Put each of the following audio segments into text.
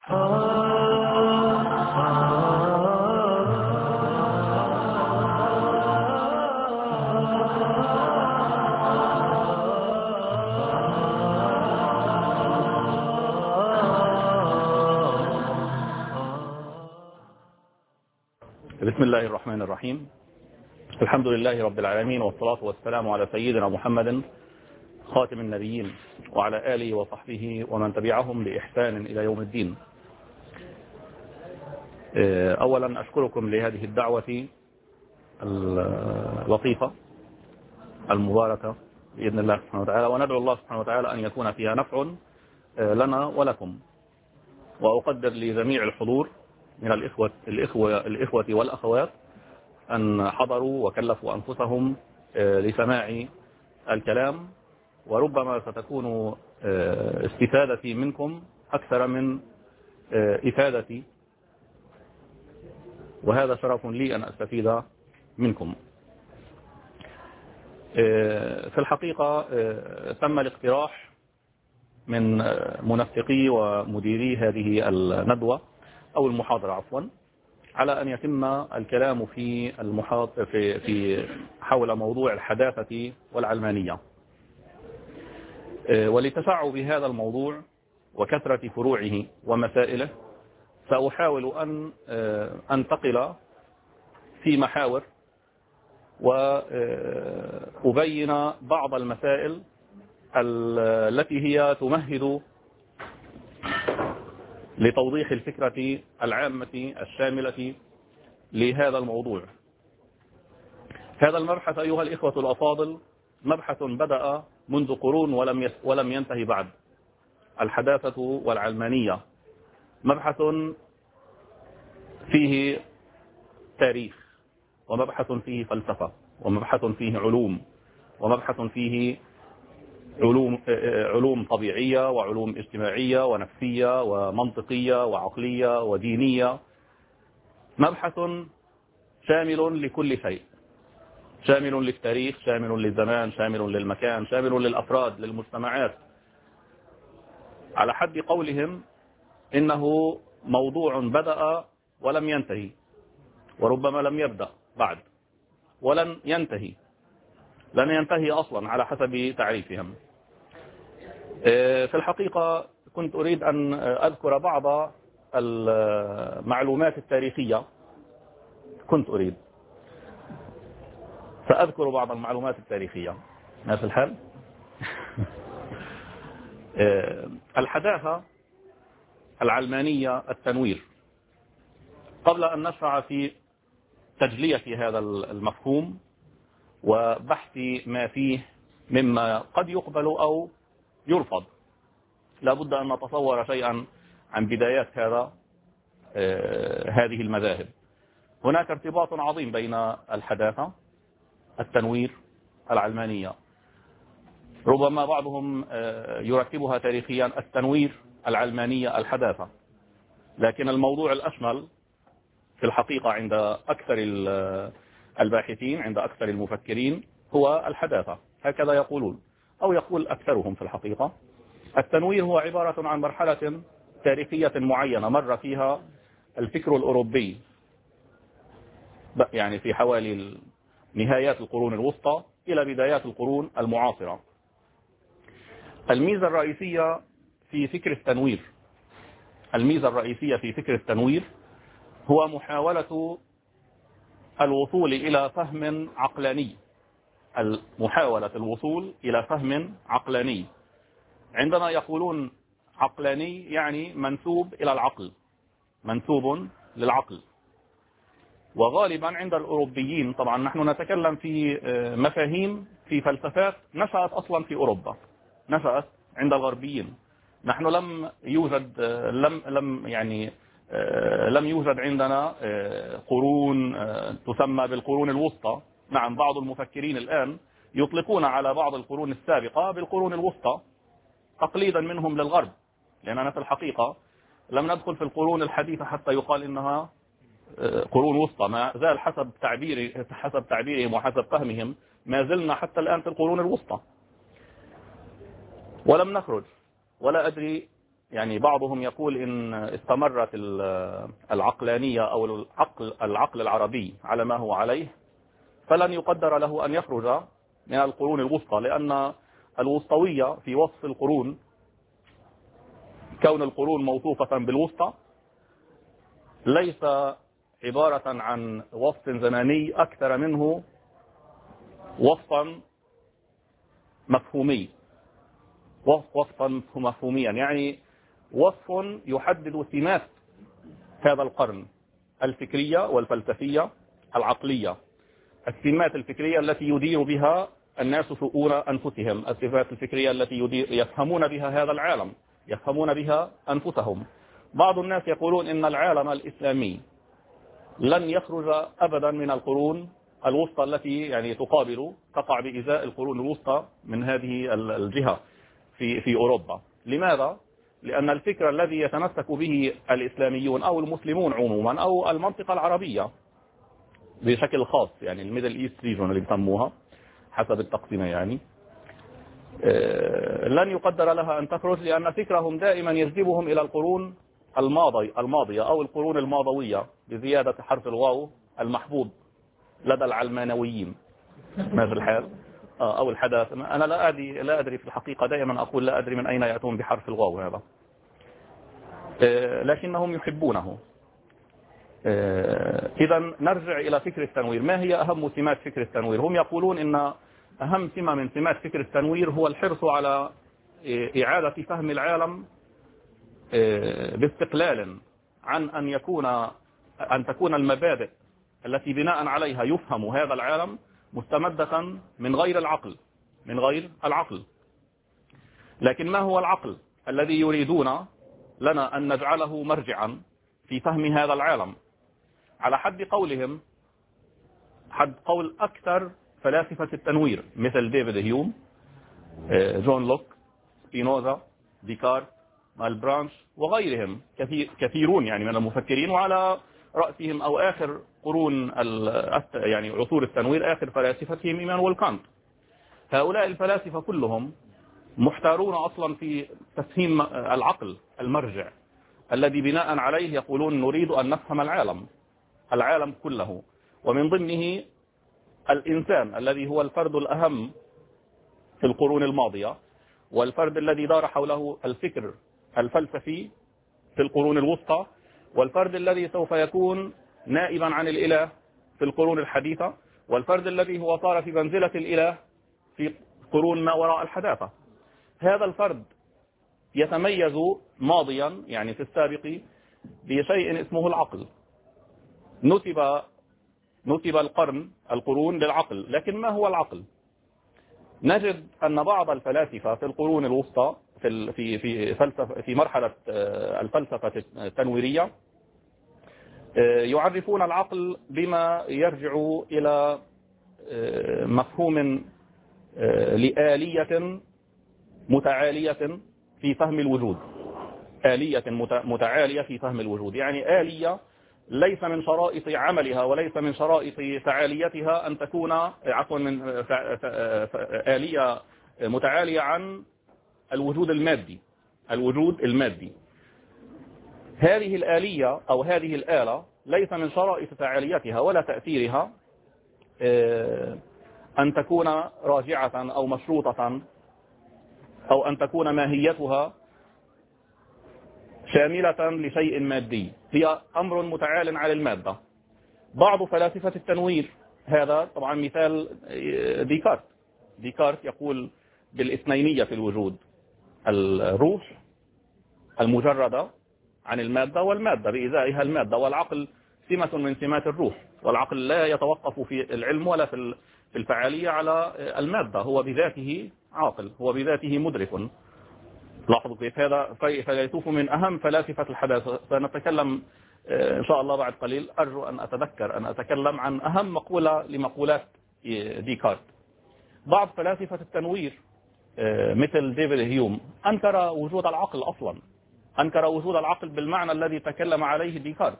بسم الله الرحمن الرحيم. الحمد لله رب العالمين، والصلاة والسلام على سيدنا محمد خاتم النبيين وعلى آله وصحبه ومن تبعهم بإحسان إلى يوم الدين. أولا أشكركم لهذه الدعوة اللطيفة المباركة بإذن الله سبحانه وتعالى، وندعو الله سبحانه وتعالى أن يكون فيها نفع لنا ولكم. وأقدر لجميع الحضور من الإخوة والأخوات أن حضروا وكلفوا أنفسهم لسماع الكلام، وربما ستكون استفادتي منكم أكثر من إفادتي، وهذا شرف لي أن أستفيد منكم. في الحقيقة تم الاقتراح من منسقي ومديري هذه الندوة أو المحاضرة عفوا على أن يتم الكلام في حول موضوع الحداثة والعلمانية. ولتشعب هذا الموضوع وكثرة فروعه ومسائله سأحاول أن أنتقل في محاور وأبين بعض المسائل التي هي تمهد لتوضيح الفكرة العامة الشاملة لهذا الموضوع. هذا المبحث أيها الإخوة الأفاضل مبحث بدأ منذ قرون ولم ينتهي بعد. الحداثة والعلمانية مبحث فيه تاريخ، ومبحث فيه فلسفة، ومبحث فيه علوم، ومبحث فيه علوم طبيعية وعلوم اجتماعية ونفسية ومنطقية وعقلية ودينية. مبحث شامل لكل شيء، شامل للتاريخ، شامل للزمان، شامل للمكان، شامل للأفراد، للمجتمعات. على حد قولهم إنه موضوع بدأ ولم ينتهي، وربما لم يبدأ بعد، ولن ينتهي، لن ينتهي أصلا على حسب تعريفهم. في الحقيقة كنت أريد أن أذكر بعض المعلومات التاريخية. سأذكر بعض المعلومات التاريخية ماشي الحال. الحداثة العلمانية التنوير. قبل أن نشرع في تجلية هذا المفهوم وبحث ما فيه مما قد يقبل أو يرفض، لابد أن نتصور شيئا عن بدايات هذه المذاهب. هناك ارتباط عظيم بين الحداثة، التنوير، العلمانية. ربما بعضهم يرتبها تاريخيا التنوير، العلمانية، الحداثة، لكن الموضوع الأشمل في الحقيقة عند أكثر الباحثين، عند أكثر المفكرين، هو الحداثة. هكذا يقولون، أو يقول أكثرهم في الحقيقة. التنوير هو عبارة عن مرحلة تاريخية معينة مر فيها الفكر الأوروبي، يعني في حوالي نهايات القرون الوسطى إلى بدايات القرون المعاصرة. الميزة الرئيسية في فكر التنوير هو محاولة الوصول إلى فهم عقلاني. محاولة الوصول إلى فهم عقلاني. عندما يقولون عقلاني يعني منسوب إلى العقل، منسوب للعقل. وغالبا عند الأوروبيين، طبعا نحن نتكلم في مفاهيم، في فلسفات نشأت أصلا في أوروبا، نشأت عند الغربيين. نحن لم يوجد عندنا قرون تسمى بالقرون الوسطى. نعم، بعض المفكرين الآن يطلقون على بعض القرون السابقة بالقرون الوسطى تقليدا منهم للغرب، لأننا في الحقيقة لم ندخل في القرون الحديثة حتى يقال إنها قرون وسطى. ما زال حسب تعبيرهم وحسب فهمهم ما زلنا حتى الآن في القرون الوسطى، ولم نخرج. ولا أدري يعني بعضهم يقول إن استمرت العقلانية أو العقل العربي على ما هو عليه فلن يقدر له أن يخرج من القرون الوسطى، لأن الوسطوية في وصف القرون، كون القرون موصوفة بالوسطى، ليس عبارة عن وصف زماني أكثر منه وصفا مفهومي، وصفا مفهوميا، يعني وصف يحدد سمات هذا القرن الفكرية والفلسفية العقلية، السمات الفكرية التي يدير بها الناس شؤون أنفسهم، الصفات الفكرية التي يفهمون بها هذا العالم، يفهمون بها أنفسهم. بعض الناس يقولون إن العالم الإسلامي لن يخرج أبدا من القرون الوسطى التي يعني تقع بإزاء القرون الوسطى من هذه الجهة في أوروبا. لماذا؟ لأن الفكر الذي يتمسك به الإسلاميون أو المسلمون عموما أو المنطقة العربية بشكل خاص، يعني الميدل إيست ريجون اللي بيسموها حسب التقسيمة، يعني لن يقدر لها أن تخرج، لأن فكرهم دائما يجذبهم إلى القرون الماضية أو القرون الماضوية بزيادة حرف الواو المحفوظ لدى العلمانويين. ماذا الحال؟ أو الحداث. أنا لا أدري في الحقيقة، دائما أقول لا أدري من أين يأتون بحرف الواو هذا، لكنهم يحبونه. إذا نرجع إلى فكر التنوير. ما هي أهم سمات فكر التنوير؟ هم يقولون إن أهم سمة من سمات فكر التنوير هو الحرص على إعادة فهم العالم باستقلال عن أن تكون المبادئ التي بناء عليها يفهم هذا العالم مستمدة من غير العقل. لكن ما هو العقل الذي يريدون لنا أن نجعله مرجعا في فهم هذا العالم؟ على حد قول أكثر فلاسفة التنوير مثل ديفيد هيوم، جون لوك، سبينوزا، ديكارت، مالبرانش وغيرهم كثيرون يعني من المفكرين، وعلى رأسهم أو آخر قرون يعني عصور التنوير آخر فلاسفتهم إيمانويل كانت. هؤلاء الفلاسفة كلهم محتارون أصلا في تفهيم العقل المرجع الذي بناء عليه يقولون نريد أن نفهم العالم كله، ومن ضمنه الإنسان الذي هو الفرد الأهم في القرون الماضية، والفرد الذي دار حوله الفكر الفلسفي في القرون الوسطى، والفرد الذي سوف يكون نائبا عن الإله في القرون الحديثة، والفرد الذي هو صار في منزلة الإله في قرون ما وراء الحداثة. هذا الفرد يتميز ماضيا يعني في السابق بشيء اسمه العقل. نسب القرون للعقل، لكن ما هو العقل؟ نجد أن بعض الفلاسفة في القرون الوسطى في مرحلة الفلسفة التنويرية يعرفون العقل بما يرجع إلى مفهوم لآلية متعالية في فهم الوجود، آلية متعالية في فهم الوجود، يعني آلية ليس من شرائط عملها وليس من شرائط فعاليتها أن تكون من آلية متعالية عن الوجود المادي. هذه الآلية أو هذه الآلة ليس من شرائط فعاليتها ولا تأثيرها أن تكون راجعة أو مشروطة أو أن تكون ماهيتها شاملة لشيء مادي، هي أمر متعال على المادة. بعض فلاسفة التنوير، هذا طبعا مثال ديكارت يقول بالاثنينية في الوجود، الروح المجردة عن المادة والمادة بإزائها المادة، والعقل سمة من سمات الروح، والعقل لا يتوقف في العلم ولا في الفعالية على المادة، هو بذاته عاقل، هو بذاته مدرك. لاحظوا كيف هذا فيلسوف من أهم فلاسفة الحداثة. سنتكلم إن شاء الله بعد قليل، أرجو أن أتكلم عن أهم مقولة لمقولات ديكارت. بعض فلاسفة التنوير مثل ديفيد هيوم أنكر وجود العقل أصلا، أنكر وجود العقل بالمعنى الذي تكلم عليه ديكارت.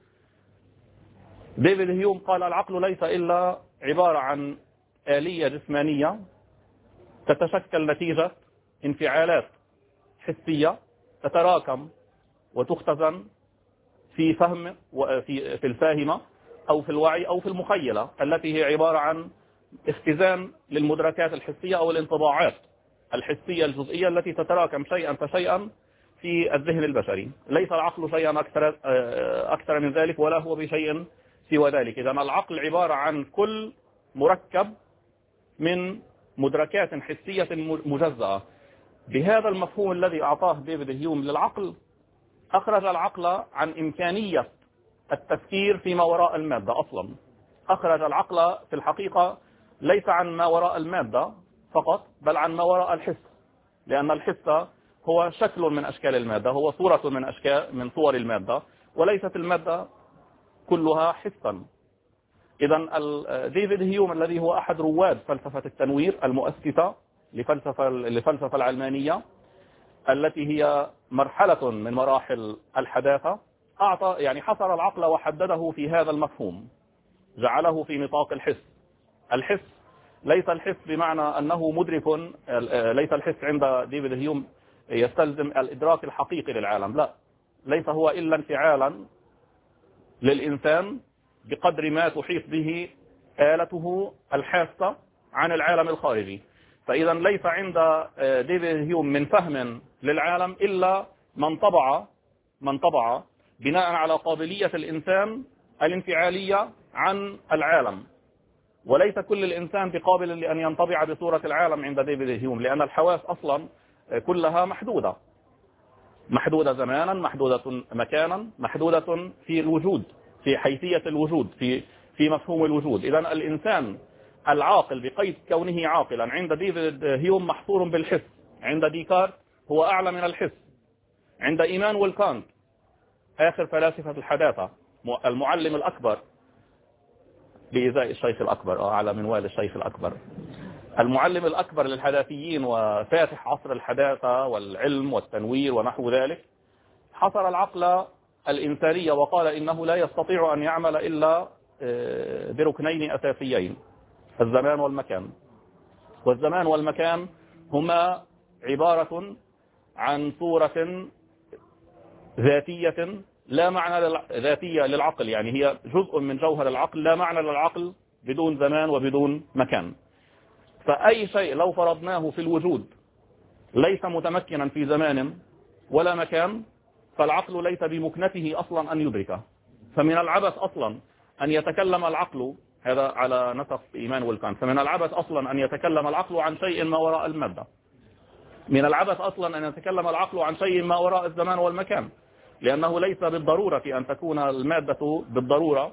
ديفيد هيوم قال العقل ليس إلا عبارة عن آلية جسمانية تتشكل نتيجة انفعالات حسية تتراكم وتختزن في فهم في الفاهمة أو في الوعي أو في المخيلة، التي هي عبارة عن اختزان للمدركات الحسية أو الانطباعات الحسية الجزئية التي تتراكم شيئا فشيئا في الذهن البشري. ليس العقل شيئا أكثر من ذلك، ولا هو بشيء سوى ذلك. إذن العقل عبارة عن كل مركب من مدركات حسية مجزأة. بهذا المفهوم الذي أعطاه ديفيد هيوم للعقل، أخرج العقل عن إمكانية التفكير فيما وراء المادة أصلا. أخرج العقل في الحقيقة ليس عن ما وراء المادة فقط، بل عن ما وراء الحس، لأن الحس هو شكل من أشكال المادة، هو صورة من صور المادة، وليست المادة كلها حسا. إذن ديفيد هيوم الذي هو أحد رواد فلسفة التنوير المؤسسة للفلسفة العلمانية، التي هي مرحلة من مراحل الحداثة، حصر العقل وحدده في هذا المفهوم، جعله في نطاق الحس. الحس ليس الحس بمعنى أنه مدرك، ليس الحس عند ديفيد هيوم يستلزم الإدراك الحقيقي للعالم، لا، ليس هو إلا انفعالا للإنسان بقدر ما تحيط به آلته الحاسة عن العالم الخارجي. فإذا ليس عند ديفيد هيوم من فهم للعالم إلا من طبع بناء على قابلية الإنسان الانفعالية عن العالم، وليس كل الإنسان بقابل لأن ينطبع بصورة العالم عند ديفيد هيوم، لأن الحواس أصلا كلها محدودة زمانا، محدودة مكانا، محدودة في الوجود، في حيثية الوجود، في مفهوم الوجود. إذن الإنسان العاقل بقيد كونه عاقلا عند ديفيد هيوم محصور بالحس. عند ديكارت هو أعلى من الحس. عند إيمانويل كانت آخر فلاسفة الحداثة، المعلم الأكبر بإزاء الشيخ الأكبر، أعلى من والد الشيخ الأكبر، المعلم الأكبر للحداثيين وفاتح عصر الحداثة والعلم والتنوير ونحو ذلك، حصر العقل الإنساني وقال إنه لا يستطيع أن يعمل إلا بركنين أساسيين: الزمان والمكان. والزمان والمكان هما عبارة عن صورة ذاتية لا معنى ذاتية للعقل، يعني هي جزء من جوهر العقل، لا معنى للعقل بدون زمان وبدون مكان. فأي شيء لو فرضناه في الوجود ليس متمكنا في زمان ولا مكان، فالعقل ليس بمكنته أصلا أن يدركه. فمن العبث أصلا أن يتكلم العقل، هذا على نسق إيمانويل كانت، فمن العبث أصلا أن يتكلم العقل عن شيء ما وراء المادة. من العبث أصلا أن يتكلم العقل عن شيء ما وراء الزمان والمكان، لأنه ليس بالضرورة أن تكون المادة بالضرورة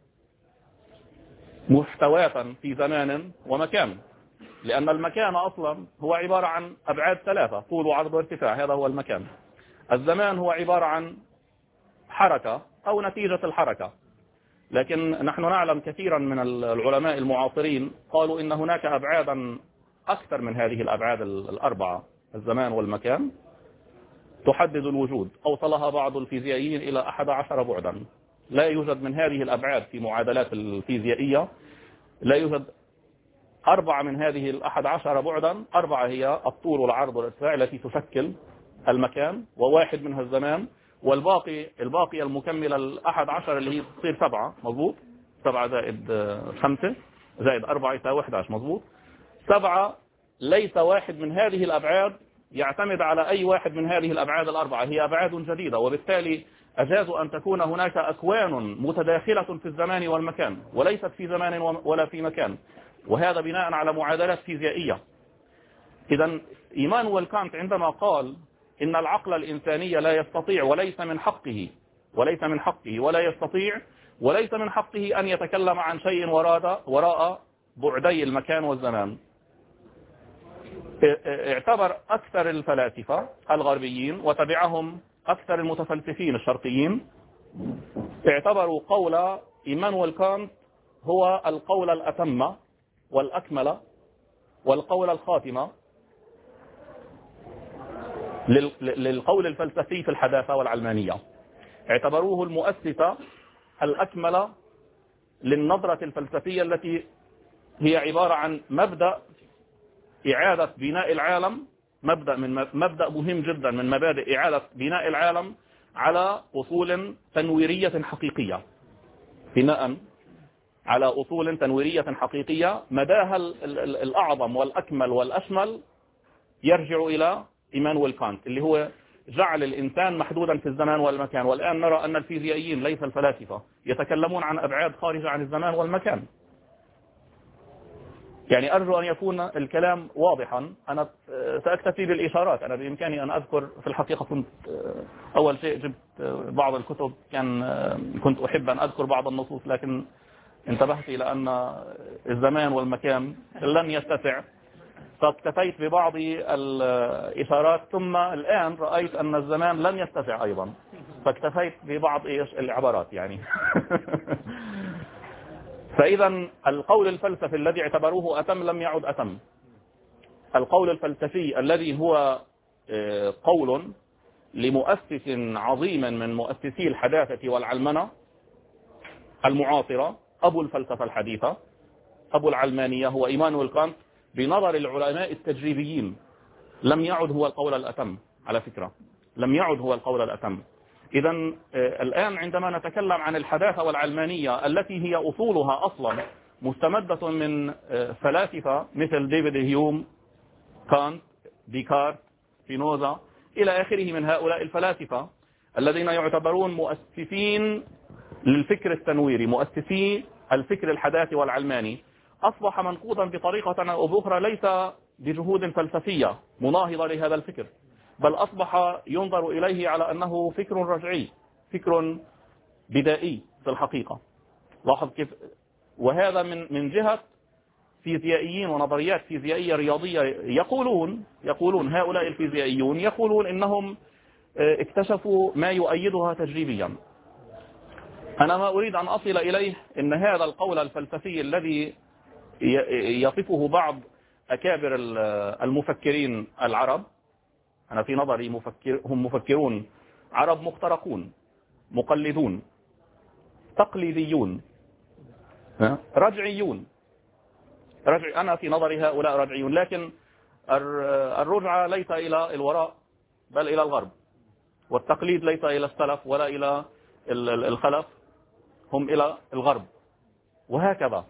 محتواة في زمان ومكان، لأن المكان أصلا هو عبارة عن أبعاد ثلاثة: طول وعرض وارتفاع، هذا هو المكان. الزمان هو عبارة عن حركة أو نتيجة الحركة. لكن نحن نعلم كثيرا من العلماء المعاصرين قالوا إن هناك أبعادا أكثر من هذه الأبعاد الأربعة: الزمان والمكان، تحدد الوجود. أوصلها بعض الفيزيائيين إلى 11 بعدا. لا يوجد من هذه الأبعاد في معادلات الفيزيائية، لا يوجد 4 من هذه 11 بعدا. 4 هي الطول والعرض والارتفاع التي تشكل المكان، و1 منها الزمان، والباقي المكملة 11 اللي هي تصير 7. مظبوط؟ 7 زائد 5 زائد 4 يساوي 11. مظبوط؟ 7 ليس واحد من هذه الأبعاد يعتمد على أي واحد من هذه الأبعاد الأربعة، هي أبعاد جديدة، وبالتالي أجاز أن تكون هناك أكوان متداخلة في الزمان والمكان، وليست في زمان ولا في مكان، وهذا بناء على معادلات فيزيائية. إذن إيمانويل كانت عندما قال إن العقل الإنساني لا يستطيع وليس من حقه ولا يستطيع وليس من حقه أن يتكلم عن شيء وراء بعدي المكان والزمان، اعتبر أكثر الفلاسفة الغربيين وتبعهم أكثر المتفلسفين الشرقيين اعتبروا قول إيمانويل كانت هو القول الأتم والأكمل والقول الخاتمة للقول الفلسفي في الحداثة والعلمانية. اعتبروه المؤسسة الأكمل للنظرة الفلسفية التي هي عبارة عن مبدأ إعادة بناء العالم مبدأ مهم جدا من مبادئ إعادة بناء العالم على أصول تنويرية حقيقية. بناء على أصول تنويرية حقيقية مداها الأعظم والأكمل والأشمل يرجع إلى إيمانويل كانت، اللي هو جعل الإنسان محدودا في الزمان والمكان. والآن نرى أن الفيزيائيين ليس الفلاسفة يتكلمون عن أبعاد خارجة عن الزمان والمكان. يعني أرجو أن يكون الكلام واضحا. أنا سأكتفي بالإشارات. أنا بإمكاني أن أذكر، في الحقيقة كنت أول شيء جبت بعض الكتب، كنت أحب أن أذكر بعض النصوص، لكن انتبهت إلى أن الزمان والمكان لن يتسع، فاكتفيت ببعض الإشارات. ثم الآن رأيت أن الزمان لن يتسع أيضا، فاكتفيت ببعض العبارات يعني. فإذا القول الفلسفي الذي اعتبروه أتم لم يعد أتم. القول الفلسفي الذي هو قول لمؤسس عظيم من مؤسسي الحداثة والعلمنة المعاصرة، أبو الفلسفة الحديثة، أبو العلمانية، هو إيمانويل كانت، بنظر العلماء التجريبيين لم يعد هو القول الأتم. على فكرة لم يعد هو القول الأتم. إذا الآن عندما نتكلم عن الحداثة والعلمانية التي هي أصولها أصلا مستمدة من فلاسفة مثل ديفيد هيوم، كانت، ديكارت، سبينوزا إلى آخره من هؤلاء الفلاسفة الذين يعتبرون مؤسسين للفكر التنويري، مؤسسي الفكر الحداثي والعلماني، أصبح منقوضا بطريقة أو بأخرى ليس بجهود فلسفية مناهضة لهذا الفكر، بل أصبح ينظر إليه على أنه فكر رجعي، فكر بدائي في الحقيقة. لاحظ كيف. وهذا من جهة فيزيائيين ونظريات فيزيائية رياضية يقولون هؤلاء الفيزيائيون يقولون إنهم اكتشفوا ما يؤيدها تجريبيا. أنا ما أريد أن أصل إليه إن هذا القول الفلسفي الذي يصفه بعض أكابر المفكرين العرب، أنا في نظري هم مفكرون عرب مخترقون، مقلدون، تقليديون، رجعيون. أنا في نظري هؤلاء رجعيون، لكن الرجعة ليس إلى الوراء بل إلى الغرب، والتقليد ليس إلى السلف ولا إلى الخلف، هم إلى الغرب. وهكذا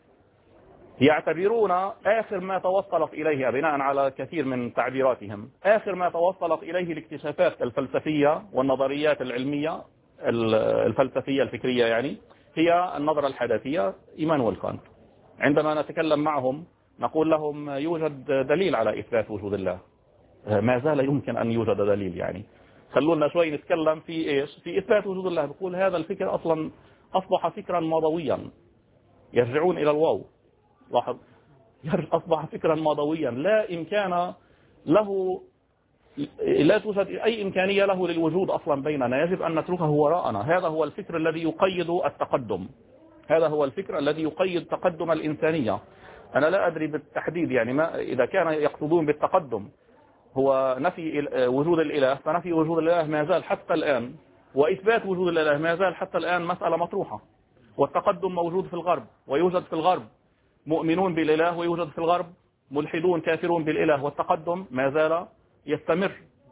يعتبرون آخر ما توصلت إليه بناء على كثير من تعبيراتهم، آخر ما توصلت إليه الاكتشافات الفلسفية والنظريات العلمية الفلسفية الفكرية، يعني هي النظرة الحداثية إيمانويل كانت. عندما نتكلم معهم نقول لهم يوجد دليل على إثبات وجود الله، ما زال يمكن أن يوجد دليل، يعني خلونا شوي نتكلم في إيش؟ في إثبات وجود الله. بقول هذا الفكر أصلا أصبح فكرا ماضويا، يرجعون إلى الواو. لاحظ، أصبح فكرا ماضويا لا إمكان له، لا توجد أي إمكانية له للوجود أصلا بيننا، يجب أن نتركه وراءنا. هذا هو الفكر الذي يقيد التقدم، هذا هو الفكر الذي يقيد تقدم الإنسانية. أنا لا أدري بالتحديد يعني ما إذا كان يقصدون بالتقدم هو نفي وجود الإله، فنفي وجود الإله ما زال حتى الآن، وإثبات وجود الإله ما زال حتى الآن مسألة مطروحة. والتقدم موجود في الغرب ويوجد في الغرب مؤمنون بالإله، ويوجد في الغرب ملحدون كافرون بالإله، والتقدم ما زال يستمر.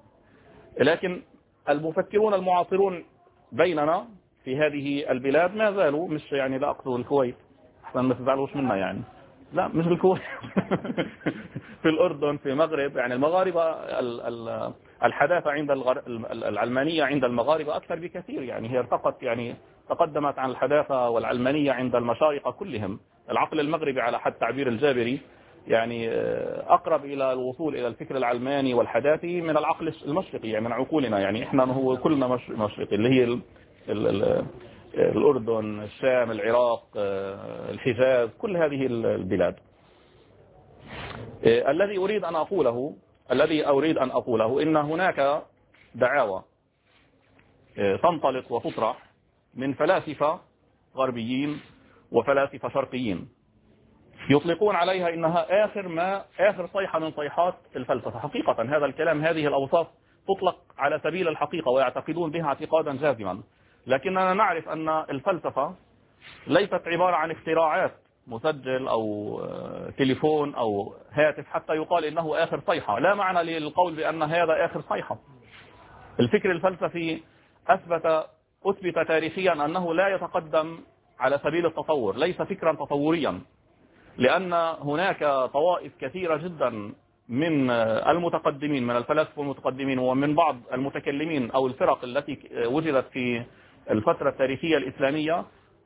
لكن المفكرون المعاصرون بيننا في هذه البلاد ما زالوا، مش يعني لا أقصد الكويت أحسن ما تزعلوش منا يعني، لا مش الكويت، في الأردن، في المغرب، يعني المغاربة الحداثة عند العلمانية عند المغاربة أكثر بكثير، يعني هي ارتقت، يعني تقدمت عن الحداثة والعلمانية عند المشارقة كلهم. العقل المغربي على حد تعبير الجابري يعني أقرب إلى الوصول إلى الفكر العلماني والحداثي من العقل المشرقي، يعني من عقولنا، يعني إحنا هو كلنا مشرقي، اللي هي الأردن، الشام، العراق، الحجاز، كل هذه البلاد. الذي أريد أن أقوله إن هناك دعاوى تنطلق وتطرح من فلاسفة غربيين وفلاسفة شرقيين يطلقون عليها إنها آخر صيحة من صيحات الفلسفة. حقيقة هذا الكلام، هذه الأوصاف تطلق على سبيل الحقيقة ويعتقدون بها اعتقادا جازما، لكننا نعرف أن الفلسفة ليست عبارة عن اختراعات مسجل أو تليفون أو هاتف حتى يقال إنه آخر صيحة. لا معنى للقول بأن هذا آخر صيحة. الفكر الفلسفي أثبت تاريخيا أنه لا يتقدم على سبيل التطور، ليس فكرا تطوريا، لأن هناك طوائف كثيرة جدا من المتقدمين، من الفلاسفة المتقدمين ومن بعض المتكلمين أو الفرق التي وجدت في الفترة التاريخية الإسلامية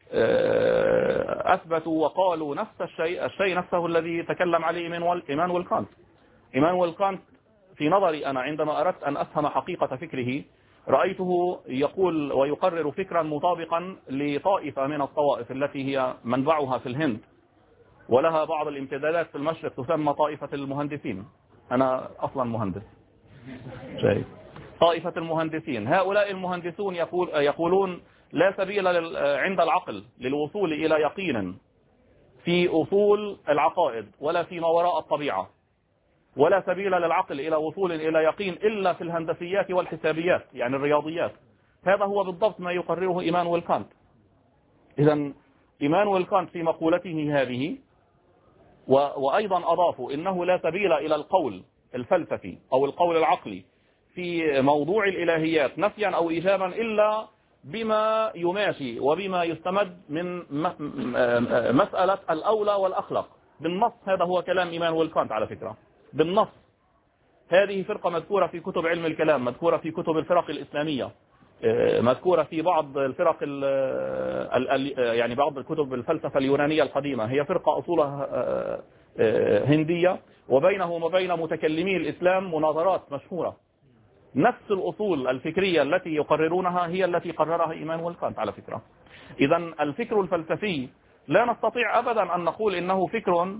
أثبتوا وقالوا نفس الشيء نفسه الذي تكلم عليه إيمانويل كانت. إيمانويل كانت في نظري أنا عندما أردت أن أفهم حقيقة فكره رأيته يقول ويقرر فكرا مطابقا لطائفة من الطوائف التي هي منبعها في الهند ولها بعض الامتدادات في المشرق، تسمى طائفة المهندسين. أنا أصلا مهندس شايف. طائفة المهندسين، هؤلاء المهندسون يقولون لا سبيل عند العقل للوصول إلى يقين في أصول العقائد ولا فيما وراء الطبيعة، ولا سبيل للعقل إلى وصول إلى يقين إلا في الهندسيات والحسابيات، يعني الرياضيات. هذا هو بالضبط ما يقرره إيمانويل كانت. إذن إيمانويل كانت في مقولته هذه وأيضا أضافوا إنه لا سبيل إلى القول الفلسفي أو القول العقلي في موضوع الإلهيات نفيا أو إيجابا إلا بما يماشي وبما يستمد من مسألة الأولى والأخلاق بالنص. هذا هو كلام إيمانويل كانت على فكرة بالنص. هذه فرقة مذكورة في كتب علم الكلام، مذكورة في كتب الفرق الإسلامية، مذكورة في بعض الفرق يعني بعض الكتب الفلسفة اليونانية القديمة. هي فرقة أصولها هندية، وبينه وبين متكلمي الإسلام مناظرات مشهورة. نفس الأصول الفكرية التي يقررونها هي التي قررها إيمانويل كانت على فكرة. إذن الفكر الفلسفي لا نستطيع أبدا أن نقول إنه فكر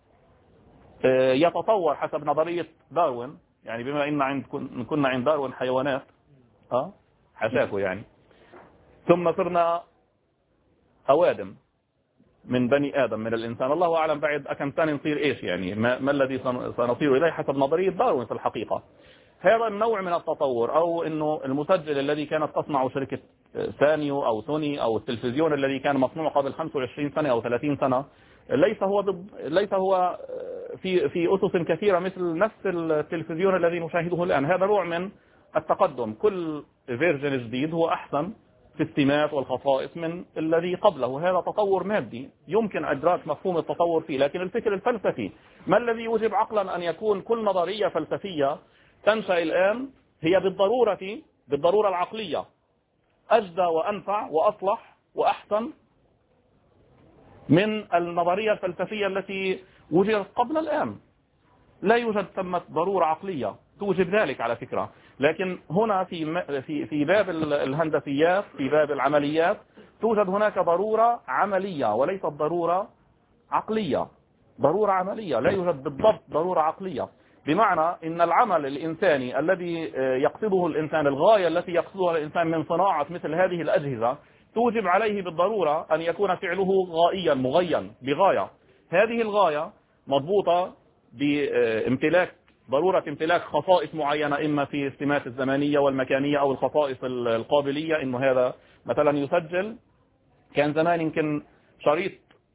يتطور حسب نظرية داروين، يعني بما إن كنا عند داروين حيوانات حشاكوا يعني، ثم صرنا أوادم من بني آدم من الإنسان. الله أعلم بعد أكم ثاني نصير إيش، يعني ما الذي سنصير إليه حسب نظرية داروين في الحقيقة. هذا النوع من التطور، أو إنه المسجل الذي كانت تصنعه شركة سانيو أو سوني، أو التلفزيون الذي كان مصنوع قبل 25 سنة أو 30 سنة، ليس هو في أسس كثيرة مثل نفس التلفزيون الذي نشاهده الآن. هذا نوع من التقدم، كل فيرجن جديد هو أحسن في السمات والخصائص من الذي قبله. هذا تطور مادي يمكن إدراك مفهوم التطور فيه. لكن الفكر الفلسفي ما الذي يوجب عقلا أن يكون كل نظرية فلسفية تنشأ الآن هي بالضرورة العقلية أجدى وأنفع وأصلح وأحسن من النظرية الفلسفية التي وجدت قبل الآن؟ لا يوجد ثمة ضرورة عقلية توجب ذلك على فكرة. لكن هنا في باب الهندسيات، في باب العمليات، توجد هناك ضرورة عملية وليست ضرورة عقلية. ضرورة عملية، لا يوجد بالضبط ضرورة عقلية. بمعنى إن العمل الإنساني الذي يقصده الإنسان، الغاية التي يقصدها الإنسان من صناعة مثل هذه الأجهزة، توجب عليه بالضرورة أن يكون فعله غائيا مغيا بغاية. هذه الغاية مضبوطة بامتلاك ضرورة امتلاك خصائص معينة، إما في السمات الزمانية والمكانية أو الخصائص القابلية. إنه هذا مثلا يسجل، كان زمان يمكن شريط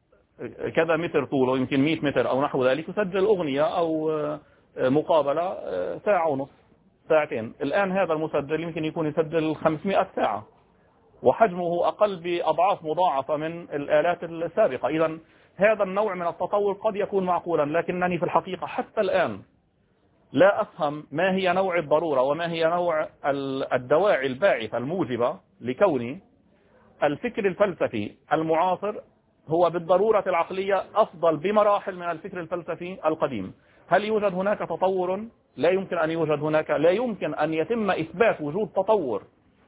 كذا متر طوله، يمكن 100 متر أو نحو ذلك، يسجل أغنية أو مقابلة ساعة ونصف ساعتين. الآن هذا المسجل يمكن يكون يسجل 500 ساعة، وحجمه أقل بأضعاف مضاعفة من الآلات السابقة. إذا هذا النوع من التطور قد يكون معقولا، لكنني في الحقيقة حتى الآن لا أفهم ما هي نوع الضرورة وما هي نوع الدواعي الباعثة الموجبة لكون الفكر الفلسفي المعاصر هو بالضرورة العقلية أفضل بمراحل من الفكر الفلسفي القديم. هل يوجد هناك تطور؟ لا يمكن أن يوجد هناك، لا يمكن أن يتم إثبات وجود تطور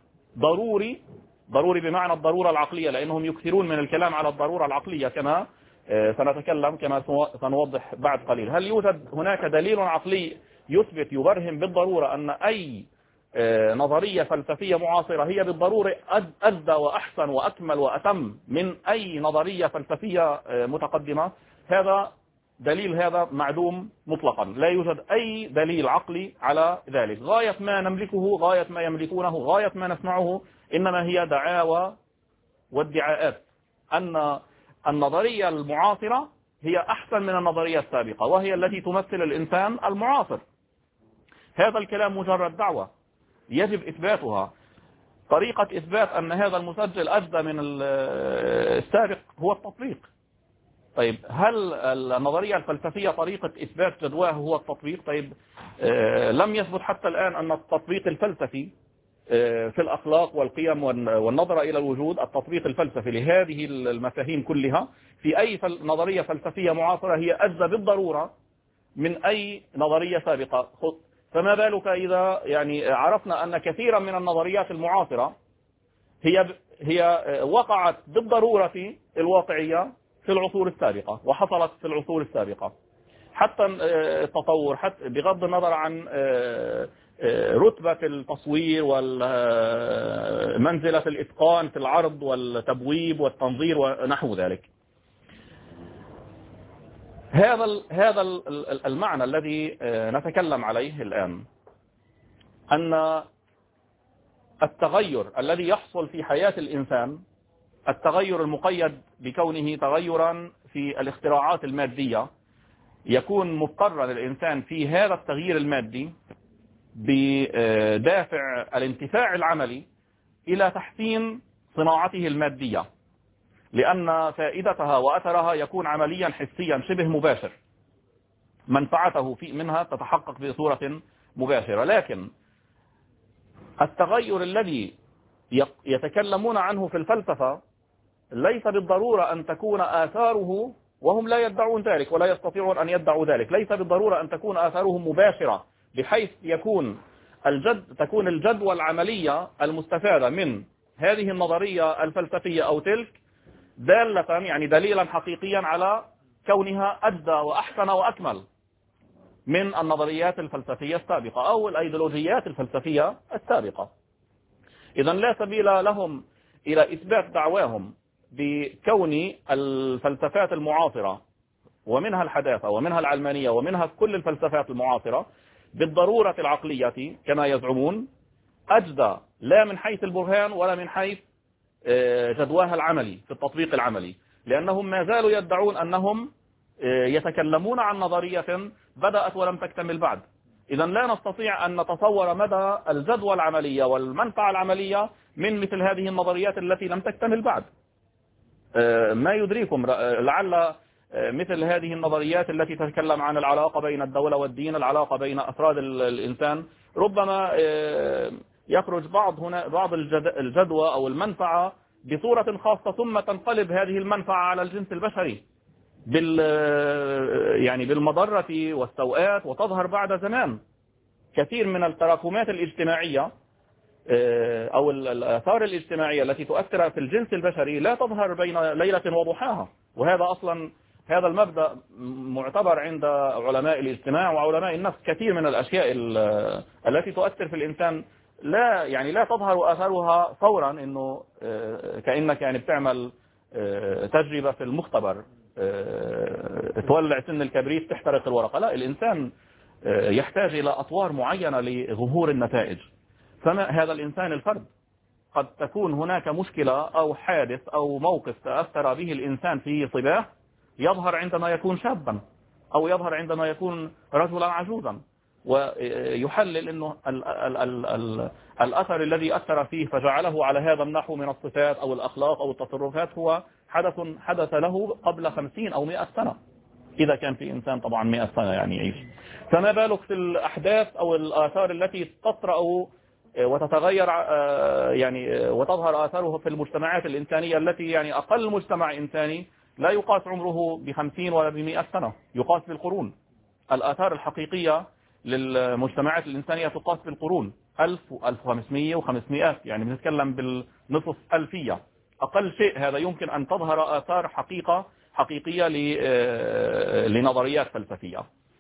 ضروري بمعنى الضرورة العقلية، لأنهم يكثرون من الكلام على الضرورة العقلية كما سنتكلم، كما سنوضح بعد قليل. هل يوجد هناك دليل عقلي يثبت يبرهن بالضرورة أن أي نظرية فلسفية معاصرة هي بالضرورة أجدى وأحسن وأكمل وأتم من أي نظرية فلسفية متقدمة؟ هذا دليل هذا معدوم مطلقا، لا يوجد أي دليل عقلي على ذلك. غاية ما نملكه، غاية ما يملكونه، غاية ما نسمعه إنما هي دعاوى وادعاءات أن النظرية المعاصرة هي أحسن من النظرية السابقة، وهي التي تمثل الإنسان المعاصر. هذا الكلام مجرد دعوة يجب إثباتها. طريقة إثبات أن هذا المسجل أجدى من السابق هو التطبيق. طيب هل النظرية الفلسفية طريقة إثبات جدواه هو التطبيق؟ طيب لم يثبت حتى الآن أن التطبيق الفلسفي في الأخلاق والقيم والنظرة إلى الوجود، التطبيق الفلسفي لهذه المفاهيم كلها في أي نظرية فلسفية معاصرة هي أجدى بالضرورة من أي نظرية سابقة. فما بالك إذا يعني عرفنا أن كثيرا من النظريات المعاصرة هي وقعت بالضرورة الواقعية في العصور السابقة، وحصلت في العصور السابقة. حتى التطور، حتى بغض النظر عن رتبة التصوير ومنزلة الإتقان في العرض والتبويب والتنظير ونحو ذلك. هذا المعنى الذي نتكلم عليه الآن، أن التغير الذي يحصل في حياة الإنسان، التغير المقيد بكونه تغيرا في الاختراعات المادية، يكون مضطرا الإنسان في هذا التغيير المادي بدافع الانتفاع العملي إلى تحسين صناعته المادية، لأن فائدتها وأثرها يكون عمليا حسيا شبه مباشر، منفعته منها تتحقق بصورة مباشرة. لكن التغير الذي يتكلمون عنه في الفلسفة ليس بالضرورة أن تكون آثاره، وهم لا يدعون ذلك ولا يستطيعون أن يدعوا ذلك، ليس بالضرورة أن تكون آثارهم مباشرة بحيث تكون الجدوى العملية المستفادة من هذه النظرية الفلسفية أو تلك دالة، يعني دليلا حقيقيا على كونها أجدى وأحسن وأكمل من النظريات الفلسفية السابقة أو الأيديولوجيات الفلسفية السابقة. إذن لا سبيل لهم إلى إثبات دعواهم بكون الفلسفات المعاصرة، ومنها الحداثة ومنها العلمانية ومنها كل الفلسفات المعاصرة، بالضرورة العقلية كما يزعمون أجدى، لا من حيث البرهان ولا من حيث جدواها العملي في التطبيق العملي، لأنهم ما زالوا يدعون أنهم يتكلمون عن نظرية بدأت ولم تكتمل بعد. إذن لا نستطيع أن نتصور مدى الجدوى العملية والمنفعة العملية من مثل هذه النظريات التي لم تكتمل بعد. ما يدريكم، لعل مثل هذه النظريات التي تتكلم عن العلاقة بين الدولة والدين، العلاقة بين أفراد الإنسان، ربما يخرج بعض الجدوى أو المنفعة بصورة خاصة، ثم تنقلب هذه المنفعة على الجنس البشري يعني بالمضرة والسوءات، وتظهر بعد زمان. كثير من التراكمات الاجتماعية أو الآثار الاجتماعية التي تؤثر في الجنس البشري لا تظهر بين ليلة وضحاها، وهذا أصلا هذا المبدأ معتبر عند علماء الاجتماع وعلماء النفس. كثير من الأشياء التي تؤثر في الإنسان لا تظهر آثارها فورا، إنه كأنك يعني بتعمل تجربة في المختبر، تولع سن الكبريت تحترق الورقة. لا، الإنسان يحتاج إلى أطوار معينة لظهور النتائج. فما هذا الإنسان الفرد قد تكون هناك مشكلة أو حادث أو موقف تأثر به الإنسان في صباه يظهر عندما يكون شابا، أو يظهر عندما يكون رجلا عجوزا، ويحلل أنه الأثر الذي أثر فيه فجعله على هذا النحو من الصفات أو الأخلاق أو التصرفات هو حدث له قبل 50 أو 100 سنة، إذا كان في إنسان طبعا 100 سنة يعني يعيش. فما بالك في الأحداث أو الآثار التي تطرأ وتتغير يعني وتظهر آثاره في المجتمعات الإنسانية التي يعني أقل مجتمع إنساني لا يقاس عمره ب50 ولا ب100 سنة، يقاس بالقرون. الآثار الحقيقية للمجتمعات الإنسانية تقاس بالقرون، 1000 و1500 و500، يعني بنتكلم بالنصف ألفية أقل شيء. هذا يمكن أن تظهر آثار حقيقية لنظريات فلسفية.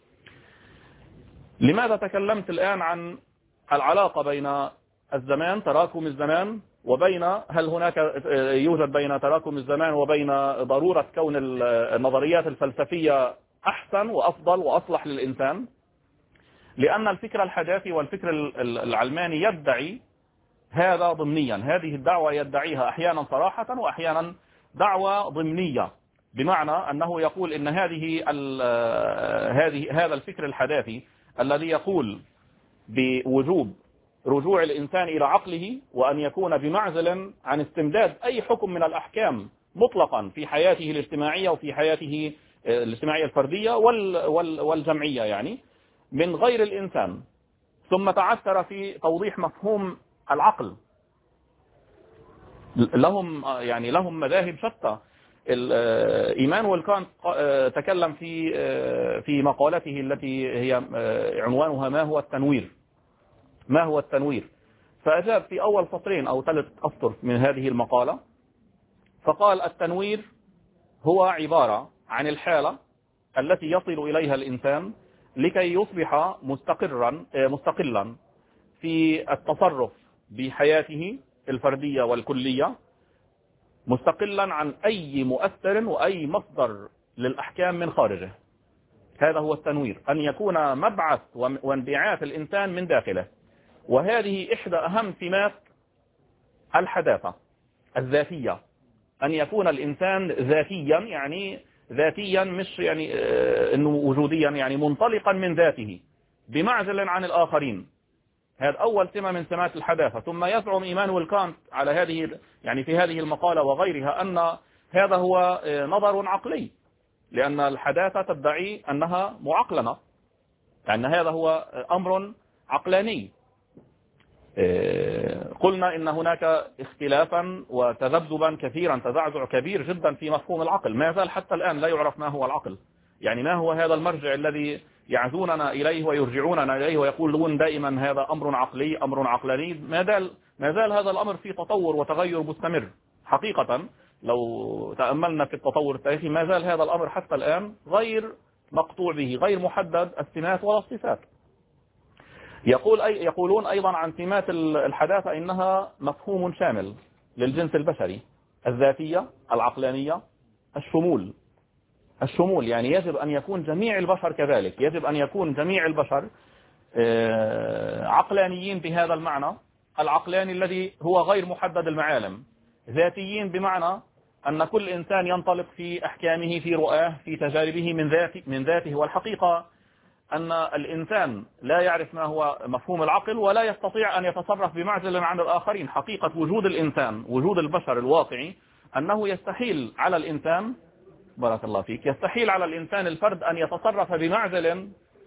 لماذا تكلمت الآن عن العلاقة بين الزمان، تراكم الزمان، وبين هل هناك يوجد بين تراكم الزمان وبين ضرورة كون النظريات الفلسفية أحسن وأفضل وأصلح للإنسان؟ لأن الفكر الحداثي والفكر العلماني يدعي هذا ضمنيا، هذه الدعوة يدعيها أحيانا صراحة وأحيانا دعوة ضمنية، بمعنى أنه يقول إن هذا الفكر الحداثي الذي يقول بوجوب رجوع الإنسان إلى عقله وأن يكون بمعزل عن استمداد أي حكم من الأحكام مطلقا في حياته الاجتماعية وفي حياته الاجتماعية الفردية والجمعية، يعني من غير الإنسان. ثم تعثر في توضيح مفهوم العقل. لهم مذاهب شتى. إيمانويل كانت تكلم في مقالته التي هي عنوانها ما هو التنوير. ما هو التنوير؟ فأجاب في أول سطرين أو 3 أسطر من هذه المقالة، فقال: التنوير هو عبارة عن الحالة التي يصل إليها الإنسان لكي يصبح مستقلا في التصرف بحياته الفردية والكلية، مستقلا عن أي مؤثر وأي مصدر للأحكام من خارجه. هذا هو التنوير، أن يكون مبعث وانبعاث الإنسان من داخله. وهذه إحدى أهم سمات الحداثة الذاتية، أن يكون الإنسان ذاتيا، يعني ذاتيا مش يعني إنه وجوديا، يعني منطلقا من ذاته بمعزل عن الآخرين. هذا أول سمة من سمات الحداثة. ثم يزعم إيمانويل كانت على يعني في هذه المقالة وغيرها أن هذا هو نظر عقلي، لأن الحداثة تدعي أنها معقلنة، لأن هذا هو أمر عقلاني. قلنا إن هناك اختلافا وتذبذبا كثيرا، تزعزع كبير جدا في مفهوم العقل. ما زال حتى الآن لا يعرف ما هو العقل، يعني ما هو هذا المرجع الذي يعزوننا إليه ويرجعوننا إليه ويقولون دائما هذا أمر عقلي، أمر عقلاني. ما زال هذا الأمر في تطور وتغير مستمر. حقيقة لو تأملنا في التطور التاريخي ما زال هذا الأمر حتى الآن غير مقطوع به، غير محدد السمات ولا الصفات. يقولون أيضا عن سمات الحداثة إنها مفهوم شامل للجنس البشري: الذاتية، العقلانية، الشمول. يعني يجب أن يكون جميع البشر كذلك، يجب أن يكون جميع البشر عقلانيين بهذا المعنى العقلاني الذي هو غير محدد المعالم، ذاتيين بمعنى أن كل إنسان ينطلق في أحكامه، في رؤاه، في تجاربه من ذاته. والحقيقة أن الإنسان لا يعرف ما هو مفهوم العقل ولا يستطيع أن يتصرف بمعزل عن الآخرين. حقيقة وجود الإنسان، وجود البشر الواقعي، أنه يستحيل على الإنسان، بارك الله فيك، يستحيل على الإنسان الفرد أن يتصرف بمعزل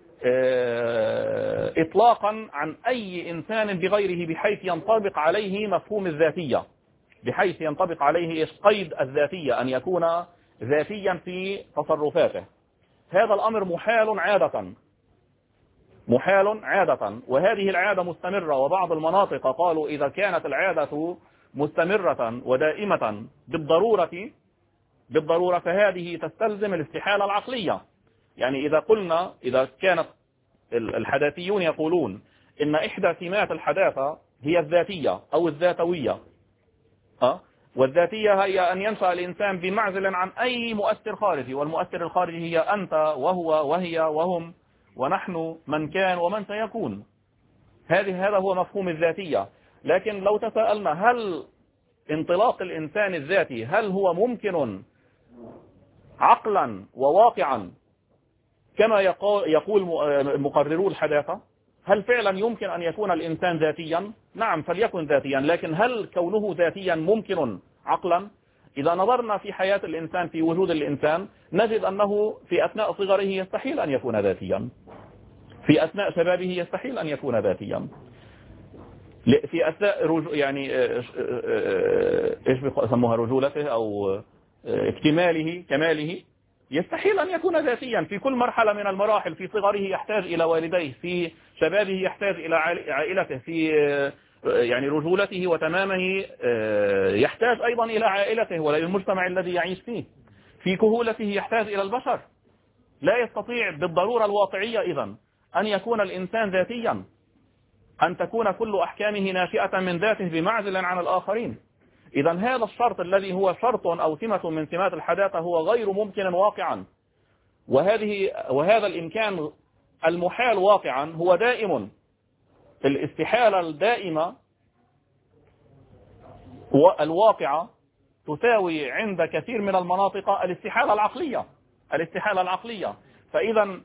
إطلاقا عن أي إنسان بغيره، بحيث ينطبق عليه مفهوم الذاتية، بحيث ينطبق عليه قيد الذاتية، أن يكون ذاتيا في تصرفاته. هذا الأمر محال عادة، وهذه العادة مستمرة. وبعض المناطق قالوا إذا كانت العادة مستمرة ودائمة بالضرورة فهذه تستلزم الاستحالة العقلية. يعني إذا كانت الحداثيون يقولون إن إحدى سمات الحداثة هي الذاتية أو الذاتوية، والذاتية هي أن ينشأ الإنسان بمعزل عن أي مؤثر خارجي، والمؤثر الخارجي هي أنت وهو وهي وهم ونحن، من كان ومن سيكون. هذا هو مفهوم الذاتية. لكن لو تساءلنا هل انطلاق الإنسان الذاتي هل هو ممكن عقلا وواقعا كما يقول مقررو الحداثة؟ هل فعلا يمكن أن يكون الإنسان ذاتيا؟ نعم، فليكن ذاتيا، لكن هل كونه ذاتيا ممكن عقلا؟ إذا نظرنا في حياة الإنسان، في وجود الإنسان، نجد أنه في أثناء صغره يستحيل أن يكون ذاتيا، في أثناء شبابه يستحيل أن يكون ذاتيا، في أثناء يعني إيش بيسموها رجولته أو كماله يستحيل أن يكون ذاتيا. في كل مرحلة من المراحل، في صغره يحتاج إلى والديه، في شبابه يحتاج إلى عائلته، في يعني رجولته وتمامه يحتاج أيضا إلى عائلته وإلى المجتمع الذي يعيش فيه، في كهولته يحتاج إلى البشر. لا يستطيع بالضرورة الواقعية إذن أن يكون الإنسان ذاتيا، أن تكون كل أحكامه ناشئة من ذاته بمعزل عن الآخرين. إذا هذا الشرط الذي هو شرط أو سمة من سمات الحداثة هو غير ممكن واقعا، وهذا الإمكان المحال واقعا هو دائم. الاستحالة الدائمة والواقعة تساوي عند كثير من المناطق الاستحالة العقلية. الاستحالة العقلية. فإذا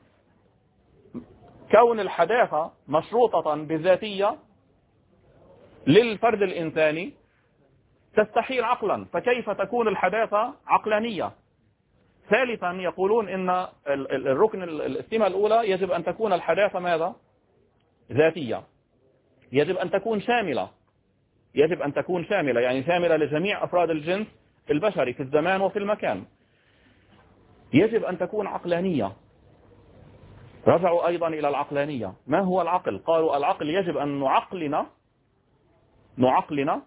كون الحداثة مشروطة بذاتية للفرد الإنساني تستحيل عقلا، فكيف تكون الحداثة عقلانية؟ ثالثا يقولون إن الركن السمة الأولى يجب أن تكون الحداثة ماذا؟ ذاتية. يجب أن تكون شاملة. يجب أن تكون شاملة، يعني شاملة لجميع أفراد الجنس البشري في الزمان وفي المكان. يجب أن تكون عقلانية. رجعوا أيضا إلى العقلانية. ما هو العقل؟ قالوا العقل يجب أن نعقلنا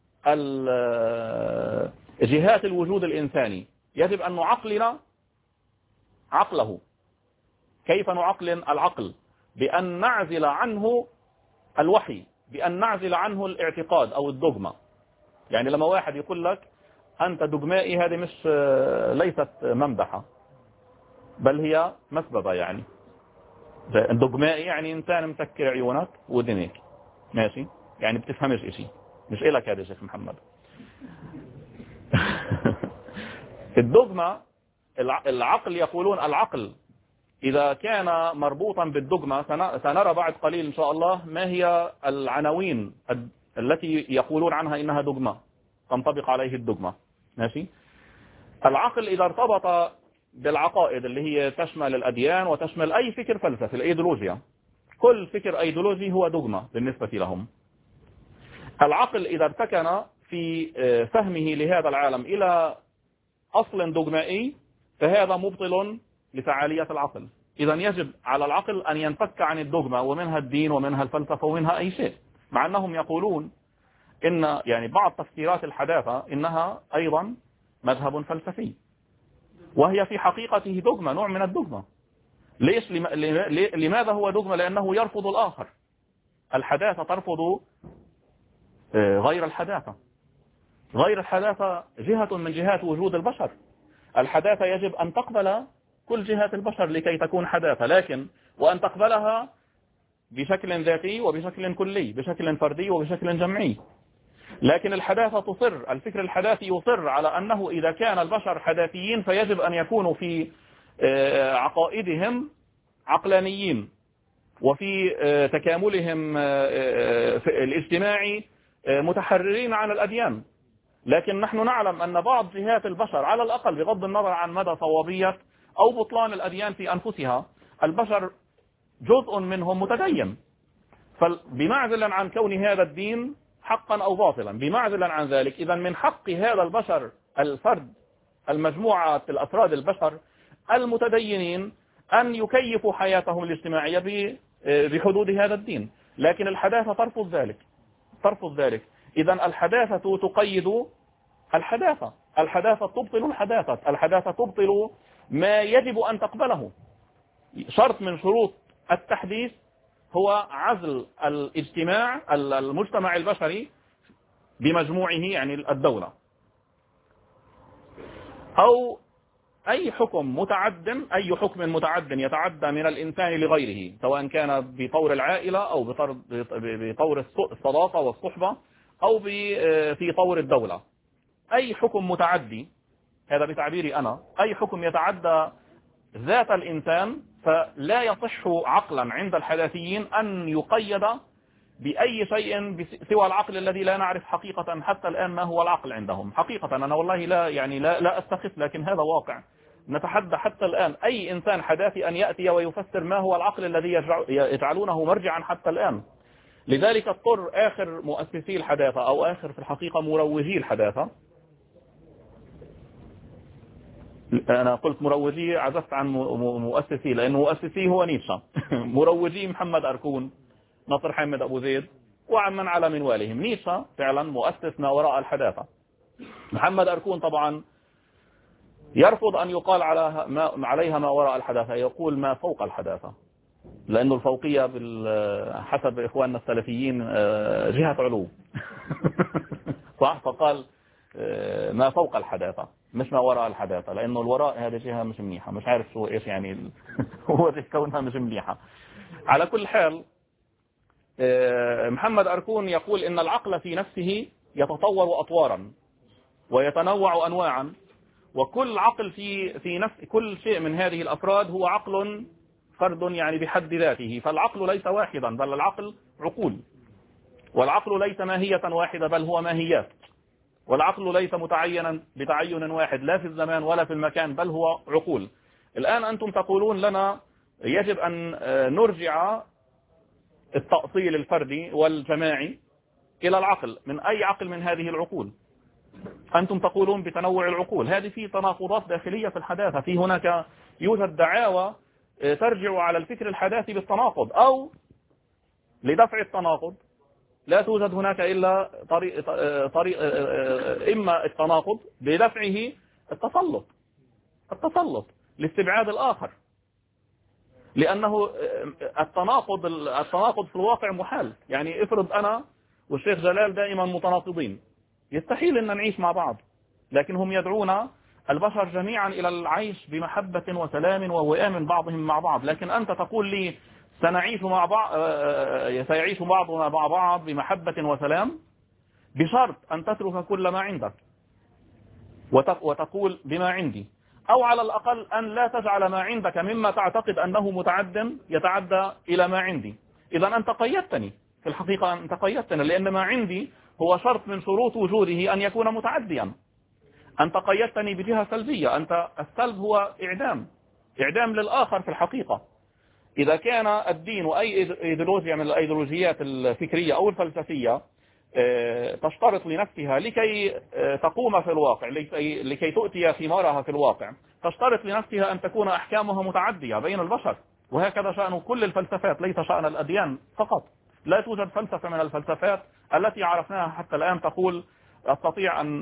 جهات الوجود الإنساني. يجب أن نعقلنا عقله. كيف نعقلن العقل؟ بأن نعزل عنه الوحي، بأن نعزل عنه الاعتقاد أو الدogma. يعني لما واحد يقول لك أنت دogمائي، هذه مش ليست ممدحة، بل هي مسببة. يعني دogمائي يعني إنسان مسكر عيونك ودنيك، ماشي، يعني بتفهمش إشي، مش إلك هذا شيخ محمد. الدogma العقل، يقولون العقل إذا كان مربوطا بالدogma، سنرى بعد قليل إن شاء الله ما هي العناوين التي يقولون عنها إنها dogma تنطبق عليه الدogma. ماشي. العقل إذا ارتبط بالعقائد اللي هي تشمل الأديان وتشمل أي فكر فلسفي، الأيديولوجيا، كل فكر أيديولوجي هو dogma بالنسبة لهم. العقل إذا ارتكن في فهمه لهذا العالم إلى أصل دogمائي فهذا مبطل لفعالية العقل. إذا يجب على العقل أن ينفك عن الدogma، ومنها الدين ومنها الفلسفة ومنها أي شيء. مع أنهم يقولون إن يعني بعض تفسيرات الحداثة إنها أيضا مذهب فلسفي، وهي في حقيقته dogma، نوع من الدogma. ليش؟ لماذا هو dogma؟ لأنه يرفض الآخر. الحداثة ترفض غير الحداثة. غير الحداثة جهة من جهات وجود البشر. الحداثة يجب أن تقبل كل جهات البشر لكي تكون حداثة، لكن وأن تقبلها بشكل ذاتي وبشكل كلي، بشكل فردي وبشكل جمعي. لكن الحداثة تصر، الفكر الحداثي يصر على أنه إذا كان البشر حداثيين فيجب أن يكونوا في عقائدهم عقلانيين، وفي تكاملهم الاجتماعي متحررين عن الأديان. لكن نحن نعلم أن بعض جهات البشر، على الأقل بغض النظر عن مدى صوابية أو بطلان الأديان في أنفسها، البشر جزء منهم متدين، فبمعزل عن كون هذا الدين حقا أو باطلا، بمعزل عن ذلك، إذا من حق هذا البشر الفرد، المجموعة الأفراد البشر المتدينين، أن يكيفوا حياتهم الاجتماعية بحدود هذا الدين. لكن الحداثة ترفض ذلك، ترفض ذلك. إذا الحداثة تقيد الحداثة. الحداثة تبطل الحداثة. الحداثة تبطل ما يجب أن تقبله. شرط من شروط التحديث هو عزل الاجتماع، المجتمع البشري بمجموعه، يعني الدولة، أو أي حكم متعد، أي حكم متعد يتعدى من الإنسان لغيره، سواء كان بطور العائلة أو بطور الصداقة والصحبة أو في طور الدولة. أي حكم متعدي، هذا بتعبيري أنا، أي حكم يتعدى ذات الإنسان فلا يصح عقلا عند الحداثيين أن يقيد بأي شيء سوى العقل الذي لا نعرف حقيقة حتى الآن ما هو العقل عندهم. حقيقة أنا والله لا أستخف، لكن هذا واقع. نتحدى حتى الآن أي إنسان حداثي أن يأتي ويفسر ما هو العقل الذي يجعلونه مرجعا حتى الآن. لذلك اضطر آخر مؤسسي الحداثة، أو آخر في الحقيقة مروجي الحداثة، أنا قلت مروجي عزفت عن مؤسسي لأنه مؤسسي هو نيتشه. مروجي محمد أركون، نصر حامد أبو زيد، وعمن على منوالهم. نيتشه فعلا مؤسس ما وراء الحداثة. محمد أركون طبعا يرفض أن يقال عليها ما وراء الحداثة، يقول ما فوق الحداثة، لأنه الفوقية حسب إخواننا السلفيين جهة علو. صح؟ فقال ما فوق الحداثة مش ما وراء الحداثة، لأنه الوراء هذه جهة مش منيحة، مش عارف شو إيش يعني هو كونها مش منيحة. على كل حال محمد أركون يقول إن العقل في نفسه يتطور أطوارا، ويتنوع أنواعا، وكل عقل في نفس كل شيء من هذه الأفراد هو عقل فرد يعني بحد ذاته، فالعقل ليس واحدا بل العقل عقول، والعقل ليس ماهية واحدة بل هو ماهيات، والعقل ليس متعينا بتعين واحد لا في الزمان ولا في المكان بل هو عقول. الآن أنتم تقولون لنا يجب أن نرجع التأصيل الفردي والجماعي إلى العقل. من أي عقل من هذه العقول؟ أنتم تقولون بتنوع العقول، هذه في تناقضات داخلية في الحداثة، في هناك يوجد دعاوى ترجع على الفكر الحداثي بالتناقض، أو لدفع التناقض لا توجد هناك إلا طريق إما التناقض بدفعه التسلط لاستبعاد الآخر، لأنه التناقض في الواقع محال. يعني افرض أنا والشيخ جلال دائما متناقضين، يستحيل أن نعيش مع بعض، لكن هم يدعون البشر جميعا إلى العيش بمحبة وسلام ووئام بعضهم مع بعض، لكن أنت تقول لي سنعيش مع بعض، سيعيش بعضنا مع بعض بمحبة وسلام بشرط أن تترك كل ما عندك وتقول بما عندي، أو على الأقل أن لا تجعل ما عندك مما تعتقد أنه متعد يتعدى إلى ما عندي. إذا أنت قيدتني، في الحقيقة أنت قيدتني، لأن ما عندي هو شرط من شروط وجوده أن يكون متعديا. أنت قيدتني بجهة سلبية، السلب هو إعدام للآخر في الحقيقة. إذا كان الدين وأي إيديولوجيا من الأيديولوجيات الفكرية أو الفلسفية تشترط لنفسها لكي تقوم في الواقع، لكي تؤتي ثمارها في الواقع، تشترط لنفسها أن تكون أحكامها متعدية بين البشر، وهكذا شأن كل الفلسفات، ليس شأن الأديان فقط. لا توجد فلسفة من الفلسفات التي عرفناها حتى الآن تقول أستطيع أن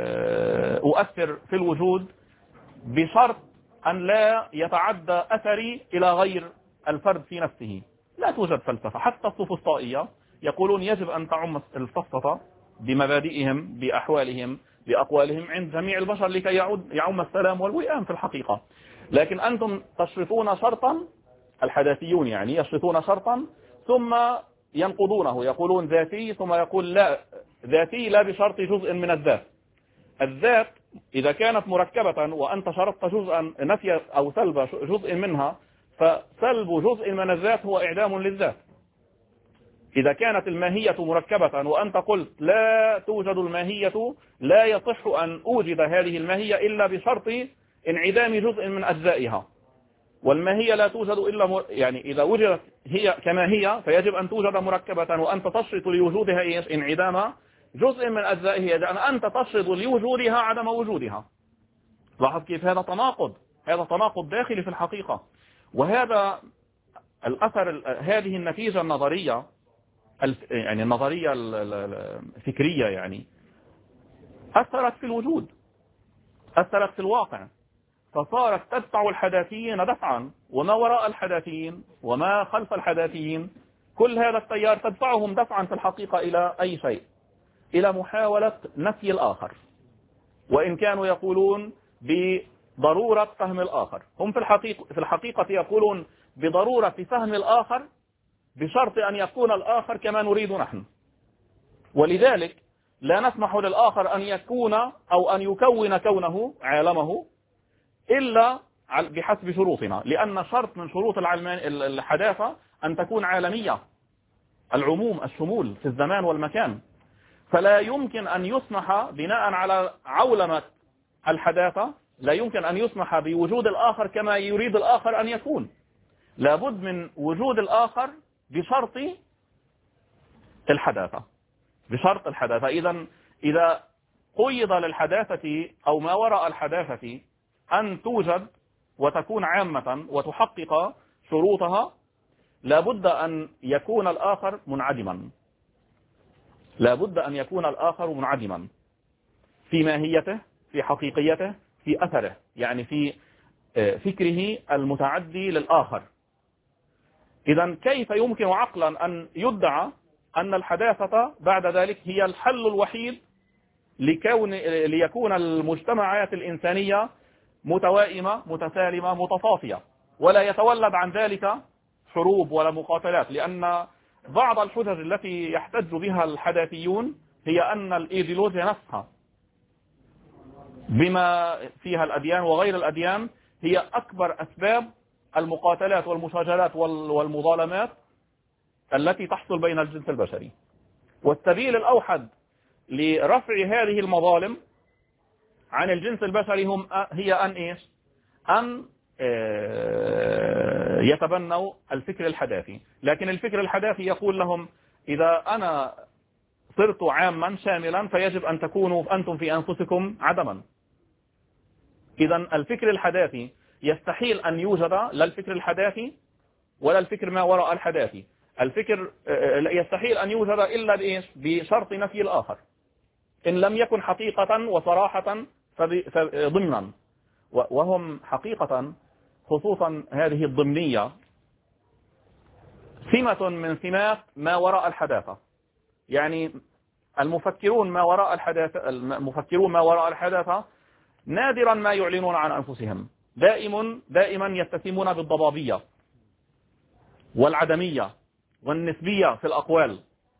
أؤثر في الوجود بشرط أن لا يتعدى أثري إلى غير الفرد في نفسه. لا توجد فلسفة. حتى السوفسطائية يقولون يجب أن تعم الفلسفة بمبادئهم بأحوالهم بأقوالهم عند جميع البشر لكي يعم السلام والوئام في الحقيقة. لكن أنتم تشرطون شرطا، الحداثيون يعني يشرطون شرطا ثم ينقضونه، يقولون ذاتي، ثم يقول لا، ذاتي لا بشرط جزء من الذات. الذات إذا كانت مركبة وأنت شرطت جزءا نفي أو سلب جزء منها، فسلب جزء من الذات هو إعدام للذات. إذا كانت الماهية مركبة وأنت قلت لا توجد الماهية، لا يصح أن أوجد هذه الماهية إلا بشرط انعدام جزء من أجزائها، والماهية لا توجد إلا يعني إذا وجدت هي كما هي فيجب أن توجد مركبة، وأنت تشرط لوجودها انعدام جزء من أجزائها، لأن أنت تشرط لوجودها عدم وجودها. لاحظ كيف هذا تناقض، هذا تناقض داخلي في الحقيقة. وهذا الأثر، هذه النتيجة النظرية، يعني النظرية الفكرية يعني أثرت في الوجود، أثرت في الواقع، فصارت تدفع الحداثيين دفعا، وما وراء الحداثيين وما خلف الحداثيين، كل هذا التيار تدفعهم دفعا في الحقيقة إلى أي شيء، إلى محاولة نفي الآخر، وإن كانوا يقولون بضرورة فهم الآخر. هم في الحقيقة يقولون بضرورة فهم الآخر بشرط أن يكون الآخر كما نريد نحن، ولذلك لا نسمح للآخر أن يكون أو أن يكون كونه عالمه إلا بحسب شروطنا، لأن شرط من شروط الحداثة أن تكون عالمية، العموم الشمول في الزمان والمكان. فلا يمكن أن يسمح بناء على عولمة الحداثة، لا يمكن أن يسمح بوجود الآخر كما يريد الآخر أن يكون، لابد من وجود الآخر بشرط الحداثة، بشرط الحداثة. إذا قيد للحداثة أو ما وراء الحداثة أن توجد وتكون عامة وتحقق شروطها، لابد أن يكون الآخر منعدما، لابد أن يكون الآخر منعدما في ماهيته، في حقيقيته، في أثره، يعني في فكره المتعدي للآخر. إذن كيف يمكن عقلا أن يدعى أن الحداثة بعد ذلك هي الحل الوحيد ليكون المجتمعات الإنسانية متوائمة متسالمة متصافية، ولا يتولد عن ذلك حروب ولا مقاتلات؟ لأن بعض الحجج التي يحتج بها الحداثيون هي أن الإيديولوجيا نفسها بما فيها الأديان وغير الأديان هي أكبر أسباب المقاتلات والمشاجرات والمظالمات التي تحصل بين الجنس البشري. والسبيل الأوحد لرفع هذه المظالم عن الجنس البشري هي أن إيش؟ أن يتبنوا الفكر الحداثي. لكن الفكر الحداثي يقول لهم إذا أنا صرت عاما شاملا فيجب أن تكونوا أنتم في أنفسكم عدما. إذا الفكر الحداثي يستحيل أن يوجد لا الفكر الحداثي ولا الفكر ما وراء الحداثي. الفكر يستحيل أن يوجد إلا بإيش؟ بشرط نفي الآخر، إن لم يكن حقيقة وصراحة ضمنا. وهم حقيقة خصوصا هذه الضمنية سمة من سمات ما وراء الحداثة. يعني المفكرون ما وراء الحداثة نادرا ما يعلنون عن أنفسهم، دائما يتسمون بالضبابية والعدمية والنسبية في الأقوال.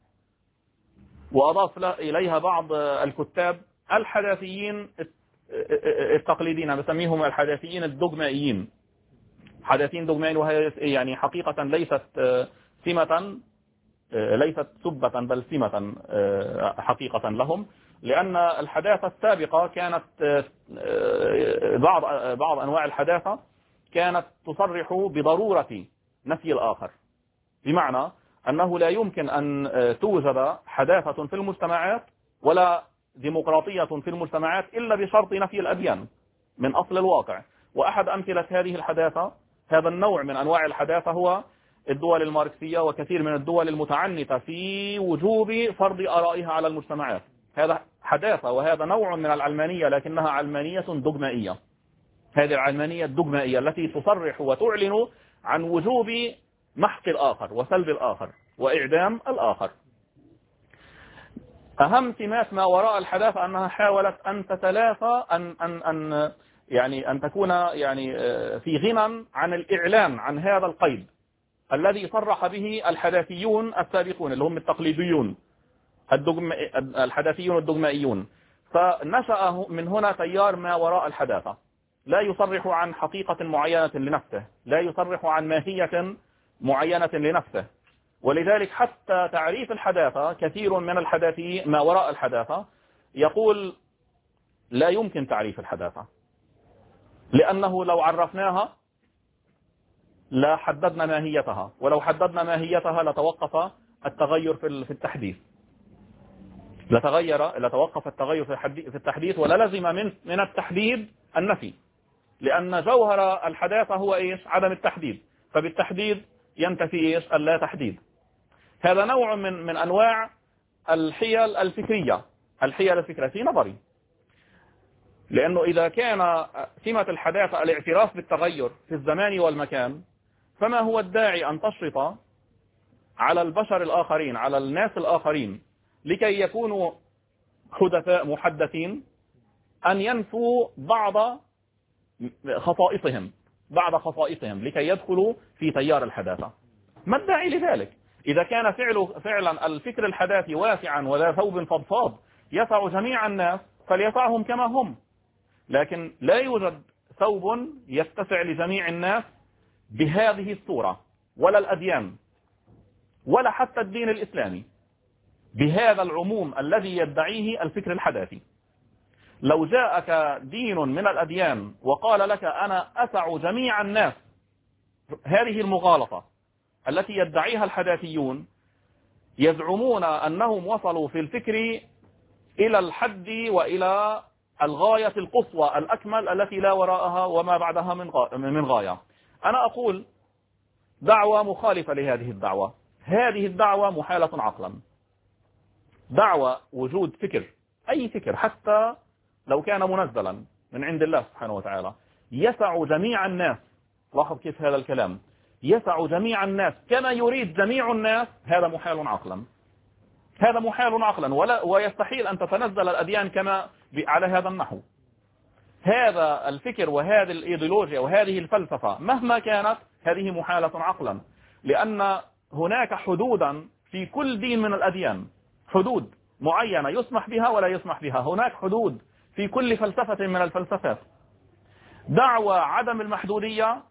وأضاف إليها بعض الكتاب الحداثيين التقليديين، نسميهم الحداثيين الدogمائيين، حداثيين دogمائيين، وهي يعني حقيقة ليست سمة، ليست سبة بل سمة حقيقة لهم، لأن الحداثة السابقة كانت بعض أنواع الحداثة كانت تصرح بضرورة نفي الآخر، بمعنى أنه لا يمكن أن توجد حداثة في المجتمعات ولا ديمقراطية في المجتمعات إلا بشرط نفي الأديان من أصل الواقع. وأحد أمثلة هذه الحداثة، هذا النوع من أنواع الحداثة، هو الدول الماركسية وكثير من الدول المتعنتة في وجوب فرض آرائها على المجتمعات. هذا حداثة وهذا نوع من العلمانية، لكنها علمانية دogمائية. هذه العلمانية الدogمائية التي تصرح وتعلن عن وجوب محق الآخر وسلب الآخر وإعدام الآخر. أهم سمات ما وراء الحداثة أنها حاولت أن تتلافى أن تكون في غنى عن الإعلان عن هذا القيد الذي صرح به الحداثيون السابقون اللي هم التقليديون الحداثيون الدogمائيون. فنشأ من هنا تيار ما وراء الحداثة، لا يصرح عن حقيقة معينة لنفسه، لا يصرح عن ماهية معينة لنفسه. ولذلك حتى تعريف الحداثة كثير من الحداثيين ما وراء الحداثة يقول لا يمكن تعريف الحداثة، لأنه لو عرفناها لا حددنا ماهيتها، ولو حددنا ماهيتها لتوقف التغير في التحديث، لتوقف التغير في التحديث، ولا لزم من التحديد النفي، لأن جوهر الحداثة هو إيش؟ عدم التحديد، فبالتحديد ينتفي إيش؟ اللا تحديد. هذا نوع من أنواع الحيل الفكرية في نظري، لأنه إذا كان سمة الحداثة الاعتراف بالتغير في الزمان والمكان، فما هو الداعي أن تشرط على البشر الآخرين، على الناس الآخرين، لكي يكونوا حدثاء محدثين، أن ينفوا بعض خصائصهم لكي يدخلوا في تيار الحداثة؟ ما الداعي لذلك؟ إذا كان فعلا الفكر الحداثي واسعا ولا ثوب فضفاض يسع جميع الناس فليسعهم كما هم، لكن لا يوجد ثوب يتسع لجميع الناس بهذه الصورة، ولا الأديان ولا حتى الدين الإسلامي بهذا العموم الذي يدعيه الفكر الحداثي. لو جاءك دين من الأديان وقال لك أنا أسع جميع الناس، هذه المغالطة التي يدعيها الحداثيون، يزعمون أنهم وصلوا في الفكر إلى الحد وإلى الغاية القصوى الأكمل التي لا وراءها وما بعدها من غاية. أنا أقول دعوة مخالفة لهذه الدعوة. هذه الدعوة محالة عقلا. دعوة وجود فكر، أي فكر حتى لو كان منزلا من عند الله سبحانه وتعالى، يسع جميع الناس. لاحظ كيف هذا الكلام، يسع جميع الناس كما يريد جميع الناس. هذا محال عقلا، هذا محال عقلا، ويستحيل أن تتنزل الأديان كما على هذا النحو. هذا الفكر وهذه الإيديولوجيا وهذه الفلسفة مهما كانت هذه محالة عقلا، لأن هناك حدودا في كل دين من الأديان، حدود معينة يسمح بها ولا يسمح بها. هناك حدود في كل فلسفة من الفلسفات. دعوى عدم المحدودية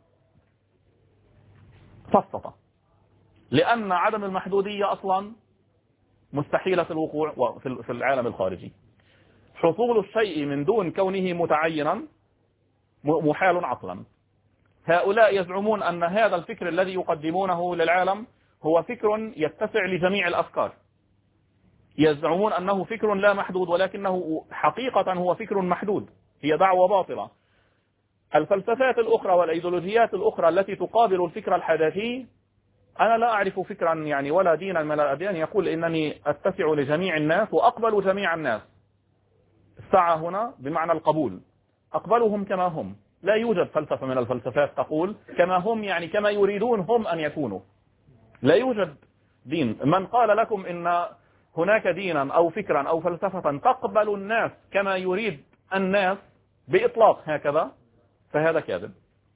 سقط، لأن عدم المحدودية أصلا مستحيلة الوقوع في العالم الخارجي. حصول الشيء من دون كونه متعينا محال عقلا. هؤلاء يزعمون أن هذا الفكر الذي يقدمونه للعالم هو فكر يتسع لجميع الأفكار. يزعمون أنه فكر لا محدود، ولكنه حقيقة هو فكر محدود. هي دعوة باطلة. الفلسفات الأخرى والأيديولوجيات الأخرى التي تقابل الفكر الحداثي، أنا لا أعرف فكرا يعني ولا دينا من الأديان يقول إنني أتسع لجميع الناس وأقبل جميع الناس. السعة هنا بمعنى القبول، أقبلهم كما هم. لا يوجد فلسفة من الفلسفات تقول كما هم، يعني كما يريدون هم أن يكونوا. لا يوجد دين. من قال لكم إن هناك دينا أو فكرا أو فلسفة تقبل الناس كما يريد الناس بإطلاق هكذا، فهذا كاذب.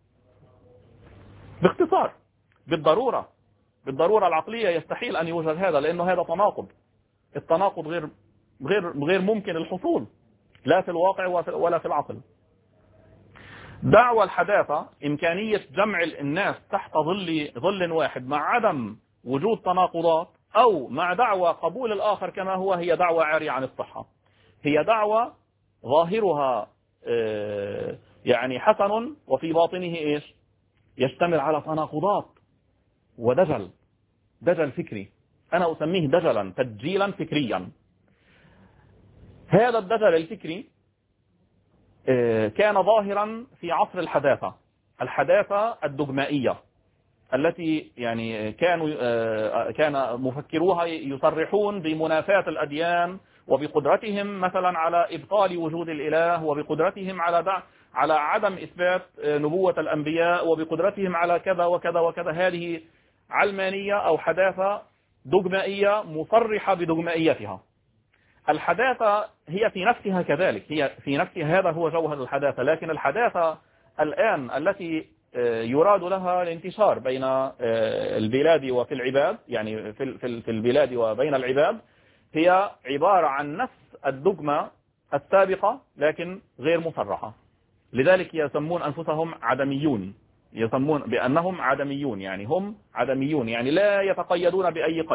باختصار، بالضرورة العقلية يستحيل أن يوجد هذا، لأنه هذا تناقض. التناقض غير ممكن الحصول، لا في الواقع ولا في العقل. دعوى الحداثة إمكانية جمع الناس تحت ظل واحد مع عدم وجود تناقضات، أو مع دعوى قبول الآخر كما هو، هي دعوى عارية عن الصحة. هي دعوى ظاهرها يعني حسن، وفي باطنه إيش؟ يشتمل على تناقضات ودجل فكري. أنا أسميه دجلا، تدجيلا فكريا. هذا الدجل الفكري كان ظاهرا في عصر الحداثة الدogمائية، التي يعني كان مفكروها يصرحون بمنافاة الأديان، وبقدرتهم مثلا على إبطال وجود الإله، وبقدرتهم على عدم إثبات نبوة الأنبياء، وبقدرتهم على كذا وكذا وكذا. هذه علمانية أو حداثة دogمائية مصرحة بدogمائيتها. الحداثة هي في نفسها كذلك، هي في نفسها، هذا هو جوهر الحداثة. لكن الحداثة الآن التي يراد لها الانتشار بين البلاد وفي العباد، يعني في البلاد وبين العباد، هي عبارة عن نفس الدogمة السابقة لكن غير مصرحة. لذلك يسمون أنفسهم عدميون، يسمون بأنهم عدميون، يعني هم عدميون، يعني لا يتقيدون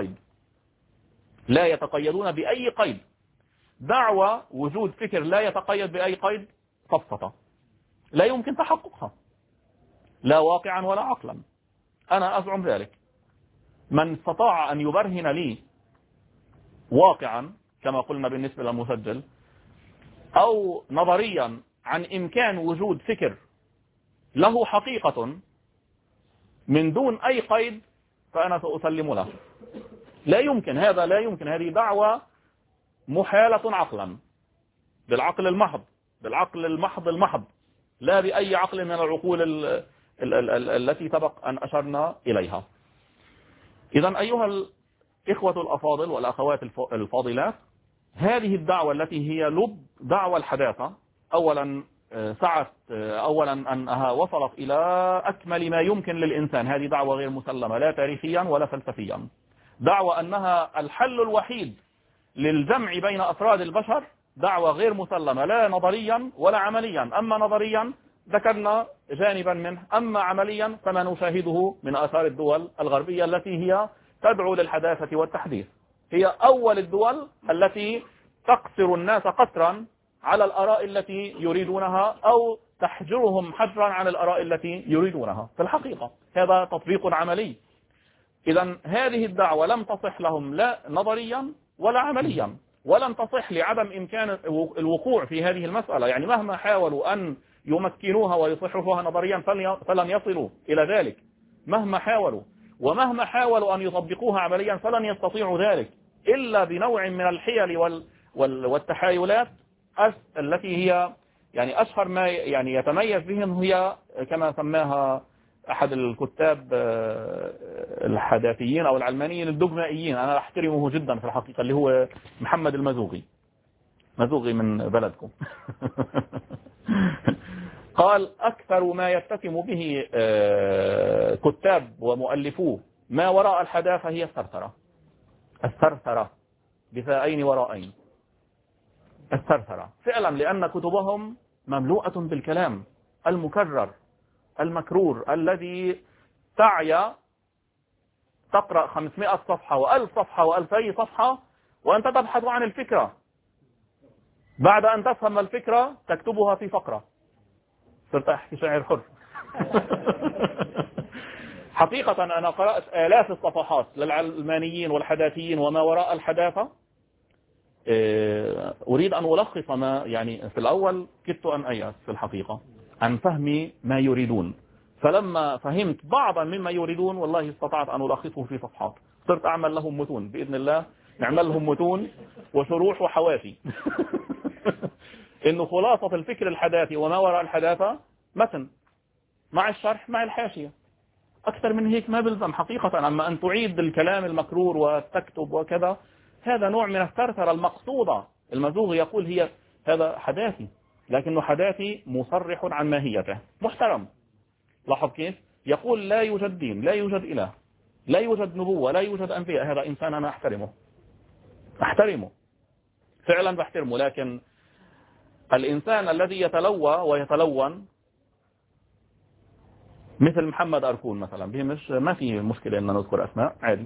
بأي قيد. دعوى وجود فكر لا يتقيد بأي قيد سفسطة، لا يمكن تحققها، لا واقعا ولا عقلا. أنا أزعم ذلك. من استطاع أن يبرهن لي واقعا كما قلنا بالنسبة للمسجل، أو نظريا عن إمكان وجود فكر له حقيقة من دون أي قيد، فأنا سأسلم له. لا يمكن، هذا لا يمكن. هذه دعوة محالة عقلا، بالعقل المحض، لا بأي عقل من العقول التي سبق أن أشرنا إليها. إذن أيها الإخوة الأفاضل والأخوات الفاضلات، هذه الدعوة التي هي لب دعوة الحداثة، أولا سعت أنها وصلت إلى أكمل ما يمكن للإنسان. هذه دعوة غير مسلمة لا تاريخيا ولا فلسفيا. دعوة أنها الحل الوحيد للجمع بين أفراد البشر، دعوة غير مسلمة لا نظريا ولا عمليا. أما نظريا ذكرنا جانبا منه، أما عمليا فما نشاهده من آثار الدول الغربية التي هي تدعو للحداثة والتحديث. هي أول الدول التي تقصر الناس قصرا على الآراء التي يريدونها، أو تحجرهم حجرا عن الآراء التي يريدونها. في الحقيقة هذا تطبيق عملي. إذن هذه الدعوة لم تصح لهم لا نظريا ولا عمليا، ولم تصح لعدم إمكان الوقوع في هذه المسألة. يعني مهما حاولوا أن يمكنوها ويصححوها نظريا فلن يصلوا إلى ذلك، مهما حاولوا. ومهما حاولوا أن يطبقوها عمليا فلن يستطيعوا ذلك إلا بنوع من الحيل والتحايلات التي هي يعني أشهر ما يعني يتميز بهم، هي كما سماها أحد الكتاب الحداثيين أو العلمانيين الدogمائيين، أنا أحترمه جدا في الحقيقة، اللي هو محمد المزوغي من بلدكم. قال أكثر ما يتسم به كتاب ومؤلفوه ما وراء الحداثة هي الثرثرة بثاءين ورائين. الثرثرة فعلا، لأن كتبهم مملوءة بالكلام المكرر المكرور الذي تعي تقرأ 500 صفحة و1000 صفحة و2000 صفحة وأنت تبحث عن الفكرة. بعد أن تفهم الفكرة تكتبها في فقرة. صرت أحكي شاعر حر. حقيقة أنا قرأت آلاف الصفحات للعلمانيين والحداثيين وما وراء الحداثة. أريد أن ألخص ما يعني في الأول كدت أن أيأس في الحقيقة عن فهم ما يريدون، فلما فهمت بعضا مما يريدون والله استطعت أن ألخصه في صفحات. صرت أعمل لهم متون بإذن الله، نعمل لهم متون وشروح وحواشي. إنه خلاصة الفكر الحداثي وما وراء الحداثة متن مع الشرح مع الحاشية. أكثر من هيك ما بلزم حقيقة. أما أن تعيد الكلام المكرور وتكتب وكذا هذا نوع من الثرثرة المقصودة. المزوغ يقول هي هذا حداثي، لكنه حداثي مصرح عن ماهيته محترم. لاحظ كيف يقول لا يوجد دين، لا يوجد إله، لا يوجد نبوة، لا يوجد أنبياء. هذا إنسان أنا أحترمه فعلا بحترمه. لكن الإنسان الذي يتلوى ويتلون مثل محمد أركون مثلا، مش ما في مشكلة أن نذكر أسماء عادي،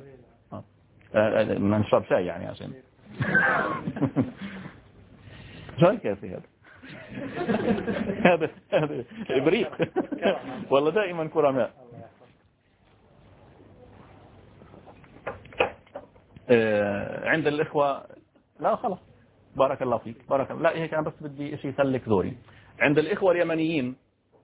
نشرب شاي يعني عشان شو الكاسي هذا؟ هذا إبريق والله دائما كرماء. عند الإخوة لا خلاص بارك الله فيك بارك الله. لا هيك أنا بس بدي شيء يسلك ذوري. عند الإخوة اليمنيين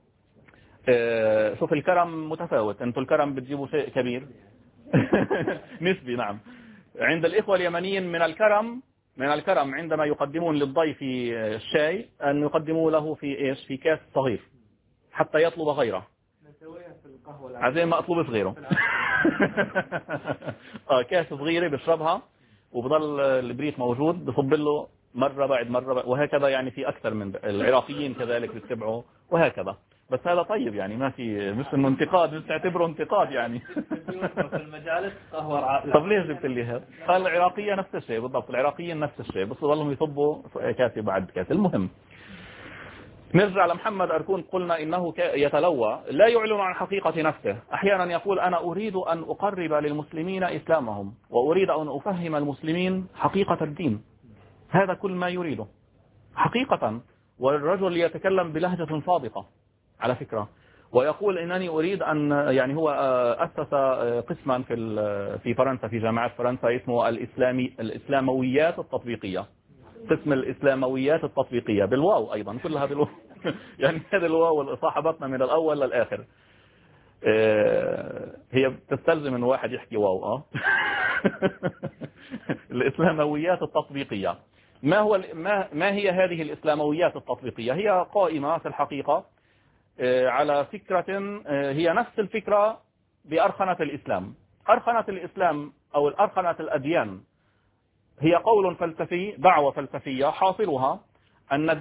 شوف الكرم متفاوت. أنتوا الكرم بتجيبوا شيء كبير نسبي. نعم عند الإخوة اليمنيين من الكرم عندما يقدمون للضيف الشاي أن يقدموا له في إيش؟ في كاس صغير حتى يطلب غيره. عزين ما أطلبش غيره. كاس صغيرة بشربها وبضل البريق موجود، بصب له مرة بعد مرة وهكذا. يعني في أكثر من العراقيين كذلك بيتبعوا وهكذا. بس هذا طيب يعني ما في، مش انه انتقاد، مش تعتبره انتقاد يعني. في المجالس قهوة. طب ليش جبت لي هذا؟ قال العراقية نفس الشيء بالضبط، العراقيين نفس الشيء بس ظلهم يصبوا كاسي بعد كاسي. المهم نرجع لمحمد أركون. قلنا إنه يتلوى، لا يعلن عن حقيقة نفسه. أحيانا يقول أنا أريد أن أقرب للمسلمين إسلامهم وأريد أن أفهم المسلمين حقيقة الدين. هذا كل ما يريده حقيقة. والرجل يتكلم بلهجة صادقة على فكرة، ويقول إنني أريد أن يعني هو أسس قسما في فرنسا في جامعة فرنسا اسمه الإسلامويات التطبيقية. قسم الإسلامويات التطبيقية بالواو أيضا كلها بالواو. يعني هذا الواو اللي صاحبتنا من الأول للآخر. هي بتستلزم إن واحد يحكي واو. الإسلامويات التطبيقية. ما هي هذه الإسلامويات التطبيقية؟ هي قائمة في الحقيقة على فكرة هي نفس الفكرة بأرخنة الإسلام. أرخنة الإسلام أو الأرخنة الأديان هي قول فلسفي، دعوة فلسفية حاصلها أن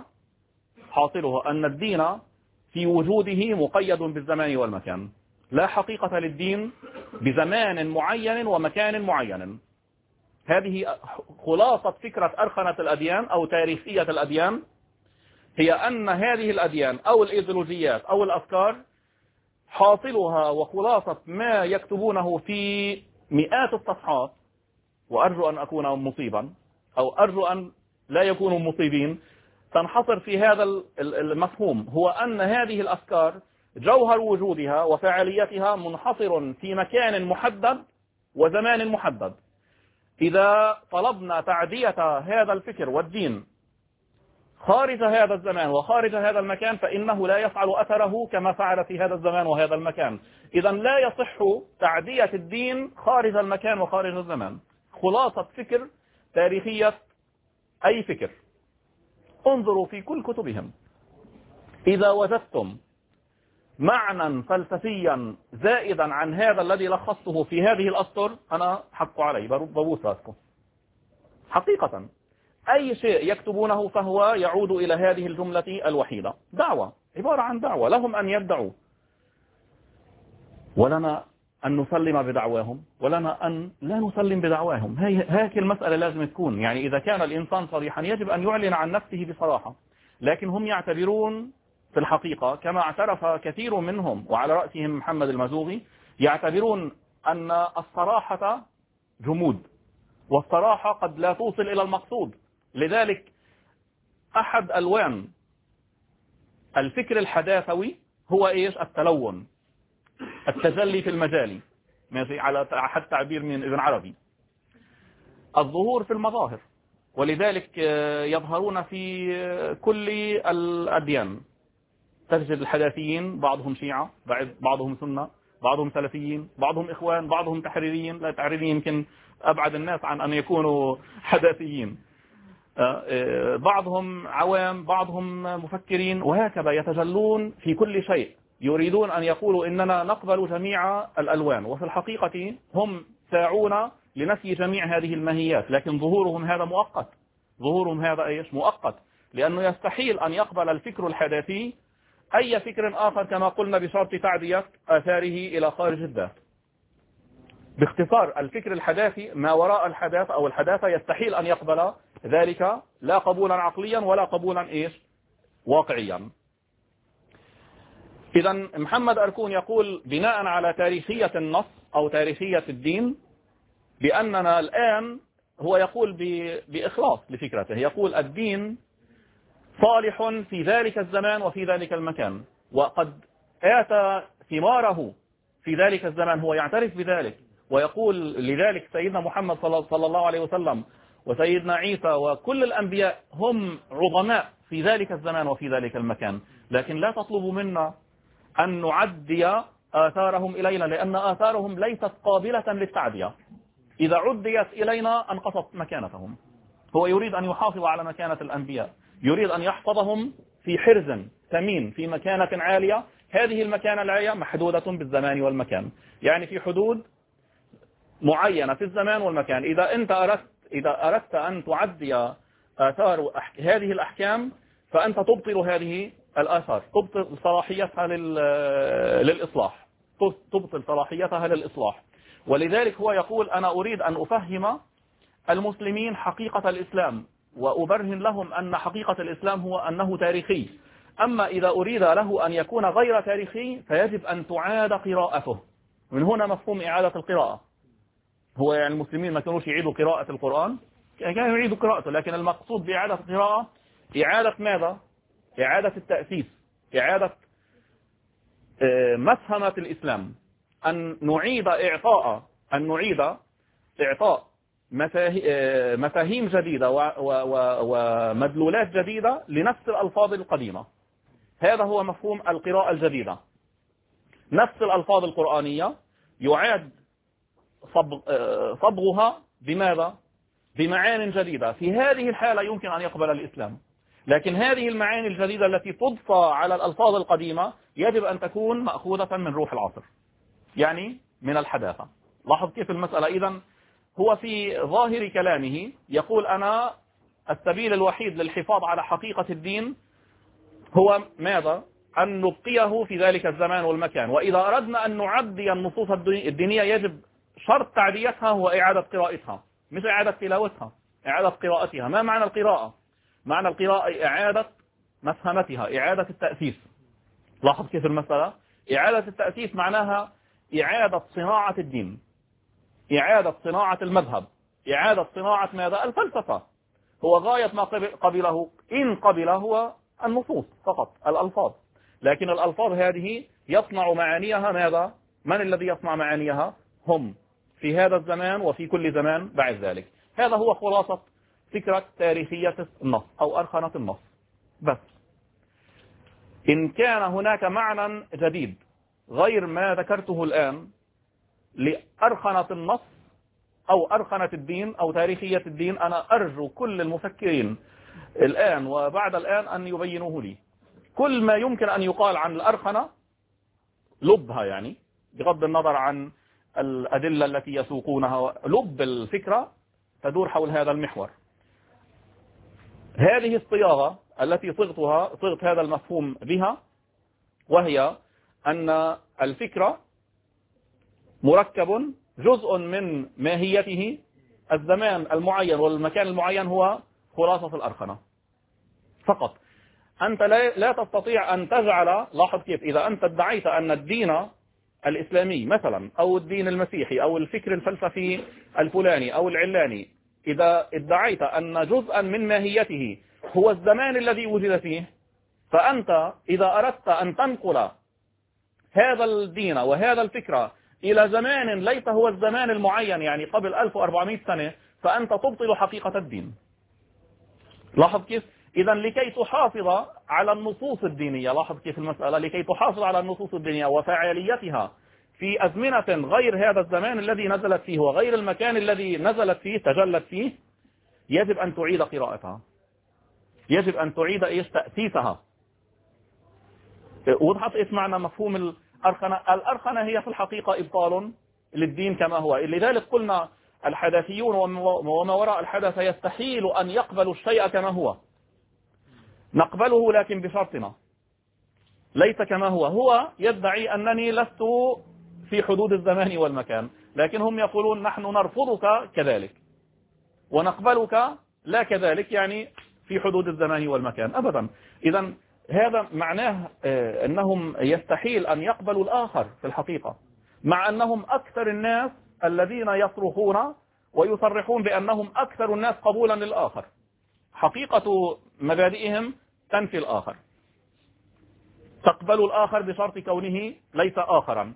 الدين في وجوده مقيد بالزمان والمكان. لا حقيقة للدين بزمان معين ومكان معين. هذه خلاصة فكرة أرخنة الأديان أو تاريخية الأديان، هي أن هذه الأديان أو الإيديولوجيات أو الأفكار حاصلها وخلاصة ما يكتبونه في مئات الصفحات، وأرجو أن أكون مصيبا أو أرجو أن لا يكونوا مصيبين، تنحصر في هذا المفهوم، هو أن هذه الأفكار جوهر وجودها وفعاليتها منحصر في مكان محدد وزمان محدد. إذا طلبنا تعدية هذا الفكر والدين خارج هذا الزمان وخارج هذا المكان فإنه لا يفعل أثره كما فعل في هذا الزمان وهذا المكان. إذا لا يصح تعدية الدين خارج المكان وخارج الزمان. خلاصة فكر تاريخية أي فكر انظروا في كل كتبهم، إذا وجدتم معنى فلسفيا زائدا عن هذا الذي لخصته في هذه الأسطر أنا حق علي ببوس راسكم. حقيقة أي شيء يكتبونه فهو يعود إلى هذه الجملة الوحيدة، دعوة، عبارة عن دعوة لهم أن يدعوا ولنا أن نسلم بدعواهم ولنا أن لا نسلم بدعواهم. هيك المسألة لازم تكون. يعني إذا كان الإنسان صريحا يجب أن يعلن عن نفسه بصراحة، لكن هم يعتبرون في الحقيقة كما اعترف كثير منهم وعلى رأسهم محمد المزوغي، يعتبرون أن الصراحة جمود، والصراحة قد لا توصل إلى المقصود. لذلك أحد ألوان الفكر الحداثوي هو إيش؟ التلون، التجلي في المجال، على حد تعبير من ابن عربي، الظهور في المظاهر. ولذلك يظهرون في كل الأديان. تجد الحداثيين بعضهم شيعة، بعضهم سنة، بعضهم سلفيين، بعضهم إخوان، بعضهم تحريريين. لا، تحريريين يمكن أبعد الناس عن أن يكونوا حداثيين. بعضهم عوام، بعضهم مفكرين، وهكذا يتجلون في كل شيء. يريدون أن يقولوا إننا نقبل جميع الألوان، وفي الحقيقة هم ساعون لنفي جميع هذه الماهيات. لكن ظهورهم هذا مؤقت. ظهورهم هذا إيش؟ مؤقت، لأنه يستحيل أن يقبل الفكر الحداثي أي فكر آخر كما قلنا بشرط تعدية آثاره إلى خارج الذات. باختصار، الفكر الحداثي ما وراء الحداثة أو الحداثة يستحيل أن يقبل ذلك، لا قبولا عقليا ولا قبولا إيش؟ واقعيا. إذا محمد أركون يقول بناء على تاريخية النص أو تاريخية الدين بأننا الآن، هو يقول بإخلاص لفكرته، يقول الدين صالح في ذلك الزمان وفي ذلك المكان، وقد آتى ثماره في ذلك الزمان. هو يعترف بذلك ويقول لذلك سيدنا محمد صلى الله عليه وسلم وسيدنا عيسى وكل الأنبياء هم عظماء في ذلك الزمان وفي ذلك المكان. لكن لا تطلبوا منا أن نعدي آثارهم إلينا، لأن آثارهم ليست قابلة للتعدية. إذا عديت إلينا أنقصت مكانتهم. هو يريد أن يحافظ على مكانة الأنبياء، يريد أن يحفظهم في حرز ثمين، في مكانة عالية. هذه المكانة العالية محدودة بالزمان والمكان، يعني في حدود معينة في الزمان والمكان. إذا أردت أن تعدي آثار هذه الأحكام فأنت تبطل هذه الآثار، تبطل صلاحيتها للإصلاح، تبطل صلاحيتها للإصلاح. ولذلك هو يقول أنا أريد أن أفهم المسلمين حقيقة الإسلام وأبرهن لهم أن حقيقة الإسلام هو أنه تاريخي. أما إذا أريد له أن يكون غير تاريخي فيجب أن تعاد قراءته. من هنا مفهوم إعادة القراءة. هو يعني المسلمين ما كانوش يعيدوا قراءة القرآن، كانوا يعيدوا قراءته، لكن المقصود بإعادة القراءة إعادة ماذا؟ إعادة التأسيس، إعادة مفهمة الإسلام، أن نعيد إعطاء مفاهيم جديدة ومدلولات جديدة لنفس الألفاظ القديمة. هذا هو مفهوم القراءة الجديدة. نفس الألفاظ القرآنية يعاد صبغها بماذا؟ بمعان جديدة. في هذه الحالة يمكن أن يقبل الإسلام. لكن هذه المعاني الجديدة التي تضفى على الألفاظ القديمة يجب أن تكون مأخوذة من روح العصر، يعني من الحداثة. لاحظ كيف المسألة. إذن هو في ظاهر كلامه يقول أنا السبيل الوحيد للحفاظ على حقيقة الدين هو ماذا؟ أن نبقيه في ذلك الزمان والمكان. وإذا أردنا أن نعدي النصوص الدينية يجب شرط تعديتها هو إعادة قراءتها، مش إعادة تلاوتها، إعادة قراءتها. ما معنى القراءة؟ معنى القراءة إعادة مفهمتها، إعادة التأسيس. لاحظ كيف المسألة. إعادة التأسيس معناها إعادة صناعة الدين، إعادة صناعة المذهب، إعادة صناعة ماذا؟ الفلسفة. هو غاية ما قبله إن قبله هو النصوص فقط، الألفاظ. لكن الألفاظ هذه يصنع معانيها ماذا؟ من الذي يصنع معانيها؟ هم في هذا الزمان وفي كل زمان بعد ذلك. هذا هو خلاصة فكرة تاريخية النص أو أرخنة النص. بس إن كان هناك معنى جديد غير ما ذكرته الآن لأرخنة النص أو أرخنة الدين أو تاريخية الدين، أنا أرجو كل المفكرين الآن وبعد الآن أن يبينوه لي. كل ما يمكن أن يقال عن الأرخنة لبها، يعني بغض النظر عن الأدلة التي يسوقونها، لب الفكرة تدور حول هذا المحور. هذه الصياغة التي صغت هذا المفهوم بها، وهي أن الفكرة مركب جزء من ماهيته الزمان المعين والمكان المعين هو خلاصة الأرخنة فقط. أنت لا تستطيع أن تجعل، لاحظ كيف، إذا أنت ادعيت أن الدين الإسلامي مثلا أو الدين المسيحي أو الفكر الفلسفي الفلاني أو العلاني، إذا ادعيت أن جزءا من ماهيته هو الزمان الذي وجد فيه، فأنت إذا أردت أن تنقل هذا الدين وهذا الفكرة إلى زمان ليس هو الزمان المعين، يعني قبل 1400 سنة، فأنت تبطل حقيقة الدين. لاحظ كيف؟ إذا لكي تحافظ على النصوص الدينية، لاحظ كيف المسألة، لكي تحافظ على النصوص الدينية وفاعليتها في أزمنة غير هذا الزمان الذي نزلت فيه وغير المكان الذي نزلت فيه تجلت فيه، يجب أن تعيد قراءتها، يجب أن تعيد تأسيسها. وضحت إيش معنى مفهوم الأرخنة؟ الأرخنة هي في الحقيقة إبطال للدين كما هو. لذلك قلنا الحداثيون وما وراء الحدث يستحيل أن يقبلوا الشيء كما هو. نقبله لكن بشرطنا، ليس كما هو. هو يدعي أنني لست في حدود الزمان والمكان، لكن هم يقولون نحن نرفضك كذلك ونقبلك لا كذلك، يعني في حدود الزمان والمكان أبدا. إذا هذا معناه أنهم يستحيل أن يقبلوا الآخر في الحقيقة، مع أنهم أكثر الناس الذين يصرخون ويصرحون بأنهم أكثر الناس قبولا للآخر. حقيقة مبادئهم تنفي الآخر، تقبل الآخر بشرط كونه ليس آخرا.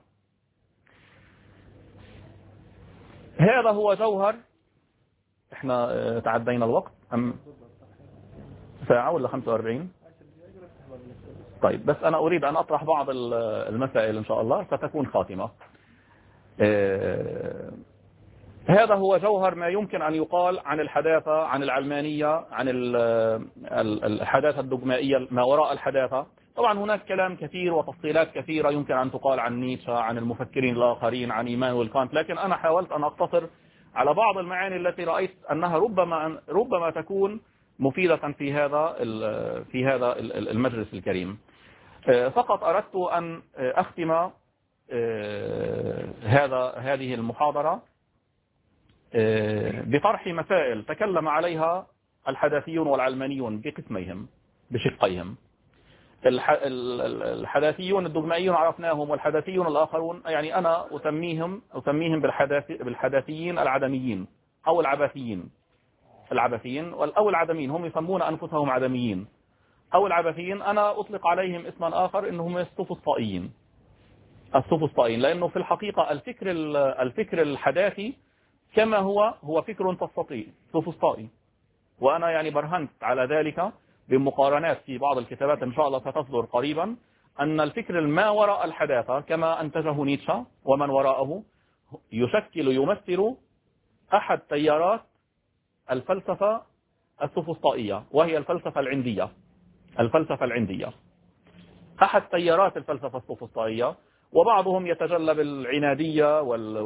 هذا هو جوهر. احنا تعدينا الوقت أم ساعة ولا 45؟ طيب، بس أنا أريد أن أطرح بعض المسائل إن شاء الله ستكون خاتمة. هذا هو جوهر ما يمكن أن يقال عن الحداثة، عن العلمانية، عن الحداثة الدogمائية ما وراء الحداثة. طبعا هناك كلام كثير وتفصيلات كثيرة يمكن أن تقال عن نيتشه، عن المفكرين الآخرين، عن إيمانويل كانت، لكن أنا حاولت أن أقتصر على بعض المعاني التي رأيت أنها ربما تكون مفيدة في هذا المجلس الكريم. فقط أردت أن أختم هذه المحاضرة بطرح مسائل تكلم عليها الحداثيون والعلمانيون بقسميهم بشقيهم. الحداثيون الدogمائيون عرفناهم، والحداثيون الآخرون يعني أنا أسميهم بالحداثيين العدميين أو العبثيين أو العدميين. هم يسمون أنفسهم عدميين أو العبثيين. أنا أطلق عليهم اسما آخر إنهم السوفسطائيين، لأنه في الحقيقة الفكر الحداثي كما هو فكر سوفسطائي، وأنا يعني برهنت على ذلك بمقارنات في بعض الكتابات إن شاء الله ستصدر قريبا، أن الفكر ما وراء الحداثة كما أنتجه نيتشه ومن وراءه يمثل أحد تيارات الفلسفة السوفسطائية، وهي الفلسفة العندية. أحد تيارات الفلسفة السوفسطائية، وبعضهم يتجلى بالعنادية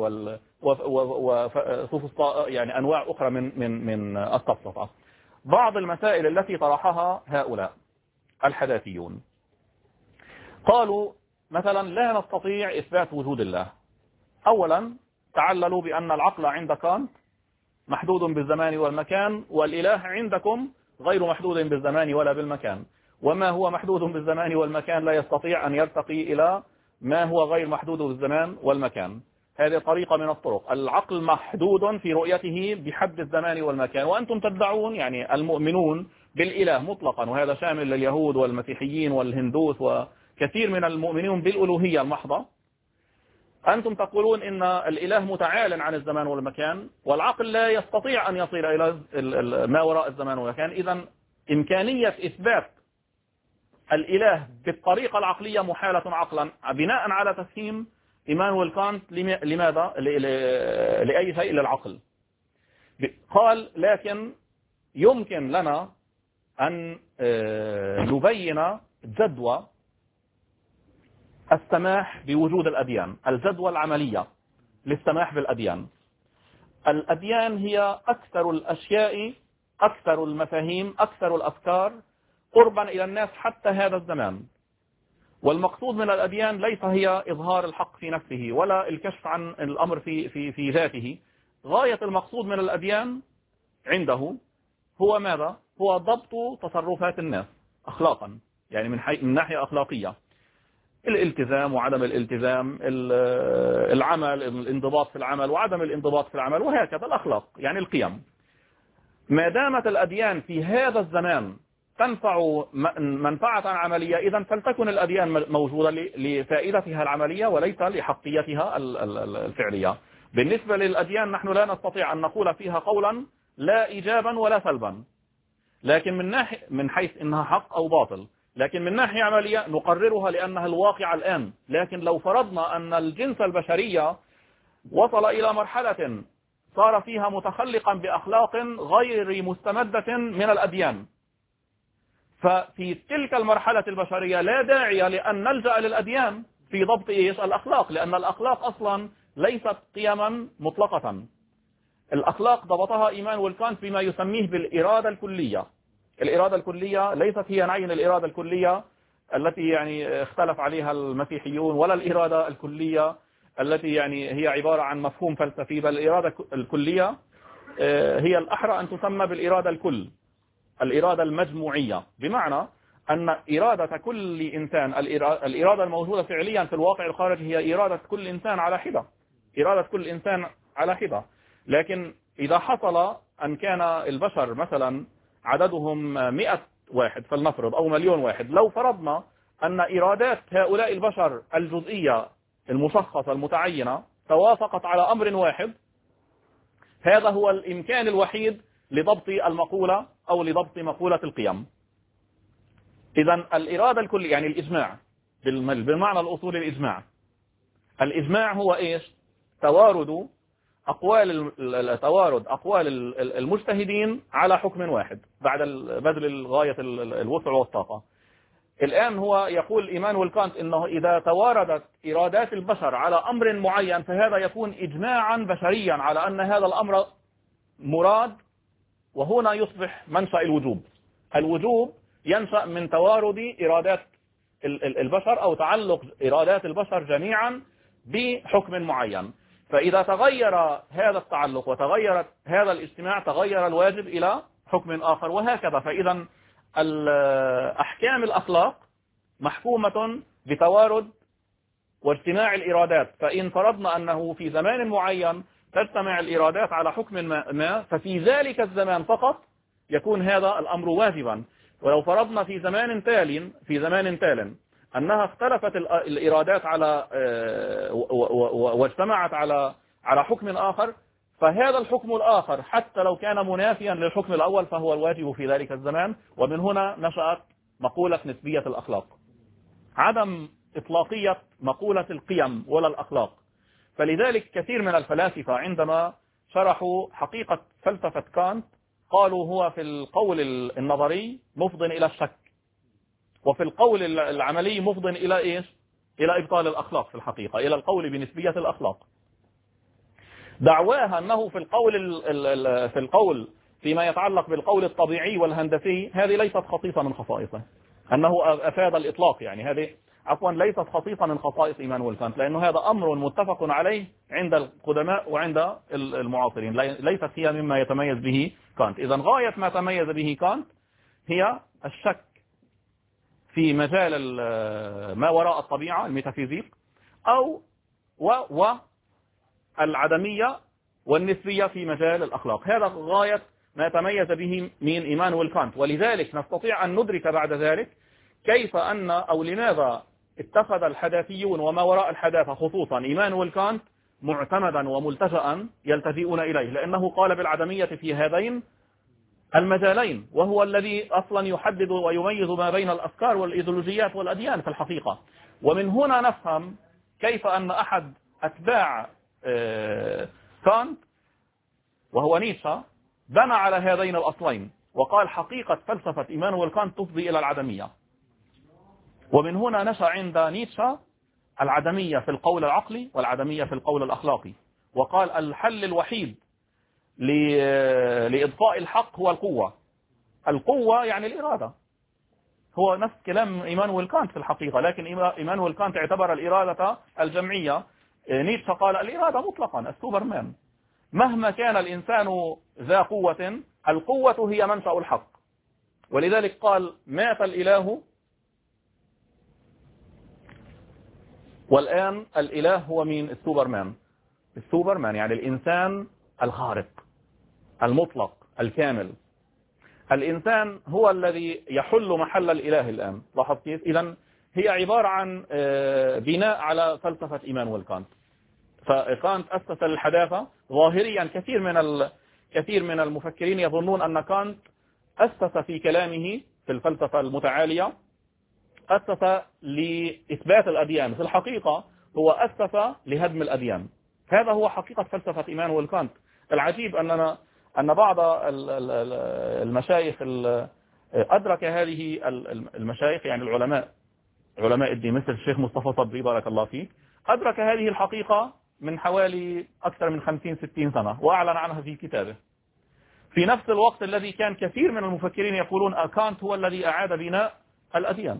وسوفسطاء يعني أنواع أخرى من السفسطة. بعض المسائل التي طرحها هؤلاء الحداثيون قالوا مثلا لا نستطيع إثبات وجود الله. أولا تعللوا بأن العقل عند كانت محدود بالزمان والمكان، والإله عندكم غير محدود بالزمان ولا بالمكان، وما هو محدود بالزمان والمكان لا يستطيع أن يرتقي إلى ما هو غير محدود بالزمان والمكان. هذه طريقة من الطرق. العقل محدود في رؤيته بحد الزمان والمكان، وأنتم تدعون يعني المؤمنون بالإله مطلقا، وهذا شامل لليهود والمسيحيين والهندوس وكثير من المؤمنين بالألوهية المحضة. أنتم تقولون إن الإله متعال عن الزمان والمكان، والعقل لا يستطيع أن يصل إلى ما وراء الزمان والمكان. إذن إمكانية إثبات الإله بالطريقة العقلية محالة عقلا، بناء على تفهيم إيمانويل كانت. لماذا؟ لأي شيء؟ للعقل. قال لكن يمكن لنا أن نبين جدوى السماح بوجود الأديان، الجدوى العملية للسماح بالأديان. الأديان هي أكثر الأشياء، أكثر المفاهيم، أكثر الأفكار قربا إلى الناس حتى هذا الزمان. والمقصود من الأديان ليس هي إظهار الحق في نفسه ولا الكشف عن الأمر في ذاته. غاية المقصود من الأديان عنده هو ماذا؟ هو ضبط تصرفات الناس أخلاقا، يعني من ناحية أخلاقية، الالتزام وعدم الالتزام، العمل، الانضباط في العمل وعدم الانضباط في العمل، وهكذا الأخلاق يعني القيم. ما دامت الأديان في هذا الزمان تنفع منفعة عملية، إذن فلتكن الأديان موجودة لفائدتها العملية وليس لحقيتها الفعلية. بالنسبة للأديان نحن لا نستطيع أن نقول فيها قولا لا إيجابا ولا سلبا، لكن من حيث إنها حق أو باطل، لكن من ناحية عملية نقررها لأنها الواقع الآن. لكن لو فرضنا أن الجنس البشرية وصل إلى مرحلة صار فيها متخلقا بأخلاق غير مستمدة من الأديان، ففي تلك المرحلة البشرية لا داعي لأن نلجأ للأديان في ضبط الأخلاق، لأن الأخلاق أصلا ليست قيما مطلقة. الأخلاق ضبطها إيمانويل كانت بما يسميه بالإرادة الكلية. الإرادة الكلية ليست هي نعين الإرادة الكلية التي يعني اختلف عليها المسيحيون، ولا الإرادة الكلية التي يعني هي عبارة عن مفهوم فلسفي، بل الإرادة الكلية هي الأحرى أن تسمى بالإرادة الكل، الإرادة المجموعية، بمعنى أن إرادة كل إنسان، الإرادة الموجودة فعليا في الواقع الخارجي هي إرادة كل إنسان على حدة، إرادة كل إنسان على حدة. لكن إذا حصل أن كان البشر مثلا عددهم 100 واحد فلنفرض أو مليون واحد، لو فرضنا أن إرادات هؤلاء البشر الجزئية المشخصة المتعينة توافقت على أمر واحد، هذا هو الإمكان الوحيد لضبط المقولة أو لضبط مقولة القيم. إذن الإرادة الكلية يعني الإجماع بالمعنى الأصولي. الإجماع هو إيش؟ توارد أقوال المجتهدين على حكم واحد بعد بذل غاية الوسع والطاقة. الآن هو يقول إيمانويل كانت إنه إذا تواردت إرادات البشر على أمر معين فهذا يكون إجماعا بشريا على أن هذا الأمر مراد، وهنا يصبح منشأ الوجوب. الوجوب ينشأ من توارد إرادات البشر أو تعلق إرادات البشر جميعا بحكم معين، فإذا تغير هذا التعلق وتغيرت هذا الاجتماع تغير الواجب إلى حكم آخر، وهكذا. فإذا أحكام الأخلاق محكومة بتوارد واجتماع الإرادات، فإن فرضنا أنه في زمان معين تجتمع الإرادات على حكم ما ففي ذلك الزمان فقط يكون هذا الأمر واجبا. ولو فرضنا في زمان تال أنها اختلفت الإرادات على واجتمعت على حكم آخر، فهذا الحكم الآخر حتى لو كان منافيا للحكم الأول فهو الواجب في ذلك الزمان. ومن هنا نشأت مقولة نسبية الأخلاق، عدم إطلاقية مقولة القيم ولا الأخلاق. فلذلك كثير من الفلاسفة عندما شرحوا حقيقة فلسفة كانت قالوا هو في القول النظري مفض إلى الشك، وفي القول العملي مفض إلى إيش؟ إلى إبطال الأخلاق في الحقيقة، إلى القول بنسبية الأخلاق. دعواها أنه في القول فيما يتعلق بالقول الطبيعي والهندسي هذه ليست خصيصة من خصائصه، أنه أفاد الإطلاق، يعني هذه عفوا ليست خصيصة من خصائص إيمانويل كانت، لأنه هذا أمر متفق عليه عند القدماء وعند المعاصرين، ليست هي مما يتميز به كانت. إذن غاية ما تميز به كانت هي الشك في مجال ما وراء الطبيعة الميتافيزيق، أو والعدمية والنسبية في مجال الأخلاق. هذا غاية ما تميز به من إيمانويل كانت. ولذلك نستطيع أن ندرك بعد ذلك كيف أن أو لماذا اتخذ الحداثيون وما وراء الحداثة خصوصا إيمانويل كانت معتمدا وملتجأ يلتجئون إليه، لأنه قال بالعدمية في هذين المجالين، وهو الذي أصلا يحدد ويميز ما بين الأفكار والإيديولوجيات والأديان في الحقيقة. ومن هنا نفهم كيف أن أحد أتباع كانت وهو نيتشه بنى على هذين الأصلين وقال حقيقة فلسفة إيمانويل كانت تفضي إلى العدمية. ومن هنا نشأ عند نيتشه العدمية في القول العقلي والعدمية في القول الأخلاقي، وقال الحل الوحيد لإضفاء الحق هو القوة. القوة يعني الإرادة، هو نفس كلام إيمانويل كانت في الحقيقة، لكن إيمانويل كانت اعتبر الإرادة الجمعية، نيتشه قال الإرادة مطلقا السوبرمان. مهما كان الإنسان ذا قوة، القوة هي منشأ الحق. ولذلك قال مات الإله والآن الإله هو مين؟ السوبرمان. السوبرمان يعني الإنسان الخارق المطلق الكامل. الإنسان هو الذي يحل محل الإله الآن. لاحظ كيف؟ إذن هي عبارة عن بناء على فلسفة إيمانويل كانت. فكانت أسس الحداثة ظاهريا. كثير من المفكرين يظنون أن كانت أسس في كلامه في الفلسفة المتعالية أسس لإثبات الأديان، في الحقيقة هو أسس لهدم الأديان. هذا هو حقيقة فلسفة إيمانويل كانت. العجيب أن بعض المشايخ أدرك هذه المشايخ، يعني علماء الدين مثل الشيخ مصطفى صبري بارك الله فيه، أدرك هذه الحقيقة من حوالي أكثر من 50-60 سنة وأعلن عنها في كتابه، في نفس الوقت الذي كان كثير من المفكرين يقولون كانت هو الذي أعاد بناء الأديان.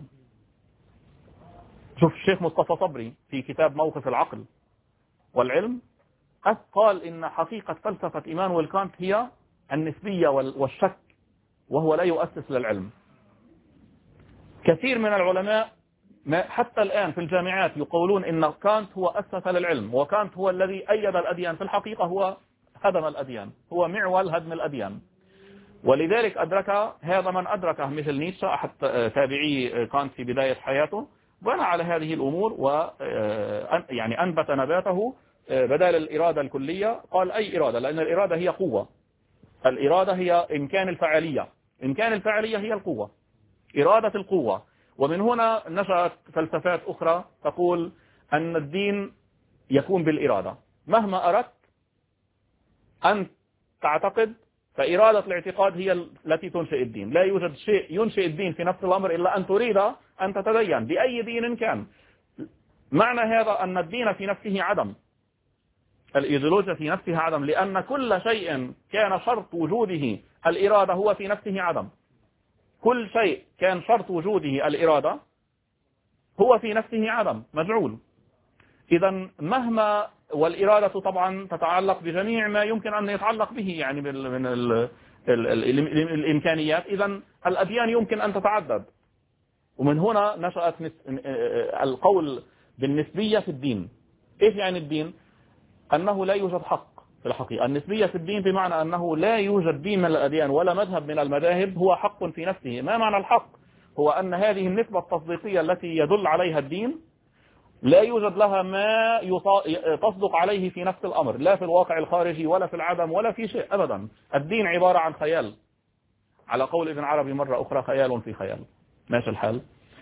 شوف الشيخ مصطفى صبري في كتاب موقف العقل والعلم قال إن حقيقة فلسفة إيمانويل كانت هي النسبية والشك، وهو لا يؤسس للعلم. كثير من العلماء حتى الآن في الجامعات يقولون إن كانت هو أسس للعلم، وكانت هو الذي أيد الأديان، في الحقيقة هو هدم الأديان، هو معول هدم الأديان. ولذلك أدرك هذا من أدركه مثل نيتشه أحد تابعي كانت في بداية حياته، بنى على هذه الأمور يعني أنبت نباته بدل الإرادة الكلية. قال أي إرادة، لأن الإرادة هي قوة، الإرادة هي إمكان الفعالية هي القوة، إرادة القوة. ومن هنا نشأت فلسفات أخرى تقول أن الدين يكون بالإرادة. مهما أردت أن تعتقد فإرادة الاعتقاد هي التي تنشئ الدين. لا يوجد شيء ينشئ الدين في نفس الأمر إلا أن تريد أن تتدين بأي دين كان. معنى هذا أن الدين في نفسه عدم، الإيديولوجيا في نفسها عدم، لأن كل شيء كان شرط وجوده الإرادة هو في نفسه عدم. كل شيء كان شرط وجوده الإرادة هو في نفسه عدم مجعول. إذا مهما، والإرادة طبعا تتعلق بجميع ما يمكن أن يتعلق به، يعني من الإمكانيات. إذا الأديان يمكن أن تتعدد، ومن هنا نشأت القول بالنسبية في الدين. إيش يعني الدين؟ أنه لا يوجد حق في الحقيقة. النسبية في الدين بمعنى أنه لا يوجد دين من الأديان ولا مذهب من المذاهب هو حق في نفسه. ما معنى الحق؟ هو أن هذه النسبة التصديقية التي يدل عليها الدين لا يوجد لها ما تصدق عليه في نفس الأمر، لا في الواقع الخارجي ولا في العدم ولا في شيء أبدا. الدين عبارة عن خيال، على قول ابن عربي مرة أخرى خيال في خيال. ماشي الحال.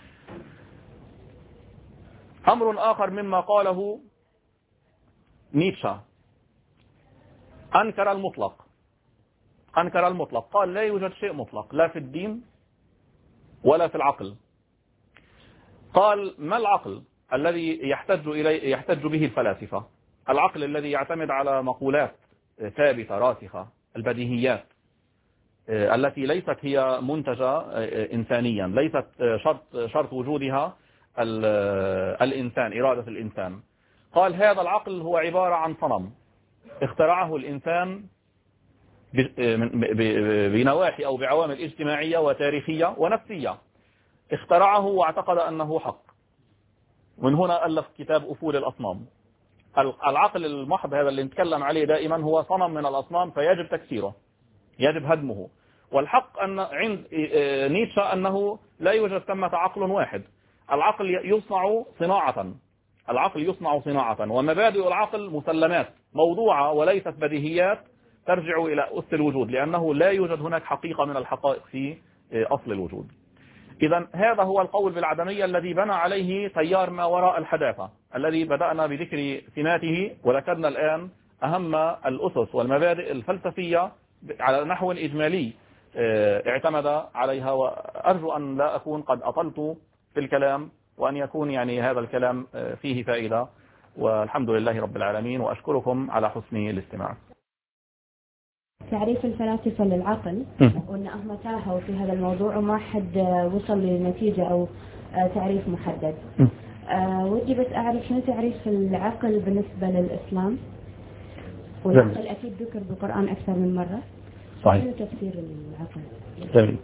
أمر آخر مما قاله نيتشه، أنكر المطلق. قال لا يوجد شيء مطلق لا في الدين ولا في العقل. قال ما العقل الذي يحتج به الفلاسفة؟ العقل الذي يعتمد على مقولات ثابتة راسخة، البديهيات التي ليست هي منتجة إنسانيا، ليست شرط وجودها الإنسان، إرادة الإنسان. قال هذا العقل هو عبارة عن صنم اخترعه الإنسان بنواحي أو بعوامل اجتماعية وتاريخية ونفسية، اخترعه واعتقد أنه حق. من هنا ألف كتاب أفول الأصنام. العقل المحض هذا اللي نتكلم عليه دائما هو صنم من الأصنام، فيجب تكسيره، يجب هدمه. والحق أن عند نيتشه أنه لا يوجد ثمة عقل واحد. العقل يصنع صناعة، ومبادئ العقل مسلمات موضوعة وليست بديهيات ترجع إلى أس الوجود، لأنه لا يوجد هناك حقيقة من الحقائق في أصل الوجود. إذا هذا هو القول بالعدمية الذي بنى عليه تيار ما وراء الحداثة، الذي بدأنا بذكر سماته وذكرنا الآن أهم الأسس والمبادئ الفلسفية على نحو إجمالي اعتمد عليها. وأرجو أن لا أكون قد أطلت في الكلام، وأن يكون يعني هذا الكلام فيه فائدة. والحمد لله رب العالمين، وأشكركم على حسن الاستماع. تعريف الفلاسفة للعقل وأنهم تاهوا في هذا الموضوع وما حد وصل لنتيجة أو تعريف محدد. ودي بس أعرف شنو تعريف العقل بالنسبة للإسلام، والعقل أكيد ذكر بالقرآن أكثر من مرة. صحيح. شنو تفسير العقل؟ جميل.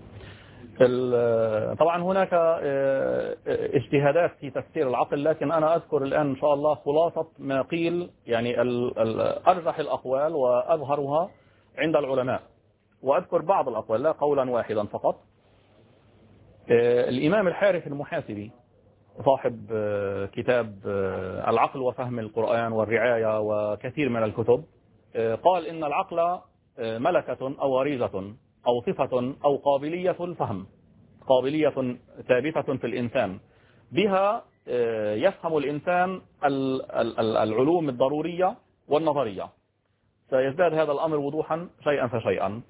طبعا هناك اجتهادات في تفسير العقل، لكن أنا أذكر الآن إن شاء الله خلاصة ما قيل، يعني أرجح الأقوال وأظهرها عند العلماء، وأذكر بعض الأقوال لا قولا واحدا فقط. الإمام الحارث المحاسبي صاحب كتاب العقل وفهم القرآن والرعاية وكثير من الكتب قال إن العقل ملكة أو غريزة أو صفة أو قابلية الفهم، قابلية ثابتة في الإنسان بها يفهم الإنسان العلوم الضرورية والنظرية. سيزداد هذا الأمر وضوحا شيئا فشيئا.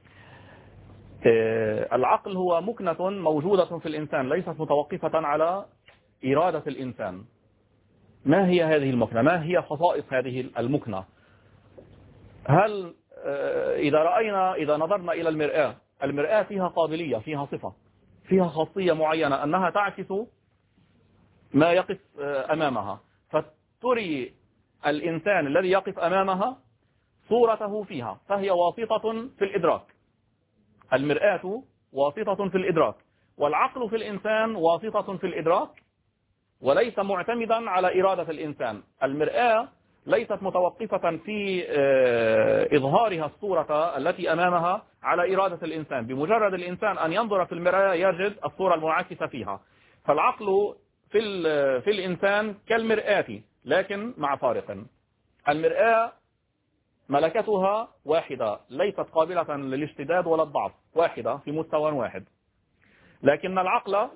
العقل هو مكنة موجودة في الإنسان ليست متوقفة على إرادة الإنسان. ما هي هذه المكنة؟ ما هي خصائص هذه المكنة؟ هل إذا نظرنا إلى المرآة فيها قابلية، فيها صفة، فيها خاصية معينة أنها تعكس ما يقف أمامها، فتري الإنسان الذي يقف أمامها صورته فيها، فهي واسطة في الإدراك. المرآة واسطة في الإدراك، والعقل في الإنسان واسطة في الإدراك وليس معتمدا على إرادة الإنسان. المرآة ليست متوقفة في إظهارها الصورة التي أمامها على إرادة الإنسان. بمجرد الإنسان أن ينظر في المرآة يجد الصورة المنعكسة فيها. فالعقل في الإنسان كالمرآة، لكن مع فارق. المرآة ملكتها واحدة، ليست قابلة للاشتداد ولا الضعف، واحدة في مستوى واحد. لكن العقل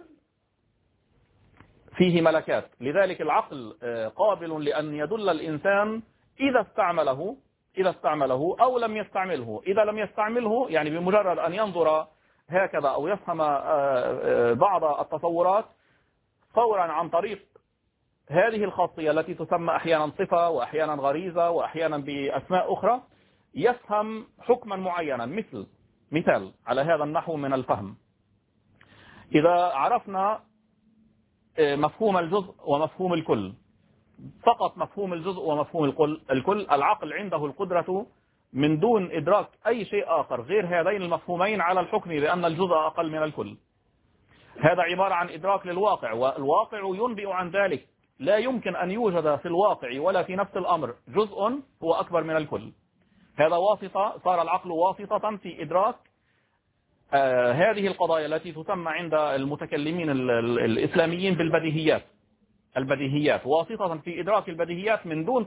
فيه ملكات، لذلك العقل قابل لأن يدل الإنسان إذا استعمله أو لم يستعمله. إذا لم يستعمله يعني بمجرد أن ينظر هكذا أو يفهم بعض التصورات فورا عن طريق هذه الخاصية التي تسمى أحيانا صفة وأحيانا غريزة وأحيانا بأسماء أخرى، يفهم حكما معينا. مثال على هذا النحو من الفهم، إذا عرفنا مفهوم الجزء ومفهوم الكل، فقط مفهوم الجزء ومفهوم الكل، العقل عنده القدرة من دون إدراك أي شيء آخر غير هذين المفهومين على الحكم بأن الجزء أقل من الكل. هذا عبارة عن إدراك للواقع، والواقع ينبئ عن ذلك. لا يمكن أن يوجد في الواقع ولا في نفس الأمر جزء هو أكبر من الكل. هذا واسطة، صار العقل واسطة في إدراك هذه القضايا التي تسمى عند المتكلمين الإسلاميين بالبديهيات. البديهيات واسطة في إدراك البديهيات من دون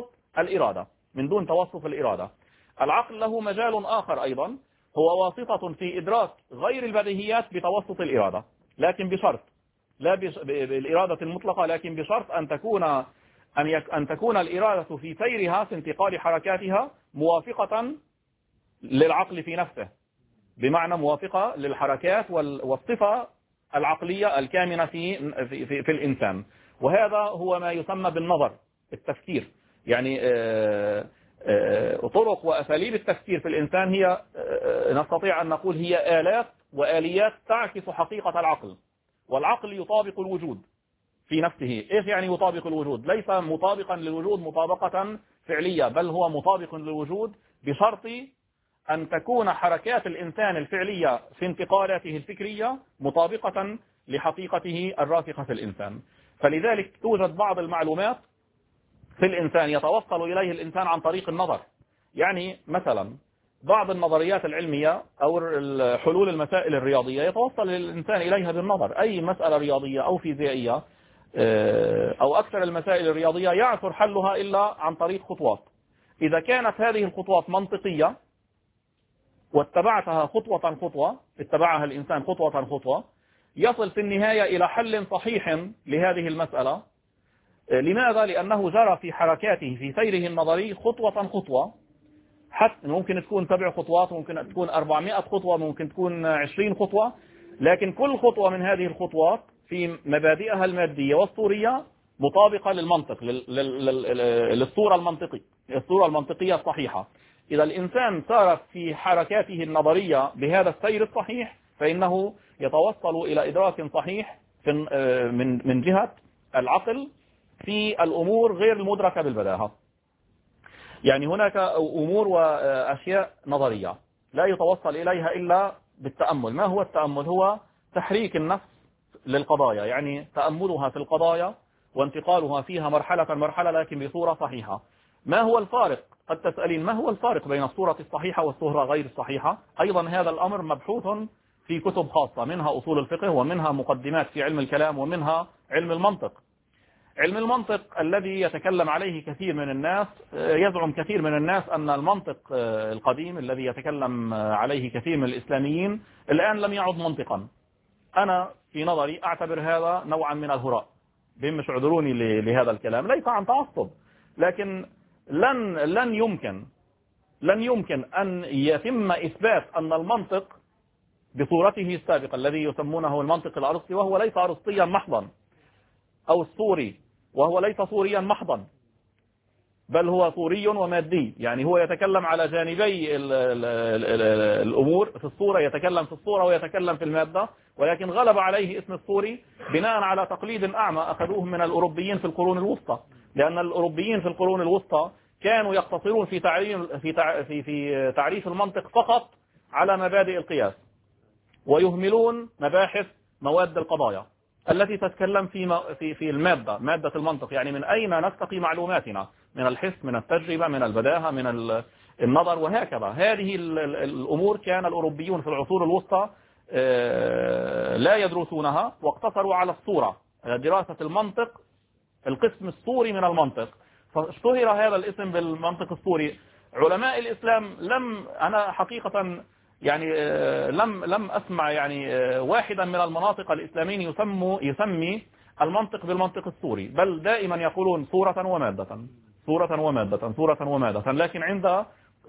توسط الإرادة. العقل له مجال آخر أيضا، هو واسطة في إدراك غير البديهيات بتوسط الإرادة، لكن بشرط، لا بالإرادة المطلقة، لكن بشرط أن تكون الإرادة في سيرها في انتقال حركاتها موافقة للعقل في نفسه، بمعنى موافقة للحركات والصفة العقلية الكامنة في الإنسان. وهذا هو ما يسمى بالنظر، التفكير. يعني طرق وأساليب التفكير في الإنسان هي نستطيع أن نقول هي آلات وآليات تعكس حقيقة العقل. والعقل يطابق الوجود في نفسه. إيش يعني يطابق الوجود؟ ليس مطابقا للوجود مطابقة فعلية، بل هو مطابق للوجود بشرط أن تكون حركات الإنسان الفعلية في انتقالاته الفكرية مطابقة لحقيقته الراسخة في الإنسان. فلذلك توجد بعض المعلومات في الإنسان يتوصل إليه الإنسان عن طريق النظر. يعني مثلا بعض النظريات العلمية أو حلول المسائل الرياضية يتوصل الإنسان إليها بالنظر. أي مسألة رياضية أو فيزيائية أو أكثر المسائل الرياضية يعثر حلها إلا عن طريق خطوات. إذا كانت هذه الخطوات منطقية واتبعتها اتبعها الإنسان خطوة، يصل في النهاية إلى حل صحيح لهذه المسألة. لماذا؟ لأنه جرى في حركاته في سيره النظري خطوة، حتى ممكن تكون 7 خطوات، ممكن تكون 400 خطوة، ممكن تكون 20 خطوة، لكن كل خطوة من هذه الخطوات في مبادئها المادية والصورية مطابقة للمنطق، للصورة المنطقية الصحيحة. إذا الإنسان سار في حركاته النظرية بهذا السير الصحيح فإنه يتوصل إلى إدراك صحيح من جهة العقل في الأمور غير المدركة بالبداهة. يعني هناك أمور وأشياء نظرية لا يتوصل إليها إلا بالتأمل. ما هو التأمل؟ هو تحريك النفس للقضايا، يعني تأملها في القضايا وانتقالها فيها مرحلة مرحلة لكن بصورة صحيحة. ما هو الفارق؟ قد تسألين ما هو الفارق بين الصورة الصحيحة والصورة غير الصحيحة؟ أيضا هذا الأمر مبحوث في كتب خاصة، منها أصول الفقه ومنها مقدمات في علم الكلام ومنها علم المنطق. علم المنطق الذي يتكلم عليه كثير من الناس، يزعم كثير من الناس أن المنطق القديم الذي يتكلم عليه كثير من الإسلاميين الآن لم يعد منطقا. أنا في نظري أعتبر هذا نوعا من الهراء، مش عذروني لهذا الكلام، ليس عن تعصب، لكن لن يمكن أن يتم إثبات أن المنطق بصورته السابقة الذي يسمونه المنطق الأرسطي، وهو ليس أرسطيا محضا، أو الصوري وهو ليس صوريا محضا، بل هو صوري ومادي. يعني هو يتكلم على جانبي الأمور، في الصورة يتكلم في الصورة ويتكلم في المادة، ولكن غلب عليه اسم الصوري بناء على تقليد أعمى أخذوه من الأوروبيين في القرون الوسطى، لأن الأوروبيين في القرون الوسطى كانوا يقتصرون في تعريف المنطق فقط على مبادئ القياس، ويهملون مباحث مواد القضايا التي تتكلم في مادة المنطق، يعني من أين نستقي معلوماتنا، من الحس، من التجربة، من البداهة، من النظر، وهكذا. هذه الأمور كان الأوروبيون في العصور الوسطى لا يدرسونها، واقتصروا على الصورة، دراسة المنطق، القسم الصوري من المنطق، فاشتهر هذا الاسم بالمنطق الصوري. علماء الإسلام أنا حقيقة يعني لم أسمع يعني واحدا من المناطق الإسلاميين يسمي المنطق بالمنطق الصوري، بل دائما يقولون صورة ومادة، صورة ومادة، صورة ومادة. لكن عند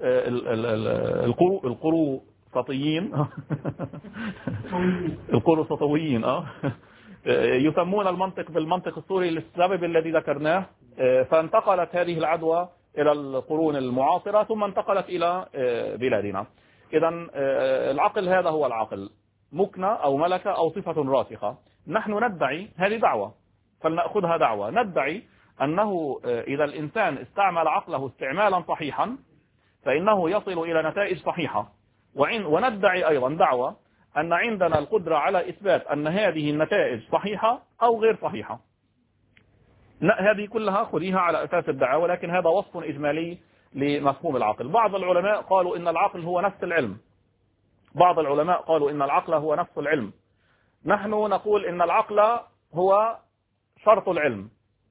القروسطويين يسمون المنطق بالمنطق الصوري للسبب الذي ذكرناه. فانتقلت هذه العدوى إلى القرون المعاصرة ثم انتقلت إلى بلادنا. إذا العقل هذا هو العقل، مكنة أو ملكة أو صفة راسخة. نحن ندعي هذه دعوة، فلنأخذها دعوة، ندعي أنه إذا الإنسان استعمل عقله استعمالا صحيحا فإنه يصل إلى نتائج صحيحة، وندعي أيضا دعوة أن عندنا القدرة على إثبات أن هذه النتائج صحيحة أو غير صحيحة. هذه كلها خذيها على أساس الدعوة، ولكن هذا وصف إجمالي لمفهوم العقل. بعض العلماء قالوا إن العقل هو نفس العلم، بعض العلماء قالوا إن العقل هو نفس العلم. نحن نقول إن العقل هو شرط العلم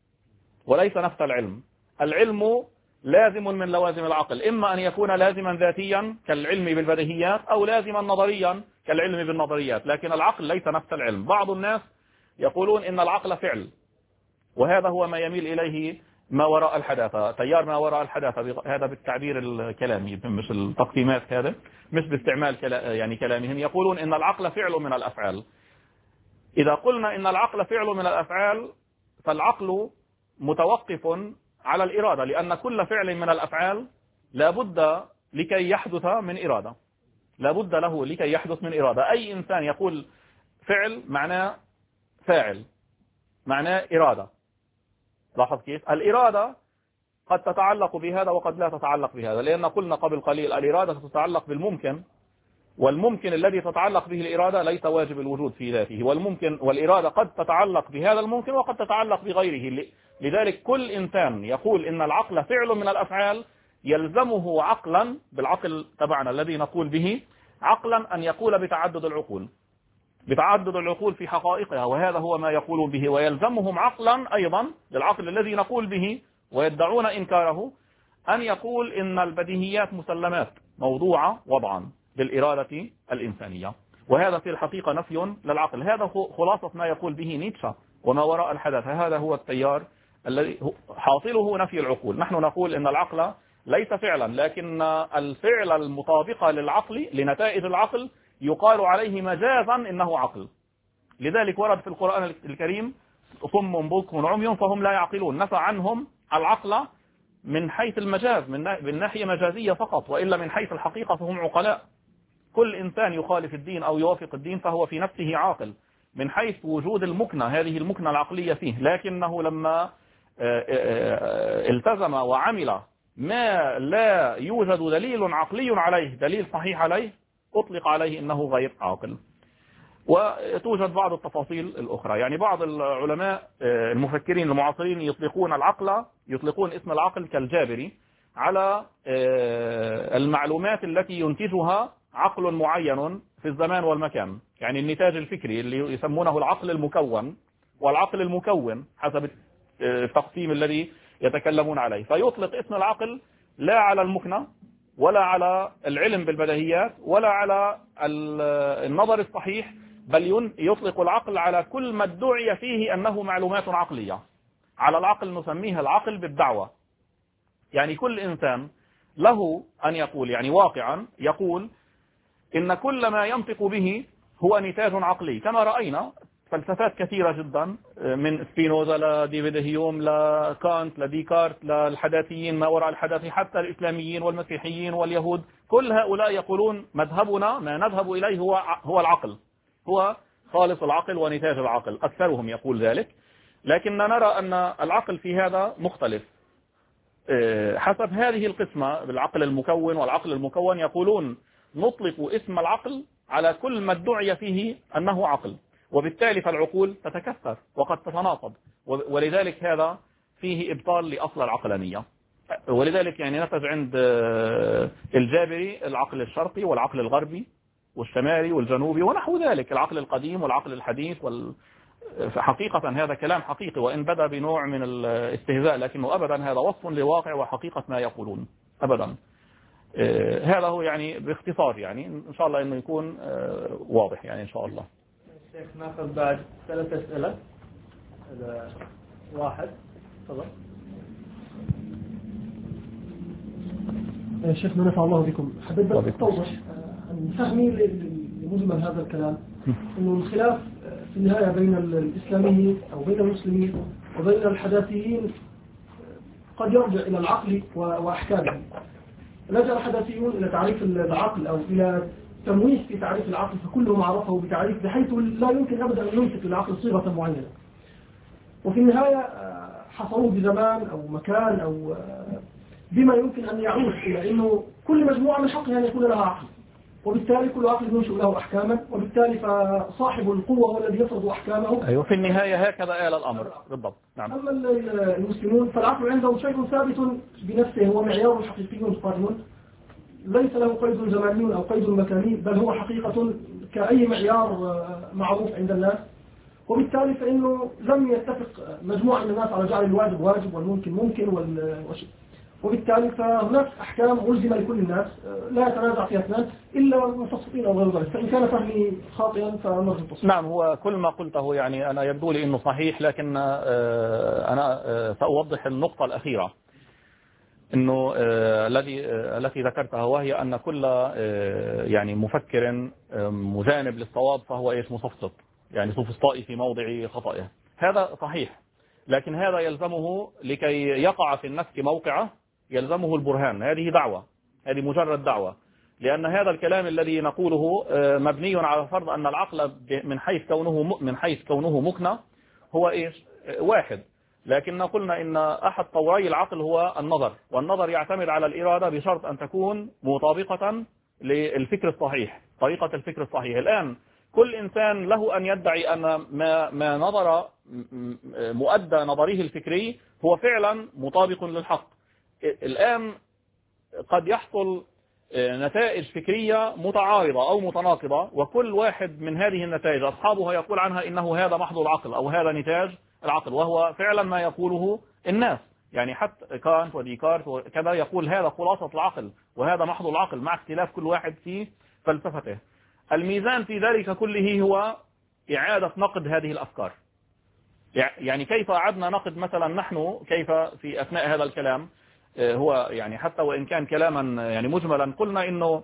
وليس نفس العلم. العلم لازم من لوازم العقل، إما أن يكون لازما ذاتيا كالعلم بالبديهيات أو لازما نظريا كالعلم بالنظريات، لكن العقل ليس نفس العلم. بعض الناس يقولون إن العقل فعل، وهذا هو ما يميل إليه ما وراء الحداثة، تيار ما وراء الحداثة، هذا بالتعبير الكلامي مش التقسيمات، هذا مش باستعمال يعني كلامهم. يقولون إن العقل فعل من الأفعال. إذا قلنا إن العقل فعل من الأفعال فالعقل متوقف على الإرادة، لأن كل فعل من الأفعال لابد لكي يحدث من إرادة، لابد له لكي يحدث من إرادة. أي إنسان يقول فعل معناه فاعل، معناه إرادة. لاحظ كيف؟ الإرادة قد تتعلق بهذا وقد لا تتعلق بهذا، لأن قلنا قبل قليل الإرادة تتعلق بالممكن، والممكن الذي تتعلق به الإرادة ليس واجب الوجود في ذاته، والإرادة قد تتعلق بهذا الممكن وقد تتعلق بغيره. لذلك كل إنسان يقول إن العقل فعل من الأفعال يلزمه عقلا، بالعقل تبعنا الذي نقول به، عقلا أن يقول بتعدد العقول، بتعدد العقول في حقائقها، وهذا هو ما يقول به. ويلزمهم عقلا أيضا للعقل الذي نقول به ويدعون إنكاره أن يقول إن البديهيات مسلمات موضوعة وضعا بالإرادة الإنسانية، وهذا في الحقيقة نفي للعقل. هذا خلاصة ما يقول به نيتشه وما وراء الحدث. هذا هو التيار الذي حاصله نفي العقول. نحن نقول إن العقل ليس فعلا، لكن الفعل المطابق للعقل لنتائج العقل يقال عليه مجازا إنه عقل. لذلك ورد في القرآن الكريم صم بكم عمي فهم لا يعقلون، نفى عنهم العقل من حيث المجاز، من ناحية مجازية فقط، وإلا من حيث الحقيقة فهم عقلاء. كل إنسان يخالف الدين أو يوافق الدين فهو في نفسه عاقل من حيث وجود المكنة، هذه المكنة العقلية فيه. لكنه لما التزم وعمل ما لا يوجد دليل عقلي عليه، دليل صحيح عليه، أطلق عليه أنه غير عاقل. وتوجد بعض التفاصيل الأخرى، يعني بعض العلماء المفكرين المعاصرين يطلقون اسم العقل كالجابري على المعلومات التي ينتجها عقل معين في الزمان والمكان، يعني النتاج الفكري اللي يسمونه العقل المكون والعقل المكون حسب التقسيم الذي يتكلمون عليه. فيطلق اسم العقل لا على المكنة ولا على العلم بالبديهيات ولا على النظر الصحيح، بل يطلق العقل على كل ما ادعي فيه أنه معلومات عقلية. على العقل نسميها العقل بالدعوة، يعني كل إنسان له أن يقول، يعني واقعا يقول إن كل ما ينطق به هو نتاج عقلي، كما رأينا فلسفات كثيرة جدا من سبينوزا لديفيد هيوم لكانت لديكارت للحداثيين ما وراء الحداثي، حتى الإسلاميين والمسيحيين واليهود، كل هؤلاء يقولون مذهبنا ما نذهب إليه هو العقل، هو خالص العقل ونتاج العقل، أكثرهم يقول ذلك. لكننا نرى أن العقل في هذا مختلف حسب هذه القسمة بالعقل المكون والعقل المكون. يقولون نطلق اسم العقل على كل ما ادعي فيه أنه عقل، وبالتالي فالعقول تتكثر وقد تتناقض، ولذلك هذا فيه إبطال لأصل العقلانية. ولذلك يعني نتج عند الجابري العقل الشرقي والعقل الغربي والشمالي والجنوبي ونحو ذلك، العقل القديم والعقل الحديث حقيقة هذا كلام حقيقي، وإن بدأ بنوع من الاستهزاء لكنه أبدا هذا وصف لواقع وحقيقة ما يقولون أبدا. هذا هو يعني باختصار، يعني إن شاء الله إنه يكون واضح يعني إن شاء الله. الشيخ ناخذ بعد 3 أسئلة. هذا واحد تفضل. شيخنا نفع الله بكم، حبيت بس أوضح عن فهمي لمجمل هذا الكلام، إنه الخلاف في النهاية بين الإسلاميين أو بين المسلمين وبين الحداثيين قد يرجع إلى العقل وأحكامه. لجأ الحداثيون إلى تعريف العقل أو إلى تمويه في تعريف العقل، فكلهم عرفه بتعريف بحيث لا يمكن أبدا أن يمسك للعقل صيغة معينة، وفي النهاية حصروه بزمان أو مكان أو بما يمكن أن يعود إلى أنه كل مجموعة من حقها أن يكون لها عقل، وبالتالي كل عقل ينشئ له أحكاما، وبالتالي فصاحب القوة هو الذي يفرض أحكامه. أيوة، في النهاية هكذا آل الأمر بالضبط. نعم. أما المسلمون فالعقل عندهم شيء ثابت بنفسه، هو معيار حقيقي قائم، ليس له قيد زماني أو قيد مكاني، بل هو حقيقة كأي معيار معروف عند الناس. وبالتالي فإنه لم يتفق مجموعة من الناس على جعل الواجب واجب والممكن ممكن وبالتالي فهناك أحكام ملزمة لكل الناس لا يتنازع فيها اثنان إلا المتوسطين أو غير ذلك، فإن كان فهمي خاطئا فنرجو التصحيح. نعم، هو كل ما قلته يعني أنا يبدو لي أنه صحيح، لكن أنا سأوضح النقطة الأخيرة أنه التي ذكرتها، وهي أن كل يعني مفكر مجانب للصواب فهو إيش مصفصف، يعني سوفسطائي في موضع خطئه. هذا صحيح، لكن هذا يلزمه لكي يقع في النفس موقعه يلزمه البرهان. هذه دعوة، هذه مجرد دعوة، لأن هذا الكلام الذي نقوله مبني على فرض أن العقل من حيث كونه مكنة هو إيش واحد، لكن قلنا إن أحد طوري العقل هو النظر، والنظر يعتمد على الإرادة بشرط أن تكون مطابقة للفكر الصحيح، طريقة الفكر الصحيح. الآن كل إنسان له أن يدعي أن ما نظر مؤدى نظره الفكري هو فعلا مطابق للحق. الآن قد يحصل نتائج فكرية متعارضة أو متناقضة، وكل واحد من هذه النتائج أصحابها يقول عنها إنه هذا محض العقل أو هذا نتاج العقل، وهو فعلا ما يقوله الناس. يعني حتى كانت وديكارت وكذا يقول هذا خلاصة العقل وهذا محض العقل، مع اختلاف كل واحد في فلسفته. الميزان في ذلك كله هو إعادة نقد هذه الأفكار. يعني كيف أعدنا نقد مثلا نحن، كيف في أثناء هذا الكلام هو يعني حتى وإن كان كلاما يعني مجملا، قلنا إنه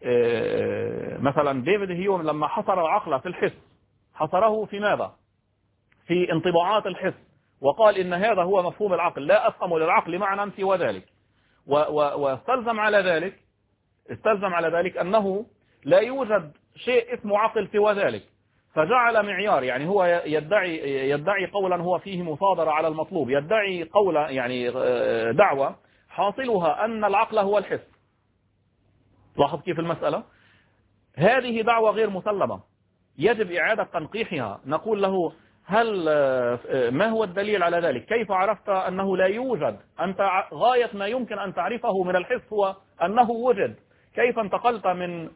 مثلا ديفيد هيوم لما حصر العقل في الحس حصره في ماذا؟ في انطباعات الحس، وقال إن هذا هو مفهوم العقل، لا أفهم للعقل معنى سوى ذلك، واستلزم على ذلك أنه لا شيء اسمه عقل سوى ذلك، فجعل معيار، يعني هو يدعي قولا هو فيه مصادرة على المطلوب، يدعي قولا يعني دعوة حاصلها أن العقل هو الحس. لاحظ كيف المسألة؟ هذه دعوة غير مسلمة، يجب إعادة تنقيحها. نقول له ما هو الدليل على ذلك؟ كيف عرفت أنه لا يوجد؟ أنت غاية ما يمكن أن تعرفه من الحس هو أنه وجد. كيف انتقلت من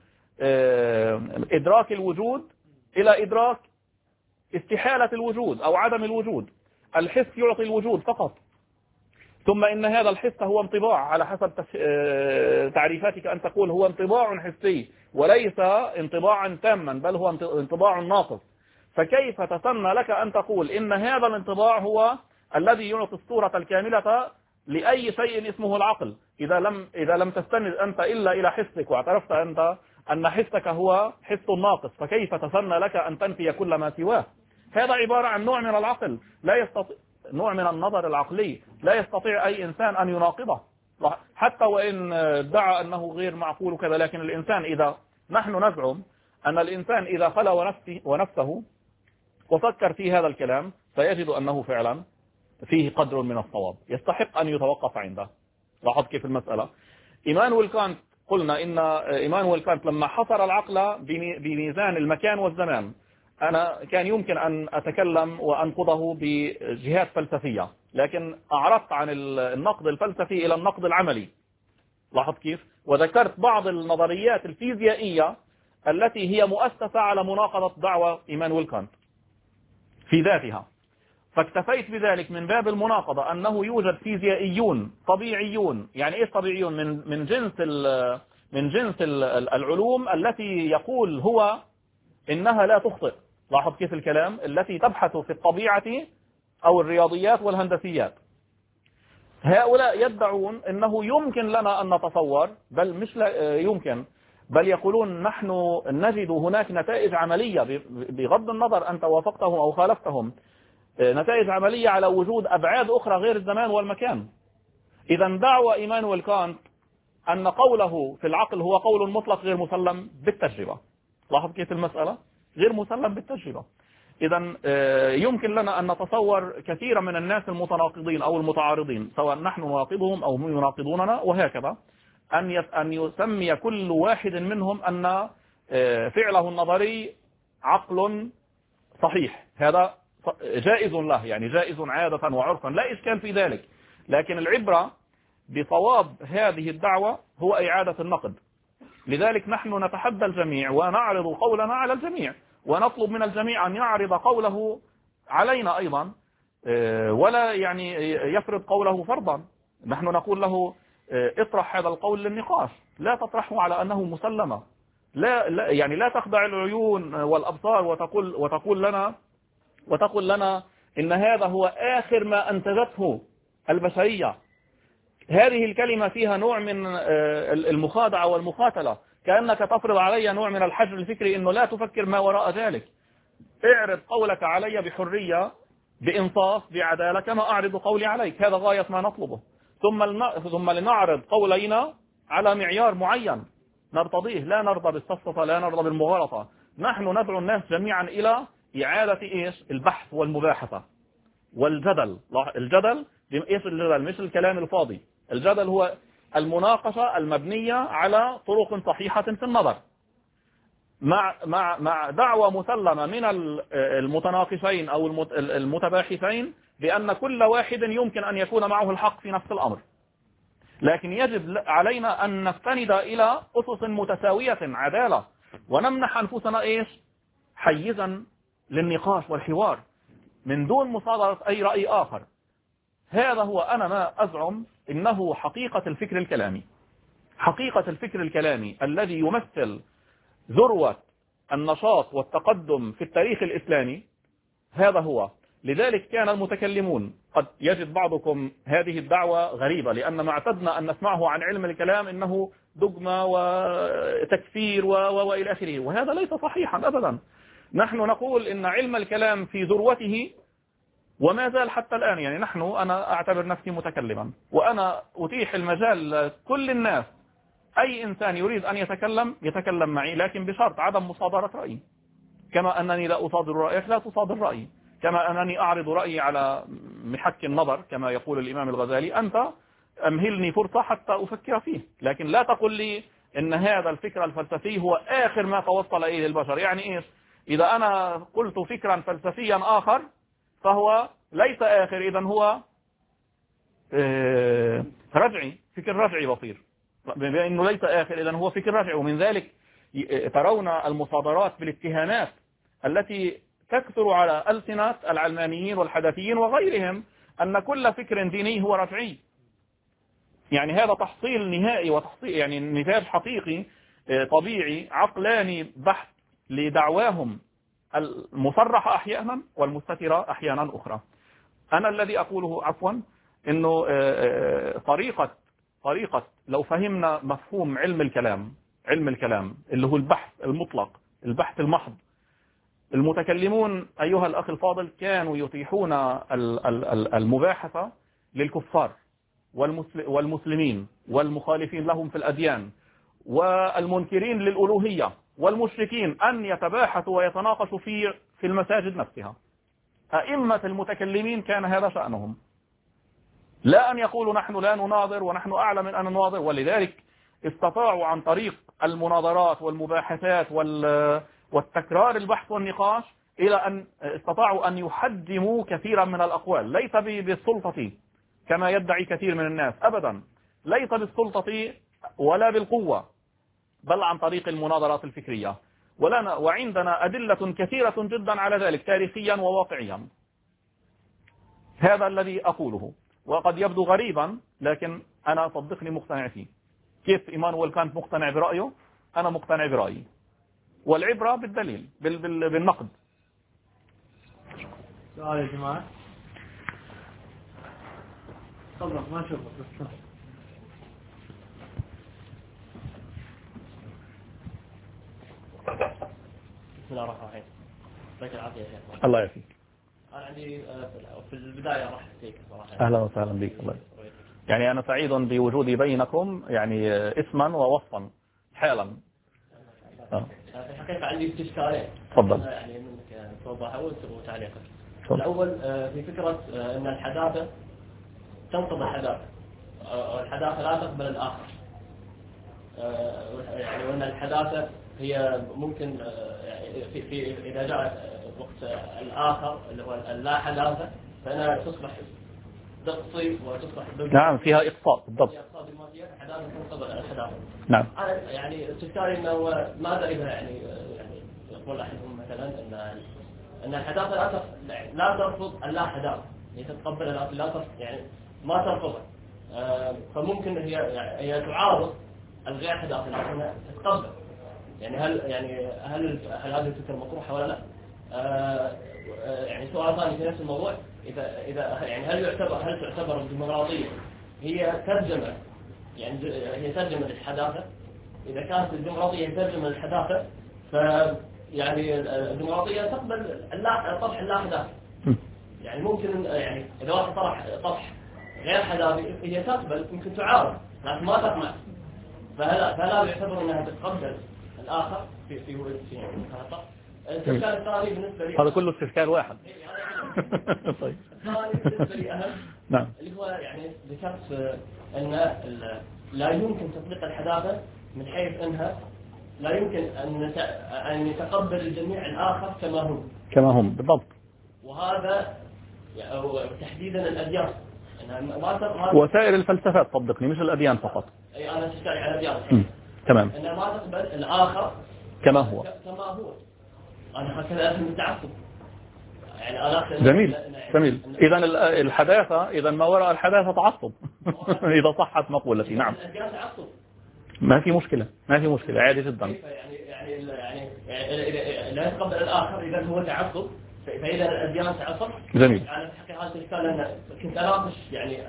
إدراك الوجود إلى إدراك استحالة الوجود أو عدم الوجود؟ الحس يعطي الوجود فقط، ثم إن هذا الحس هو انطباع على حسب تعريفاتك، أن تقول هو انطباع حسي وليس انطباعا تاما، بل هو انطباع ناقص. فكيف تسنى لك أن تقول إن هذا الانطباع هو الذي يعطي الصورة الكاملة لأي شيء اسمه العقل، إذا لم تستند أنت إلا إلى حسك، واعترفت أنت أن حسك هو حس ناقص، فكيف تسنى لك أن تنفي كل ما سواه؟ هذا عبارة عن نوع من العقل لا يستطيع، نوع من النظر العقلي لا يستطيع أي إنسان أن يناقضه، حتى وإن ادعى أنه غير معقول وكذا. لكن الإنسان نحن نزعم أن الإنسان إذا خلى ونفسه وفكر في هذا الكلام سيجد أنه فعلا فيه قدر من الصواب يستحق أن يتوقف عنده. لاحظ كيف المسألة. إيمانويل كانت، قلنا إن إيمانويل كانت لما حصر العقل بميزان المكان والزمان، أنا كان يمكن أن أتكلم وأنقضه بجهات فلسفية، لكن أعرضت عن النقد الفلسفي إلى النقد العملي. لاحظ كيف؟ وذكرت بعض النظريات الفيزيائية التي هي مؤسسة على مناقضة دعوة إيمانويل كانت في ذاتها، فاكتفيت بذلك من باب المناقضة أنه يوجد فيزيائيون طبيعيون. يعني إيه طبيعيون؟ من جنس العلوم التي يقول هو إنها لا تخطئ. لاحظ كيف الكلام، التي تبحث في الطبيعة أو الرياضيات والهندسيات. هؤلاء يدعون أنه يمكن لنا أن نتصور، بل مش يمكن، بل يقولون نحن نجد هناك نتائج عملية، بغض النظر أنت وافقتهم أو خالفتهم، نتائج عملية على وجود أبعاد أخرى غير الزمان والمكان. إذا دعوى إيمانويل كانت أن قوله في العقل هو قول مطلق غير مسلم بالتجربة. لاحظ كيف المسألة، غير مسلم بالتجربة. إذا يمكن لنا أن نتصور كثيرا من الناس المتناقضين أو المتعارضين، سواء نحن نناقضهم أو هم يناقضوننا وهكذا، أن يسمي كل واحد منهم أن فعله النظري عقل صحيح. هذا جائز له، يعني جائز عادة وعرفا، لا إشكال في ذلك. لكن العبرة بصواب هذه الدعوة هو إعادة النقد. لذلك نحن نتحدى الجميع ونعرض قولنا على الجميع، ونطلب من الجميع أن يعرض قوله علينا أيضا، ولا يعني يفرض قوله فرضا. نحن نقول له اطرح هذا القول للنقاش، لا تطرحه على أنه مسلمة. يعني لا تخدع العيون والأبصار وتقول لنا إن هذا هو آخر ما أنتجته البشرية. هذه الكلمة فيها نوع من المخادعة والمخاتلة، كأنك تفرض علي نوع من الحجر الفكري، إنه لا تفكر ما وراء ذلك. اعرض قولك علي بحرية، بإنصاف، بعدالة، كما أعرض قولي عليك. هذا غاية ما نطلبه. ثم لنعرض قولينا على معيار معين نرتضيه، لا نرضى بالسفسطة، لا نرضى بالمغالطة. نحن ندعو الناس جميعا إلى إعادة البحث والمباحثة والجدل. الجدل إيش الجدل؟ مش الكلام الفاضي. الجدل هو المناقشة المبنية على طرق صحيحة في النظر، مع دعوة مسلمة من المتناقشين أو المتباحثين بأن كل واحد يمكن أن يكون معه الحق في نفس الأمر. لكن يجب علينا أن نستند إلى أسس متساوية، عدالة، ونمنح أنفسنا حيزا للنقاش والحوار من دون مصادرة أي رأي آخر. هذا هو أنا ما أزعم إنه حقيقة الفكر الكلامي. حقيقة الفكر الكلامي الذي يمثل ذروة النشاط والتقدم في التاريخ الإسلامي، هذا هو. لذلك كان المتكلمون، قد يجد بعضكم هذه الدعوة غريبة، لأن ما اعتدنا أن نسمعه عن علم الكلام إنه دogma وتكفير وإلى آخره، وهذا ليس صحيحا أبدا. نحن نقول إن علم الكلام في ذروته وما زال حتى الآن. يعني أنا أعتبر نفسي متكلما، وأنا أتيح المجال لكل الناس، أي إنسان يريد أن يتكلم معي، لكن بشرط عدم مصادرة رأيي. كما أنني لا أصادر رأيك لا تصادر رأيي، كما أنني أعرض رأيي على محك النظر كما يقول الإمام الغزالي، أنت أمهلني فرصة حتى أفكر فيه، لكن لا تقل لي إن هذا الفكر الفلسفي هو آخر ما توصل إليه البشر. يعني إيش؟ إذا أنا قلت فكرا فلسفيا آخر فهو ليس آخر، إذن هو رجعي، فكر رجعي بصير، بأنه ليس آخر إذن هو فكر رجعي. ومن ذلك ترون المصادرات بالاتهامات التي تكثر على ألسنة العلمانيين والحداثيين وغيرهم، أن كل فكر ديني هو رجعي. يعني هذا تحصيل نهائي وتحصيل يعني نتاج حقيقي طبيعي عقلاني بحت لدعواهم المصرحة أحيانا والمستترة أحيانا أخرى. أنا الذي أقوله عفوا أنه طريقة لو فهمنا مفهوم علم الكلام اللي هو البحث المطلق، البحث المحض، المتكلمون أيها الأخ الفاضل كانوا يتيحون المباحثة للكفار والمسلمين والمخالفين لهم في الأديان والمنكرين للألوهية والمشركين أن يتباحثوا ويتناقشوا في المساجد نفسها. أئمة المتكلمين كان هذا شأنهم، لا أن يقولوا نحن لا نناظر ونحن أعلى من أن نناظر. ولذلك استطاعوا عن طريق المناظرات والمباحثات والتكرار البحث والنقاش إلى أن استطاعوا أن يحجموا كثيرا من الأقوال، ليس بالسلطة كما يدعي كثير من الناس، أبدا ليس بالسلطة ولا بالقوة، بل عن طريق المناظرات الفكرية. وعندنا أدلة كثيرة جدا على ذلك تاريخيا وواقعيا. هذا الذي أقوله، وقد يبدو غريبا لكن أنا صدقني مقتنع فيه. كيف إيمانويل كانت مقتنع برأيه، أنا مقتنع برأيي، والعبرة بالدليل بالنقد. سؤال يا جماعة، تفضل ما شوفك بس. بسم الله الرحمن الرحيم. يعطيك العافية يا شيخ. الله يعافيك. أنا عندي في البداية راح فيك صراحة. أهلا وسهلا بك. الله يعني أنا سعيد بوجودي بينكم، يعني اسما ووصفا حالا. في الحقيقة عندي استشكالين. تفضل. يعني منك توضحه وتعليقك. الأول في فكرة أن الحداثة تنقض الحداثة، الحداثة لا تقبل الآخر. يعني وأن الحداثة هي ممكن إذا جاء وقت الآخر اللي هو اللا حداثة فإنها تصبح تقصي وتصبح نعم فيها إقصاء بالضبط. حداثة تنقض الحداثة. نعم. أنا يعني استفساري إنه ماذا إذا يعني يقول أحدهم مثلا أن الحداثة لا ترفض اللا حداثة، هي تتقبل لا يعني ما ترفضها، فممكن هي تعارض الغير حداثة لكنها تتقبل. يعني هل هذه الفكرة مطروحة ولا لا؟ يعني سؤال ثاني في نفس الموضوع، إذا يعني هل تعتبر الديمقراطية هي ترجمة، يعني هي ترجمة للحداثة؟ إذا كانت الديمقراطية ترجمة للحداثة يعني الديمقراطية تقبل طرح اللا حداثة. يعني ممكن يعني إذا واحد طرح غير حداثي هي تقبل، يمكن تعارض لكن ما تقمع، فلا يعتبر أنها تتقبل الآخر في هذا. الإشكال الثاني بالنسبة لي هذا كله استشكال واحد. طيب. الثاني بالنسبة لي أهم. نعم. اللي هو يعني ذكرت أن لا يمكن تطبيق الحداثة من حيث أنها لا يمكن أن يتقبل الجميع الآخر كما هم بالضبط. وهذا تحديدا الأديان، وسائر الفلسفات صدقني مش الأديان فقط. أي أنا أشتري على الأديان. تمام. أنها ما تقبل الآخر كما هو. أنا هكذا أفهم التعصب. يعني جميل. إذا الحداثة، إذا ما وراء الحداثة تعصب. إذا صحت مقولتي. نعم. الأديان تعصب. ما في مشكلة عادي جدا. يعني لا يتقبل الآخر إذا هو تعصب، فإذا الأديان تعصب. جميل. أنا في حقيقة هذا الإشكال أن كنت أناقش يعني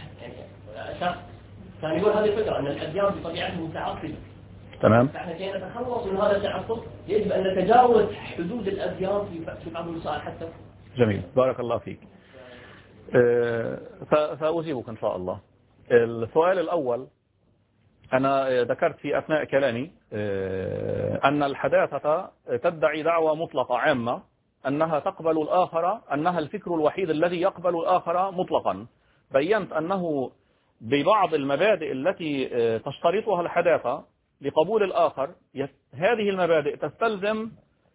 شخص كان يقول هذه الفكرة أن الأديان بطبيعتها متعصبة. تمام. فإحنا كي نتخلص من هذا التعصب يجب أن نتجاوز حدود الأديان في بعض المسائل حتى. جميل. بارك الله فيك. سأجيبك إن شاء الله. السؤال الأول، أنا ذكرت في أثناء كلامي أن الحداثة تدعي دعوة مطلقة عامة أنها تقبل الآخر، أنها الفكر الوحيد الذي يقبل الآخر مطلقا. بينت أنه ببعض المبادئ التي تشترطها الحداثة لقبول الآخر، هذه المبادئ تستلزم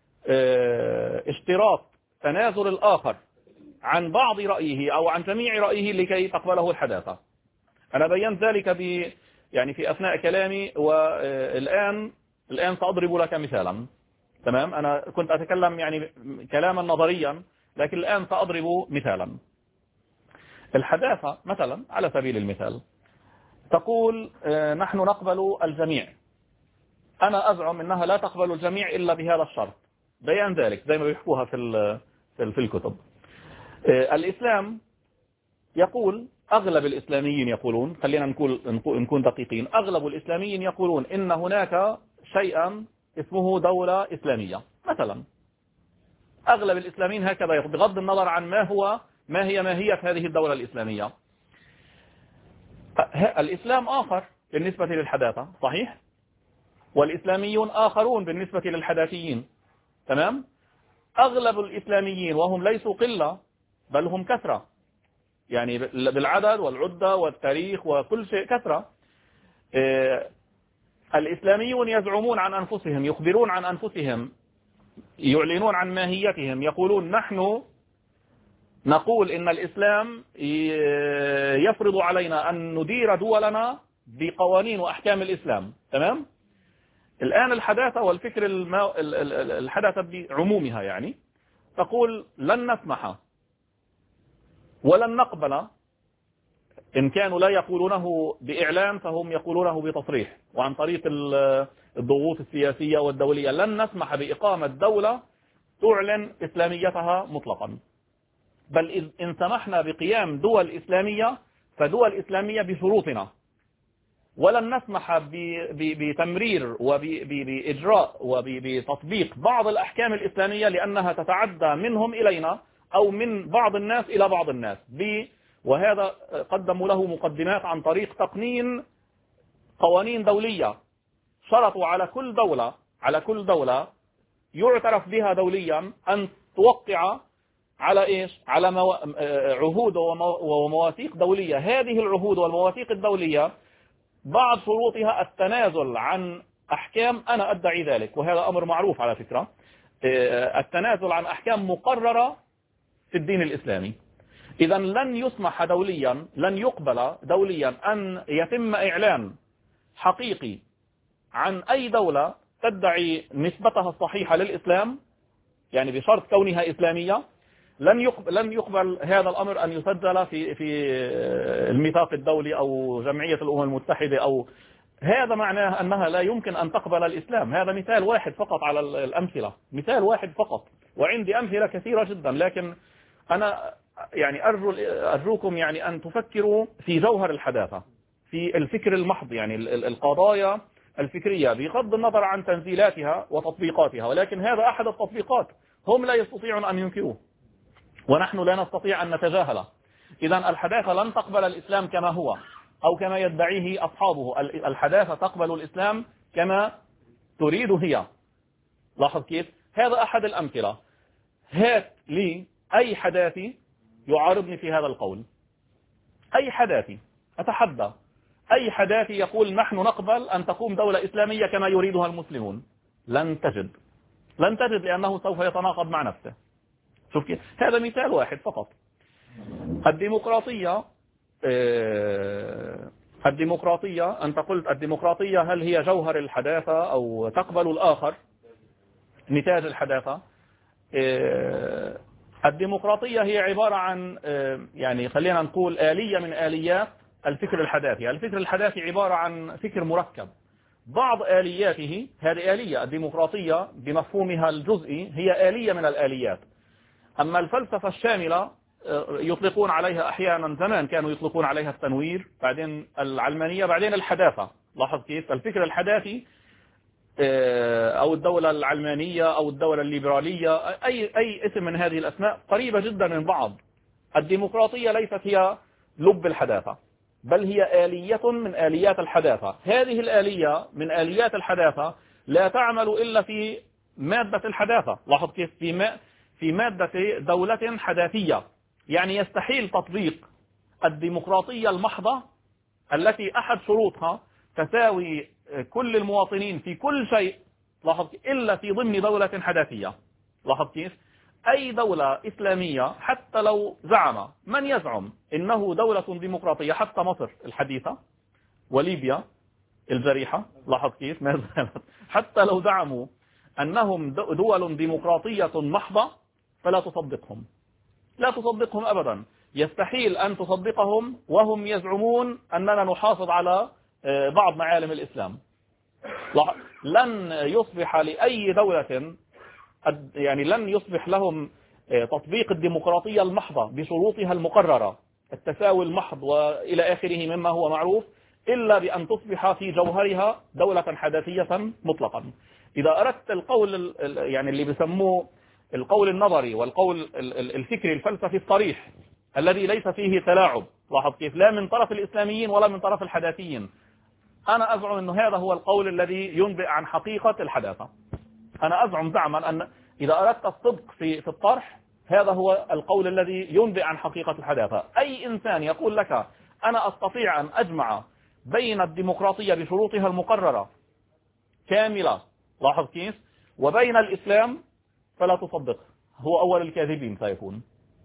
اشتراط تنازل الآخر عن بعض رأيه أو عن جميع رأيه لكي تقبله الحداثة. أنا بينت ذلك يعني في أثناء كلامي، والآن سأضرب لك مثالا. تمام، أنا كنت أتكلم يعني كلاما نظريا، لكن الآن سأضرب مثالا. الحداثة مثلا على سبيل المثال تقول نحن نقبل الجميع. أنا أزعم أنها لا تقبل الجميع إلا بهذا الشرط. بيان ذلك زي ما بيحكوها في الكتب. الإسلام يقول، أغلب الإسلاميين يقولون، خلينا نكون دقيقين، أغلب الإسلاميين يقولون إن هناك شيئا اسمه دولة إسلامية مثلا. أغلب الإسلاميين هكذا يقول، بغض النظر عن ما هي ماهية هذه الدولة الإسلامية. الإسلام آخر بالنسبة للحداثة، صحيح؟ والإسلاميون آخرون بالنسبة للحداثيين. تمام؟ أغلب الإسلاميين وهم ليسوا قلة بل هم كثرة، يعني بالعدد والعدة والتاريخ وكل شيء كثرة. الإسلاميون يزعمون عن أنفسهم، يخبرون عن أنفسهم، يعلنون عن ماهيتهم، يقولون نحن نقول إن الإسلام يفرض علينا أن ندير دولنا بقوانين وأحكام الإسلام. تمام؟ الآن الحداثة والفكر الحداثة بعمومها يعني تقول لن نسمح ولن نقبل، إن كانوا لا يقولونه بإعلان فهم يقولونه بتصريح وعن طريق الضغوط السياسية والدولية. لن نسمح بإقامة دولة تعلن إسلاميتها مطلقا، بل إن سمحنا بقيام دول إسلامية فدول إسلامية بشروطنا، ولن نسمح بتمرير وبإجراء وبتطبيق بعض الأحكام الإسلامية لأنها تتعدى منهم إلينا أو من بعض الناس إلى بعض الناس. وهذا قدموا له مقدمات عن طريق تقنين قوانين دولية، شرطوا على كل دولة يعترف بها دوليا أن توقع على إيش؟ على عهود ومواثيق دولية. هذه العهود والمواثيق الدولية بعض شروطها التنازل عن أحكام، أنا أدعي ذلك وهذا أمر معروف على فكرة، التنازل عن أحكام مقررة في الدين الإسلامي. إذا لن يسمح دوليا، لن يقبل دوليا أن يتم إعلان حقيقي عن أي دولة تدعي نسبتها الصحيحة للإسلام، يعني بشرط كونها إسلامية. لن يقبل هذا الأمر أن يسجل في الميثاق الدولي أو جمعية الأمم المتحدة، أو هذا معناه أنها لا يمكن أن تقبل الإسلام. هذا مثال واحد فقط على الأمثلة، مثال واحد فقط، وعندي أمثلة كثيرة جدا. لكن أنا يعني أرجوكم يعني أن تفكروا في جوهر الحداثة، في الفكر المحض، يعني القضايا الفكرية بغض النظر عن تنزيلاتها وتطبيقاتها. ولكن هذا أحد التطبيقات هم لا يستطيعون أن ينكروه ونحن لا نستطيع أن نتجاهله. إذا الحداثة لن تقبل الإسلام كما هو أو كما يدعيه أصحابه. الحداثة تقبل الإسلام كما تريد هي. لاحظ كيف؟ هذا أحد الأمثلة. هات لي أي حداثي يعارضني في هذا القول، أي حداثي، أتحدى أي حداثي يقول نحن نقبل أن تقوم دولة إسلامية كما يريدها المسلمون. لن تجد لأنه سوف يتناقض مع نفسه. شوف كيف؟ هذا مثال واحد فقط. الديمقراطية أنت قلت الديمقراطية هل هي جوهر الحداثة أو تقبل الآخر نتاج الحداثة؟ الديمقراطية هي عبارة عن يعني خلينا نقول آلية من آليات الفكر الحداثي. الفكر الحداثي عبارة عن فكر مركب، بعض آلياته هذه آلية. الديمقراطية بمفهومها الجزئي هي آلية من الآليات. أما الفلسفة الشاملة يطلقون عليها أحيانا، زمان كانوا يطلقون عليها التنوير، بعدين العلمانية، بعدين الحداثة. لاحظ كيف؟ الفكر الحداثي أو الدولة العلمانية أو الدولة الليبرالية، أي اسم من هذه الأسماء قريبة جدا من بعض. الديمقراطية ليست هي لب الحداثة، بل هي آلية من آليات الحداثة. هذه الآلية من آليات الحداثة لا تعمل إلا في مادة الحداثة. لاحظ كيف في مادة دولة حداثية. يعني يستحيل تطبيق الديمقراطية المحضة التي أحد شروطها تساوي كل المواطنين في كل شيء، لاحظ، إلا في ضمن دولة حداثية. لاحظ كيف أي دولة إسلامية حتى لو زعم من يزعم إنه دولة ديمقراطية، حتى مصر الحديثة وليبيا الجريحة، لاحظ كيف ما زالت، حتى لو زعموا أنهم دول ديمقراطية محضة فلا تصدقهم، لا تصدقهم أبدا. يستحيل أن تصدقهم وهم يزعمون أننا نحافظ على بعض معالم الإسلام. لن يصبح لأي دولة، يعني لن يصبح لهم تطبيق الديمقراطية المحضة بشروطها المقررة، التساوي المحض وإلى آخره مما هو معروف، إلا بأن تصبح في جوهرها دولة حداثية مطلقا. إذا أردت القول يعني اللي بيسموه القول النظري والقول الفكري الفلسفي الصريح الذي ليس فيه تلاعب، لاحظ كيف، لا من طرف الإسلاميين ولا من طرف الحداثيين، أنا أزعم أن هذا هو القول الذي ينبئ عن حقيقة الحداثة. أنا أزعم زعما أن إذا أردت الصدق في الطرح، هذا هو القول الذي ينبئ عن حقيقة الحداثة. أي إنسان يقول لك أنا أستطيع أن أجمع بين الديمقراطية بشروطها المقررة كاملة، لاحظ كيف، وبين الإسلام، فلا تصدق، هو أول الكاذبين سيكون.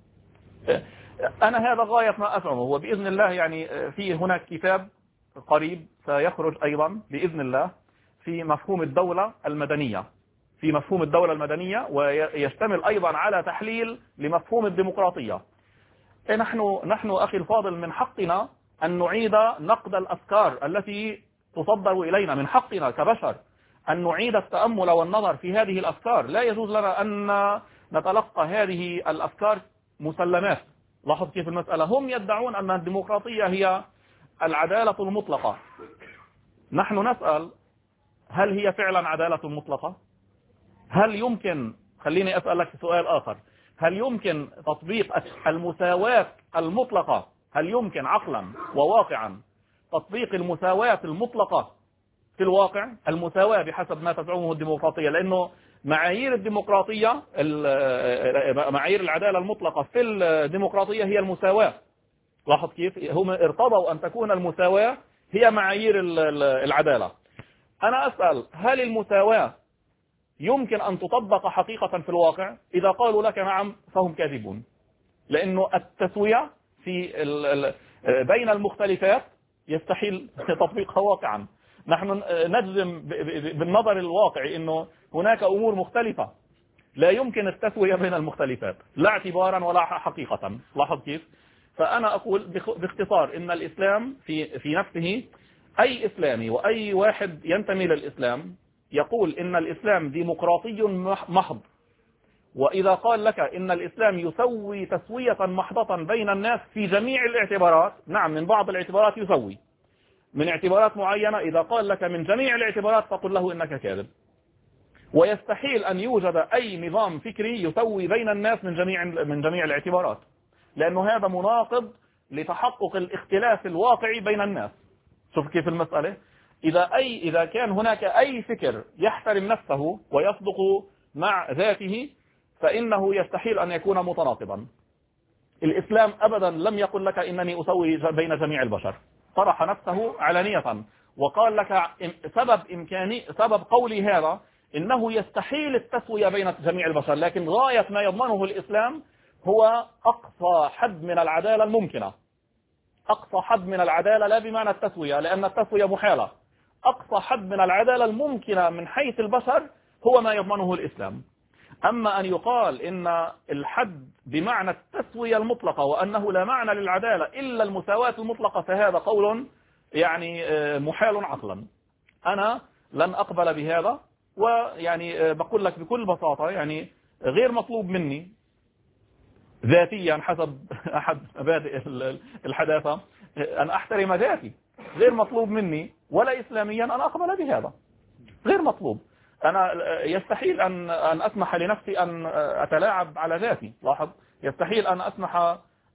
أنا هذا غاية ما أزعمه، وبإذن الله يعني في هناك كتاب قريب سيخرج أيضا بإذن الله في مفهوم الدولة المدنية، في مفهوم الدولة المدنية، ويشتمل أيضا على تحليل لمفهوم الديمقراطية. نحن أخي الفاضل من حقنا أن نعيد نقد الأفكار التي تصدر إلينا، من حقنا كبشر أن نعيد التأمل والنظر في هذه الأفكار. لا يجوز لنا أن نتلقى هذه الأفكار مسلمات. لاحظ كيف المسألة، هم يدعون أن الديمقراطية هي العدالة المطلقة. نحن نسأل هل هي فعلا عدالة مطلقة؟ هل يمكن، خليني أسألك سؤال آخر، هل يمكن تطبيق المساواة المطلقة؟ هل يمكن عقلا وواقعا تطبيق المساواة المطلقة في الواقع؟ المساواة بحسب ما تزعمه الديمقراطية، لأنه معايير الديمقراطية، معايير العدالة المطلقة في الديمقراطية هي المساواة. لاحظ كيف هم ارتضوا أن تكون المساواة هي معايير العدالة. أنا أسأل هل المساواة يمكن أن تطبق حقيقة في الواقع؟ إذا قالوا لك نعم فهم كاذبون، لأنه التسوية في بين المختلفات يستحيل تطبيقها واقعا. نحن نجزم بالنظر الواقعي أنه هناك أمور مختلفة لا يمكن التسوية بين المختلفات، لا اعتبارا ولا حقيقة. لاحظ كيف. فأنا أقول باختصار إن الإسلام في نفسه، أي إسلامي وأي واحد ينتمي للإسلام يقول إن الإسلام ديمقراطي محض. وإذا قال لك إن الإسلام يسوي تسوية محضة بين الناس في جميع الاعتبارات، نعم من بعض الاعتبارات يسوي، من اعتبارات معينة إذا قال لك من جميع الاعتبارات فقل له إنك كاذب. ويستحيل أن يوجد أي نظام فكري يسوي بين الناس من جميع الاعتبارات، لأنه هذا مناقض لتحقق الاختلاف الواقعي بين الناس. شوف كيف المسألة، إذا كان هناك أي فكر يحترم نفسه ويصدق مع ذاته فإنه يستحيل أن يكون متناقضا. الإسلام أبدا لم يقل لك إنني أسوي بين جميع البشر، طرح نفسه علانية وقال لك سبب قولي هذا إنه يستحيل التسوية بين جميع البشر، لكن غاية ما يضمنه الإسلام هو أقصى حد من العدالة الممكنة. أقصى حد من العدالة لا بمعنى التسوية، لأن التسوية محالة. أقصى حد من العدالة الممكنة من حيث البشر هو ما يضمنه الإسلام. أما أن يقال إن الحد بمعنى التسوية المطلقة وأنه لا معنى للعدالة إلا المساواة المطلقة، فهذا قول يعني محال عقلا. أنا لن أقبل بهذا، ويعني بقول لك بكل بساطة يعني غير مطلوب مني ذاتيا حسب أحد مبادئ الحداثة أن أحترم ذاتي، غير مطلوب مني ولا إسلاميا أن أقبل بهذا، غير مطلوب. أنا يستحيل أن أسمح لنفسي أن أتلاعب على ذاتي. لاحظ، يستحيل أن أسمح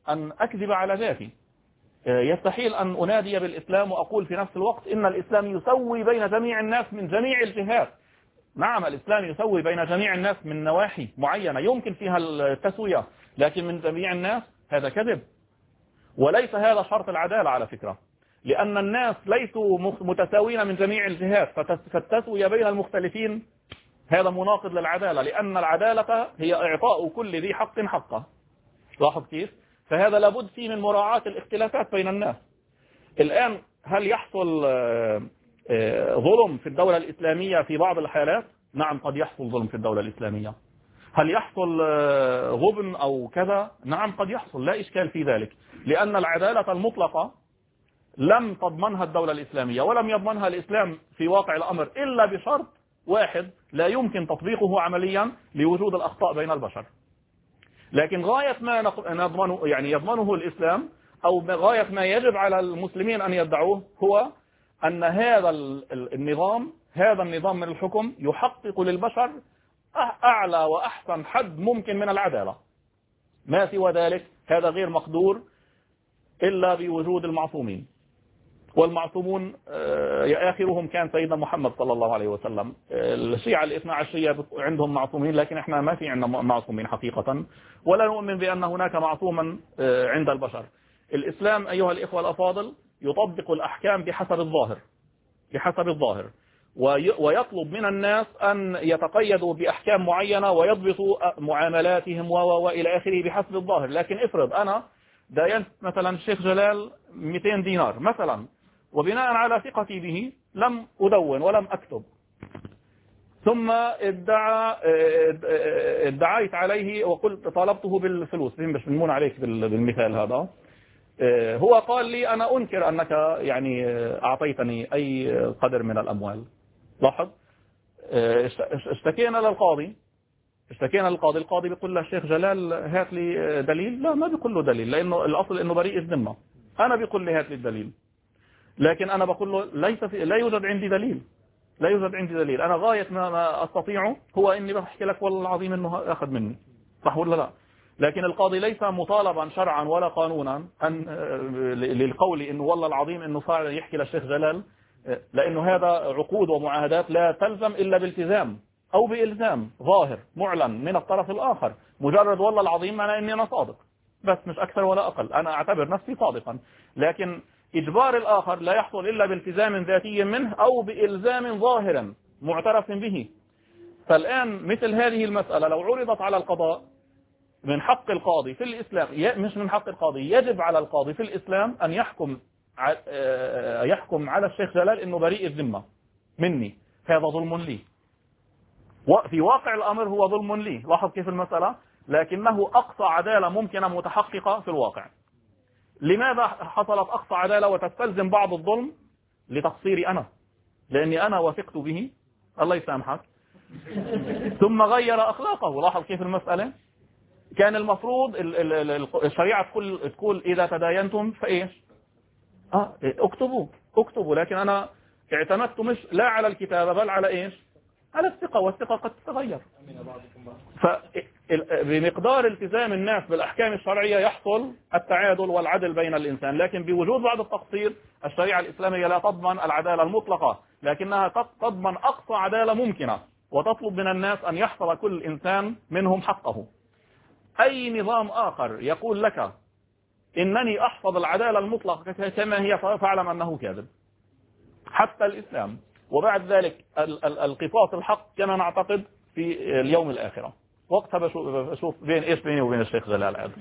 أن أكذب على ذاتي، يستحيل أن أنادي بالإسلام وأقول في نفس الوقت إن الإسلام يسوي بين جميع الناس من جميع الجهات. نعم، الإسلام يسوي بين جميع الناس من نواحي معينة يمكن فيها التسوية، لكن من جميع الناس هذا كذب، وليس هذا شرط العدالة على فكرة، لأن الناس ليسوا متساوين من جميع الجهات، فالتسوية بين المختلفين هذا مناقض للعدالة، لأن العدالة هي إعطاء كل ذي حق حقه. لاحظ كيف؟ فهذا لابد فيه من مراعاة الاختلافات بين الناس. الآن هل يحصل ظلم في الدولة الإسلامية في بعض الحالات؟ نعم، قد يحصل ظلم في الدولة الإسلامية. هل يحصل غبن أو كذا؟ نعم قد يحصل، لا إشكال في ذلك، لأن العدالة المطلقة لم تضمنها الدولة الإسلامية ولم يضمنها الإسلام في واقع الأمر إلا بشرط واحد لا يمكن تطبيقه عمليا لوجود الأخطاء بين البشر. لكن غاية ما نضمنه يعني يضمنه الإسلام أو غاية ما يجب على المسلمين أن يدعوه هو أن هذا النظام من الحكم يحقق للبشر أعلى وأحسن حد ممكن من العدالة. ما سوى ذلك هذا غير مقدور إلا بوجود المعصومين، والمعصومون آخرهم كان سيدنا محمد صلى الله عليه وسلم. الشيعة الاثنى عشرية عندهم معصومين، لكن احنا ما في عندنا معصومين حقيقة، ولا نؤمن بأن هناك معصوما عند البشر. الإسلام أيها الإخوة الأفاضل يطبق الأحكام بحسب الظاهر ويطلب من الناس أن يتقيدوا بأحكام معينة ويضبطوا معاملاتهم وإلى آخره بحسب الظاهر. لكن افرض أنا داينت مثلا الشيخ جلال 200 دينار مثلا، وبناء على ثقتي به لم أدون ولم أكتب، ثم ادعيت عليه وقلت طالبته بالفلوس، مش بنمون عليك بالمثال هذا، هو قال لي أنا أنكر أنك يعني أعطيتني أي قدر من الأموال. لاحظ، اشتكينا للقاضي، القاضي بيقول له الشيخ جلال هات لي دليل. لا، ما بيقول له دليل، لأنه الأصل أنه بريء الذمة. أنا بيقول لي هات لي الدليل، لكن أنا بقول له لا يوجد عندي دليل. أنا غاية ما أستطيعه هو إني بحكي لك والله العظيم إنه أخذ مني، صح ولا لا؟ لكن القاضي ليس مطالبا شرعا ولا قانونا أن للقول إنه والله العظيم إنه صار يحكي للشيخ جلال، لأنه هذا عقود ومعاهدات لا تلزم إلا بالتزام أو بإلزام ظاهر معلن من الطرف الآخر. مجرد والله العظيم أنا إني أنا صادق، بس مش أكثر ولا أقل، أنا أعتبر نفسي صادقا. لكن إجبار الآخر لا يحصل إلا بالتزام ذاتي منه أو بإلزام ظاهر معترف به. فالآن مثل هذه المسألة لو عرضت على القضاء، من حق القاضي في الإسلام، مش من حق القاضي، يجب على القاضي في الإسلام أن يحكم على الشيخ جلال إنه بريء الذمة مني. هذا ظلم لي، وفي واقع الأمر هو ظلم لي. لاحظ كيف المسألة، لكنه أقصى عدالة ممكنة متحققة في الواقع. لماذا حصلت أقصى عدالة وتستلزم بعض الظلم؟ لتقصيري أنا، لأني أنا وثقت به، الله يسامحك، ثم غير أخلاقه. لاحظ كيف المسألة، كان المفروض الشريعة تقول إذا تداينتم فإيش اكتبوا، لكن أنا اعتمدت مش لا على الكتابة بل على إيش، على الثقة، والثقة قد تتغير. فبمقدار التزام الناس بالأحكام الشرعية يحصل التعادل والعدل بين الإنسان. لكن بوجود بعض التقصير، الشريعة الإسلامية لا تضمن العدالة المطلقة، لكنها تضمن أقصى عدالة ممكنة، وتطلب من الناس أن يحصل كل إنسان منهم حقه. أي نظام آخر يقول لك إنني أحفظ العدالة المطلقة كما هي فاعلم أنه كاذب. حتى الإسلام، وبعد ذلك القصاص الحق كما نعتقد في اليوم الآخرة. وقتها بشوف بيني وبين الشيخ جلال عاد.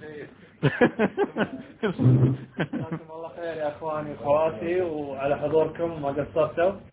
جزاكم الله خير يا اخواني واخواتي، وعلى حضوركم ما قصرتوا.